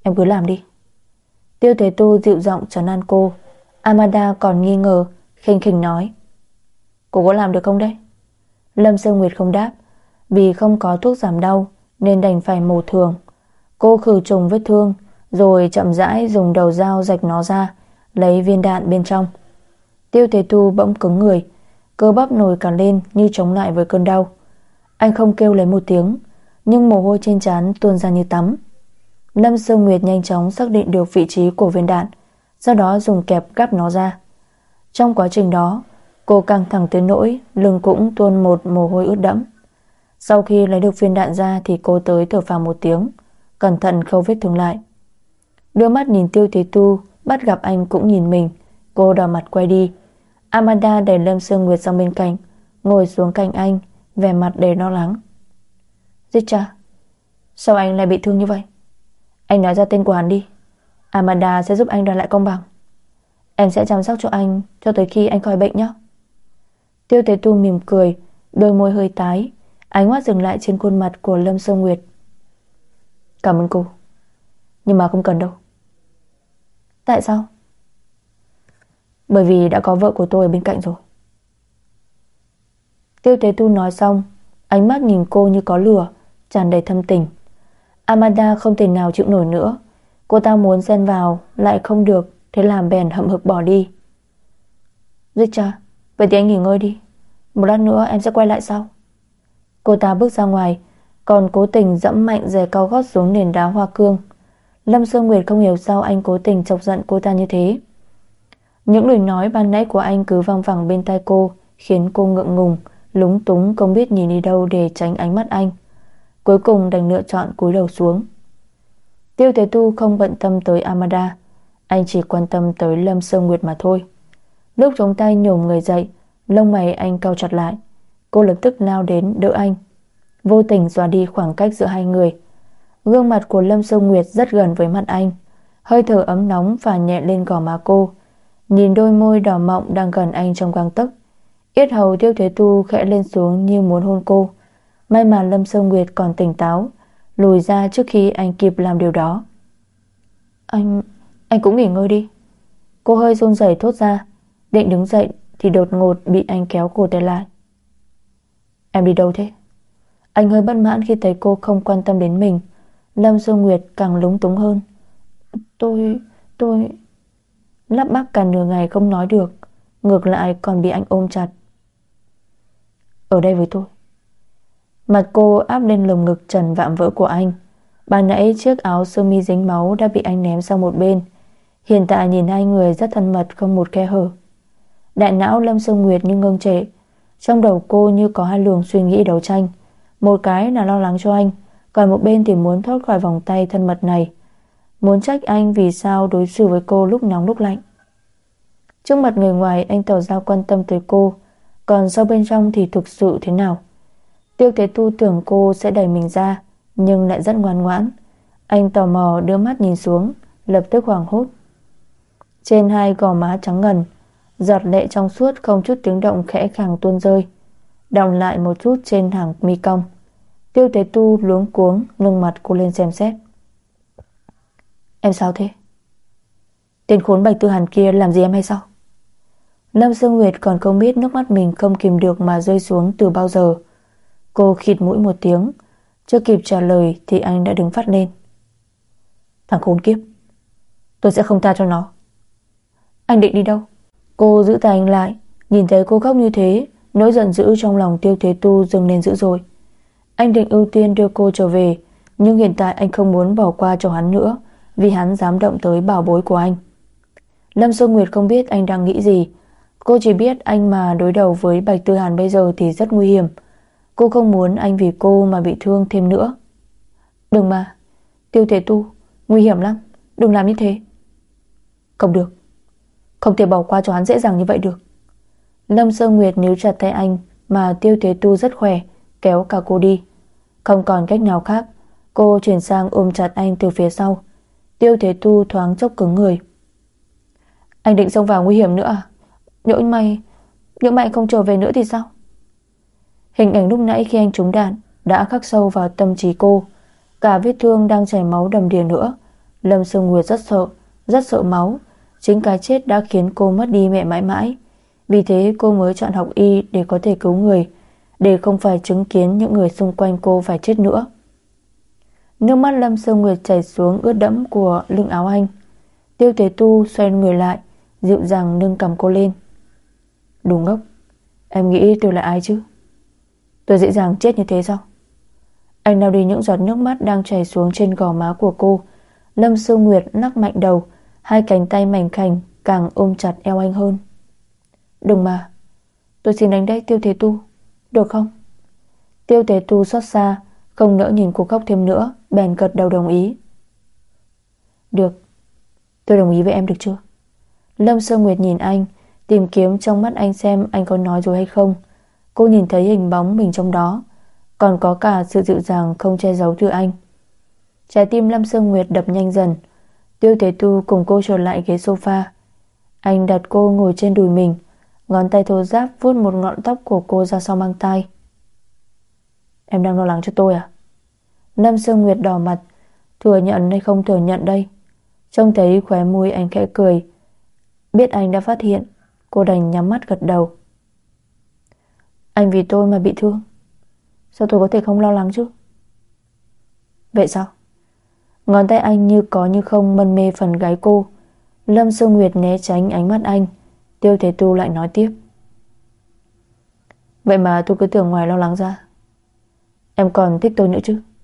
Speaker 1: Em cứ làm đi. Tiêu Thế Tu dịu giọng trấn an cô. Amanda còn nghi ngờ, khinh khỉnh nói: Cô có làm được không đấy? Lâm Sương Nguyệt không đáp. Vì không có thuốc giảm đau nên đành phải mổ thường. Cô khử trùng vết thương, rồi chậm rãi dùng đầu dao rạch nó ra, lấy viên đạn bên trong. Tiêu Thế Tu bỗng cứng người, cơ bắp nổi cả lên như chống lại với cơn đau. Anh không kêu lấy một tiếng, nhưng mồ hôi trên trán tuôn ra như tắm. Lâm Sương Nguyệt nhanh chóng xác định được vị trí của viên đạn, sau đó dùng kẹp gắp nó ra. Trong quá trình đó, cô căng thẳng tới nỗi lưng cũng tuôn một mồ hôi ướt đẫm. Sau khi lấy được viên đạn ra thì cô tới thở phào một tiếng, cẩn thận khâu vết thương lại. Đưa mắt nhìn Tiêu Thế Tu, bắt gặp anh cũng nhìn mình, cô đỏ mặt quay đi. Amanda đẩy Lâm Sương Nguyệt sang bên cạnh, ngồi xuống cạnh anh, vẻ mặt đầy lo lắng. Richard, sao anh lại bị thương như vậy? Anh nói ra tên của hắn đi. Amanda sẽ giúp anh đòi lại công bằng. Em sẽ chăm sóc cho anh cho tới khi anh khỏi bệnh nhé. Tiêu Thế Tu mỉm cười, đôi môi hơi tái, ánh mắt dừng lại trên khuôn mặt của Lâm Sương Nguyệt. Cảm ơn cô, nhưng mà không cần đâu. Tại sao? Bởi vì đã có vợ của tôi ở bên cạnh rồi. Tiêu Thế Tu nói xong, ánh mắt nhìn cô như có lửa, tràn đầy thâm tình. Amanda không thể nào chịu nổi nữa. Cô ta muốn xen vào lại không được, thế làm bèn hậm hực bỏ đi. Richard, vậy thì anh nghỉ ngơi đi, một lát nữa em sẽ quay lại sau. Cô ta bước ra ngoài, còn cố tình dẫm mạnh giày cao gót xuống nền đá hoa cương. Lâm Sương Nguyệt không hiểu sao anh cố tình chọc giận cô ta như thế. Những lời nói ban nãy của anh cứ văng vẳng bên tai cô, khiến cô ngượng ngùng, lúng túng không biết nhìn đi đâu để tránh ánh mắt anh. Cuối cùng đành lựa chọn cúi đầu xuống. Tiêu Thế Tu không bận tâm tới Amanda, anh chỉ quan tâm tới Lâm Sương Nguyệt mà thôi. Lúc chống tay nhổm người dậy, lông mày anh cau chặt lại. Cô lập tức lao đến đỡ anh, vô tình xóa đi khoảng cách giữa hai người. Gương mặt của Lâm Sương Nguyệt rất gần với mặt anh, hơi thở ấm nóng phả nhẹ lên gò má cô. Nhìn đôi môi đỏ mọng đang gần anh trong gang tấc, yết hầu Tiêu Thế Tu khẽ lên xuống như muốn hôn cô. May mà Lâm Sương Nguyệt còn tỉnh táo, lùi ra trước khi anh kịp làm điều đó. Anh cũng nghỉ ngơi đi. Cô hơi run rẩy thốt ra, định đứng dậy thì đột ngột bị anh kéo cổ tay lại. Em đi đâu thế? Anh hơi bất mãn khi thấy cô không quan tâm đến mình. Lâm Sương Nguyệt càng lúng túng hơn. Tôi lắp bắp cả nửa ngày không nói được, ngược lại còn bị anh ôm chặt. Ở đây với tôi. Mặt cô áp lên lồng ngực trần vạm vỡ của anh. Ban nãy chiếc áo sơ mi dính máu đã bị anh ném sang một bên. Hiện tại nhìn hai người rất thân mật, không một khe hở. Đại não Lâm Sương Nguyệt như ngưng trệ. Trong đầu cô như có hai luồng suy nghĩ đấu tranh. Một cái là lo lắng cho anh, còn một bên thì muốn thoát khỏi vòng tay thân mật này, muốn trách anh vì sao đối xử với cô lúc nóng lúc lạnh. Trước mặt người ngoài anh tỏ ra quan tâm tới cô, còn sau bên trong thì thực sự thế nào? Tiêu Thế Tu tưởng cô sẽ đẩy mình ra, nhưng lại rất ngoan ngoãn. Anh tò mò đưa mắt nhìn xuống, lập tức hoảng hốt. Trên hai gò má trắng ngần, giọt lệ trong suốt không chút tiếng động khẽ khàng tuôn rơi, đọng lại một chút trên hàng mi cong. Tiêu Thế Tu luống cuống nâng mặt cô lên xem xét. Em sao thế? Tên khốn Bạch Tư Hàn kia làm gì em hay sao? Lâm Sương Nguyệt còn không biết nước mắt mình không kìm được mà rơi xuống từ bao giờ. Cô khịt mũi một tiếng, chưa kịp trả lời thì anh đã đứng phát lên. Thằng khốn kiếp, tôi sẽ không tha cho nó. Anh định đi đâu? Cô giữ tay anh lại. Nhìn thấy cô khóc như thế, nỗi giận dữ trong lòng Tiêu Thế Tu dâng lên dữ dội. Anh định ưu tiên đưa cô trở về, nhưng hiện tại anh không muốn bỏ qua cho hắn nữa, vì hắn dám động tới bảo bối của anh. Lâm Sương Nguyệt không biết anh đang nghĩ gì. Cô chỉ biết anh mà đối đầu với Bạch Tư Hàn bây giờ thì rất nguy hiểm. Cô không muốn anh vì cô mà bị thương thêm nữa. Đừng mà, Tiêu Thế Tu, nguy hiểm lắm, đừng làm như thế. Không được, không thể bỏ qua cho hắn dễ dàng như vậy được. Lâm Sương Nguyệt níu chặt tay anh, mà Tiêu Thế Tu rất khỏe, kéo cả cô đi. Không còn cách nào khác, cô chuyển sang ôm chặt anh từ phía sau. Tiêu Thế Tu thoáng chốc cứng người. Anh định xông vào nguy hiểm nữa à? Nhỡ mày không trở về nữa thì sao? Hình ảnh lúc nãy khi anh trúng đạn đã khắc sâu vào tâm trí cô. Cả vết thương đang chảy máu đầm đìa nữa Lâm Sương Nguyệt rất sợ máu. Chính cái chết đã khiến cô mất đi mẹ mãi mãi. Vì thế cô mới chọn học y để có thể cứu người, để không phải chứng kiến những người xung quanh cô phải chết nữa. Nước mắt Lâm Sương Nguyệt chảy xuống ướt đẫm của lưng áo anh. Tiêu Tế Tu xoay người lại, dịu dàng nâng cầm cô lên. Đồ ngốc, em nghĩ tôi là ai chứ? Tôi dễ dàng chết như thế sao? Anh lau đi những giọt nước mắt đang chảy xuống trên gò má của cô. Lâm Sương Nguyệt lắc mạnh đầu, hai cánh tay mảnh khảnh càng ôm chặt eo anh hơn. Đừng mà, tôi xin đánh đấy Tiêu Thế Tu, được không? Tiêu Thế Tu xót xa, không nỡ nhìn cô khóc thêm nữa, bèn gật đầu đồng ý. Được, tôi đồng ý với em được chưa? Lâm Sương Nguyệt nhìn anh, tìm kiếm trong mắt anh xem anh có nói rồi hay không. Cô nhìn thấy hình bóng mình trong đó, còn có cả sự dịu dàng không che giấu từ anh. Trái tim Lâm Sương Nguyệt đập nhanh dần. Tiêu Thế Tu cùng cô trở lại ghế sofa. Anh đặt cô ngồi trên đùi mình, ngón tay thô ráp vuốt một ngọn tóc của cô ra sau mang tai. Em đang lo lắng cho tôi à? Lâm Sương Nguyệt đỏ mặt, thừa nhận hay không thừa nhận đây? Trông thấy khóe môi anh khẽ cười. Biết anh đã phát hiện, cô đành nhắm mắt gật đầu. Anh vì tôi mà bị thương, sao tôi có thể không lo lắng chứ? Vậy sao? Ngón tay anh như có như không mân mê phần gáy cô. Lâm Sương Nguyệt né tránh ánh mắt anh. Tiêu Thế Tu lại nói tiếp. Vậy mà tôi cứ tưởng ngoài lo lắng ra, em còn thích tôi nữa chứ?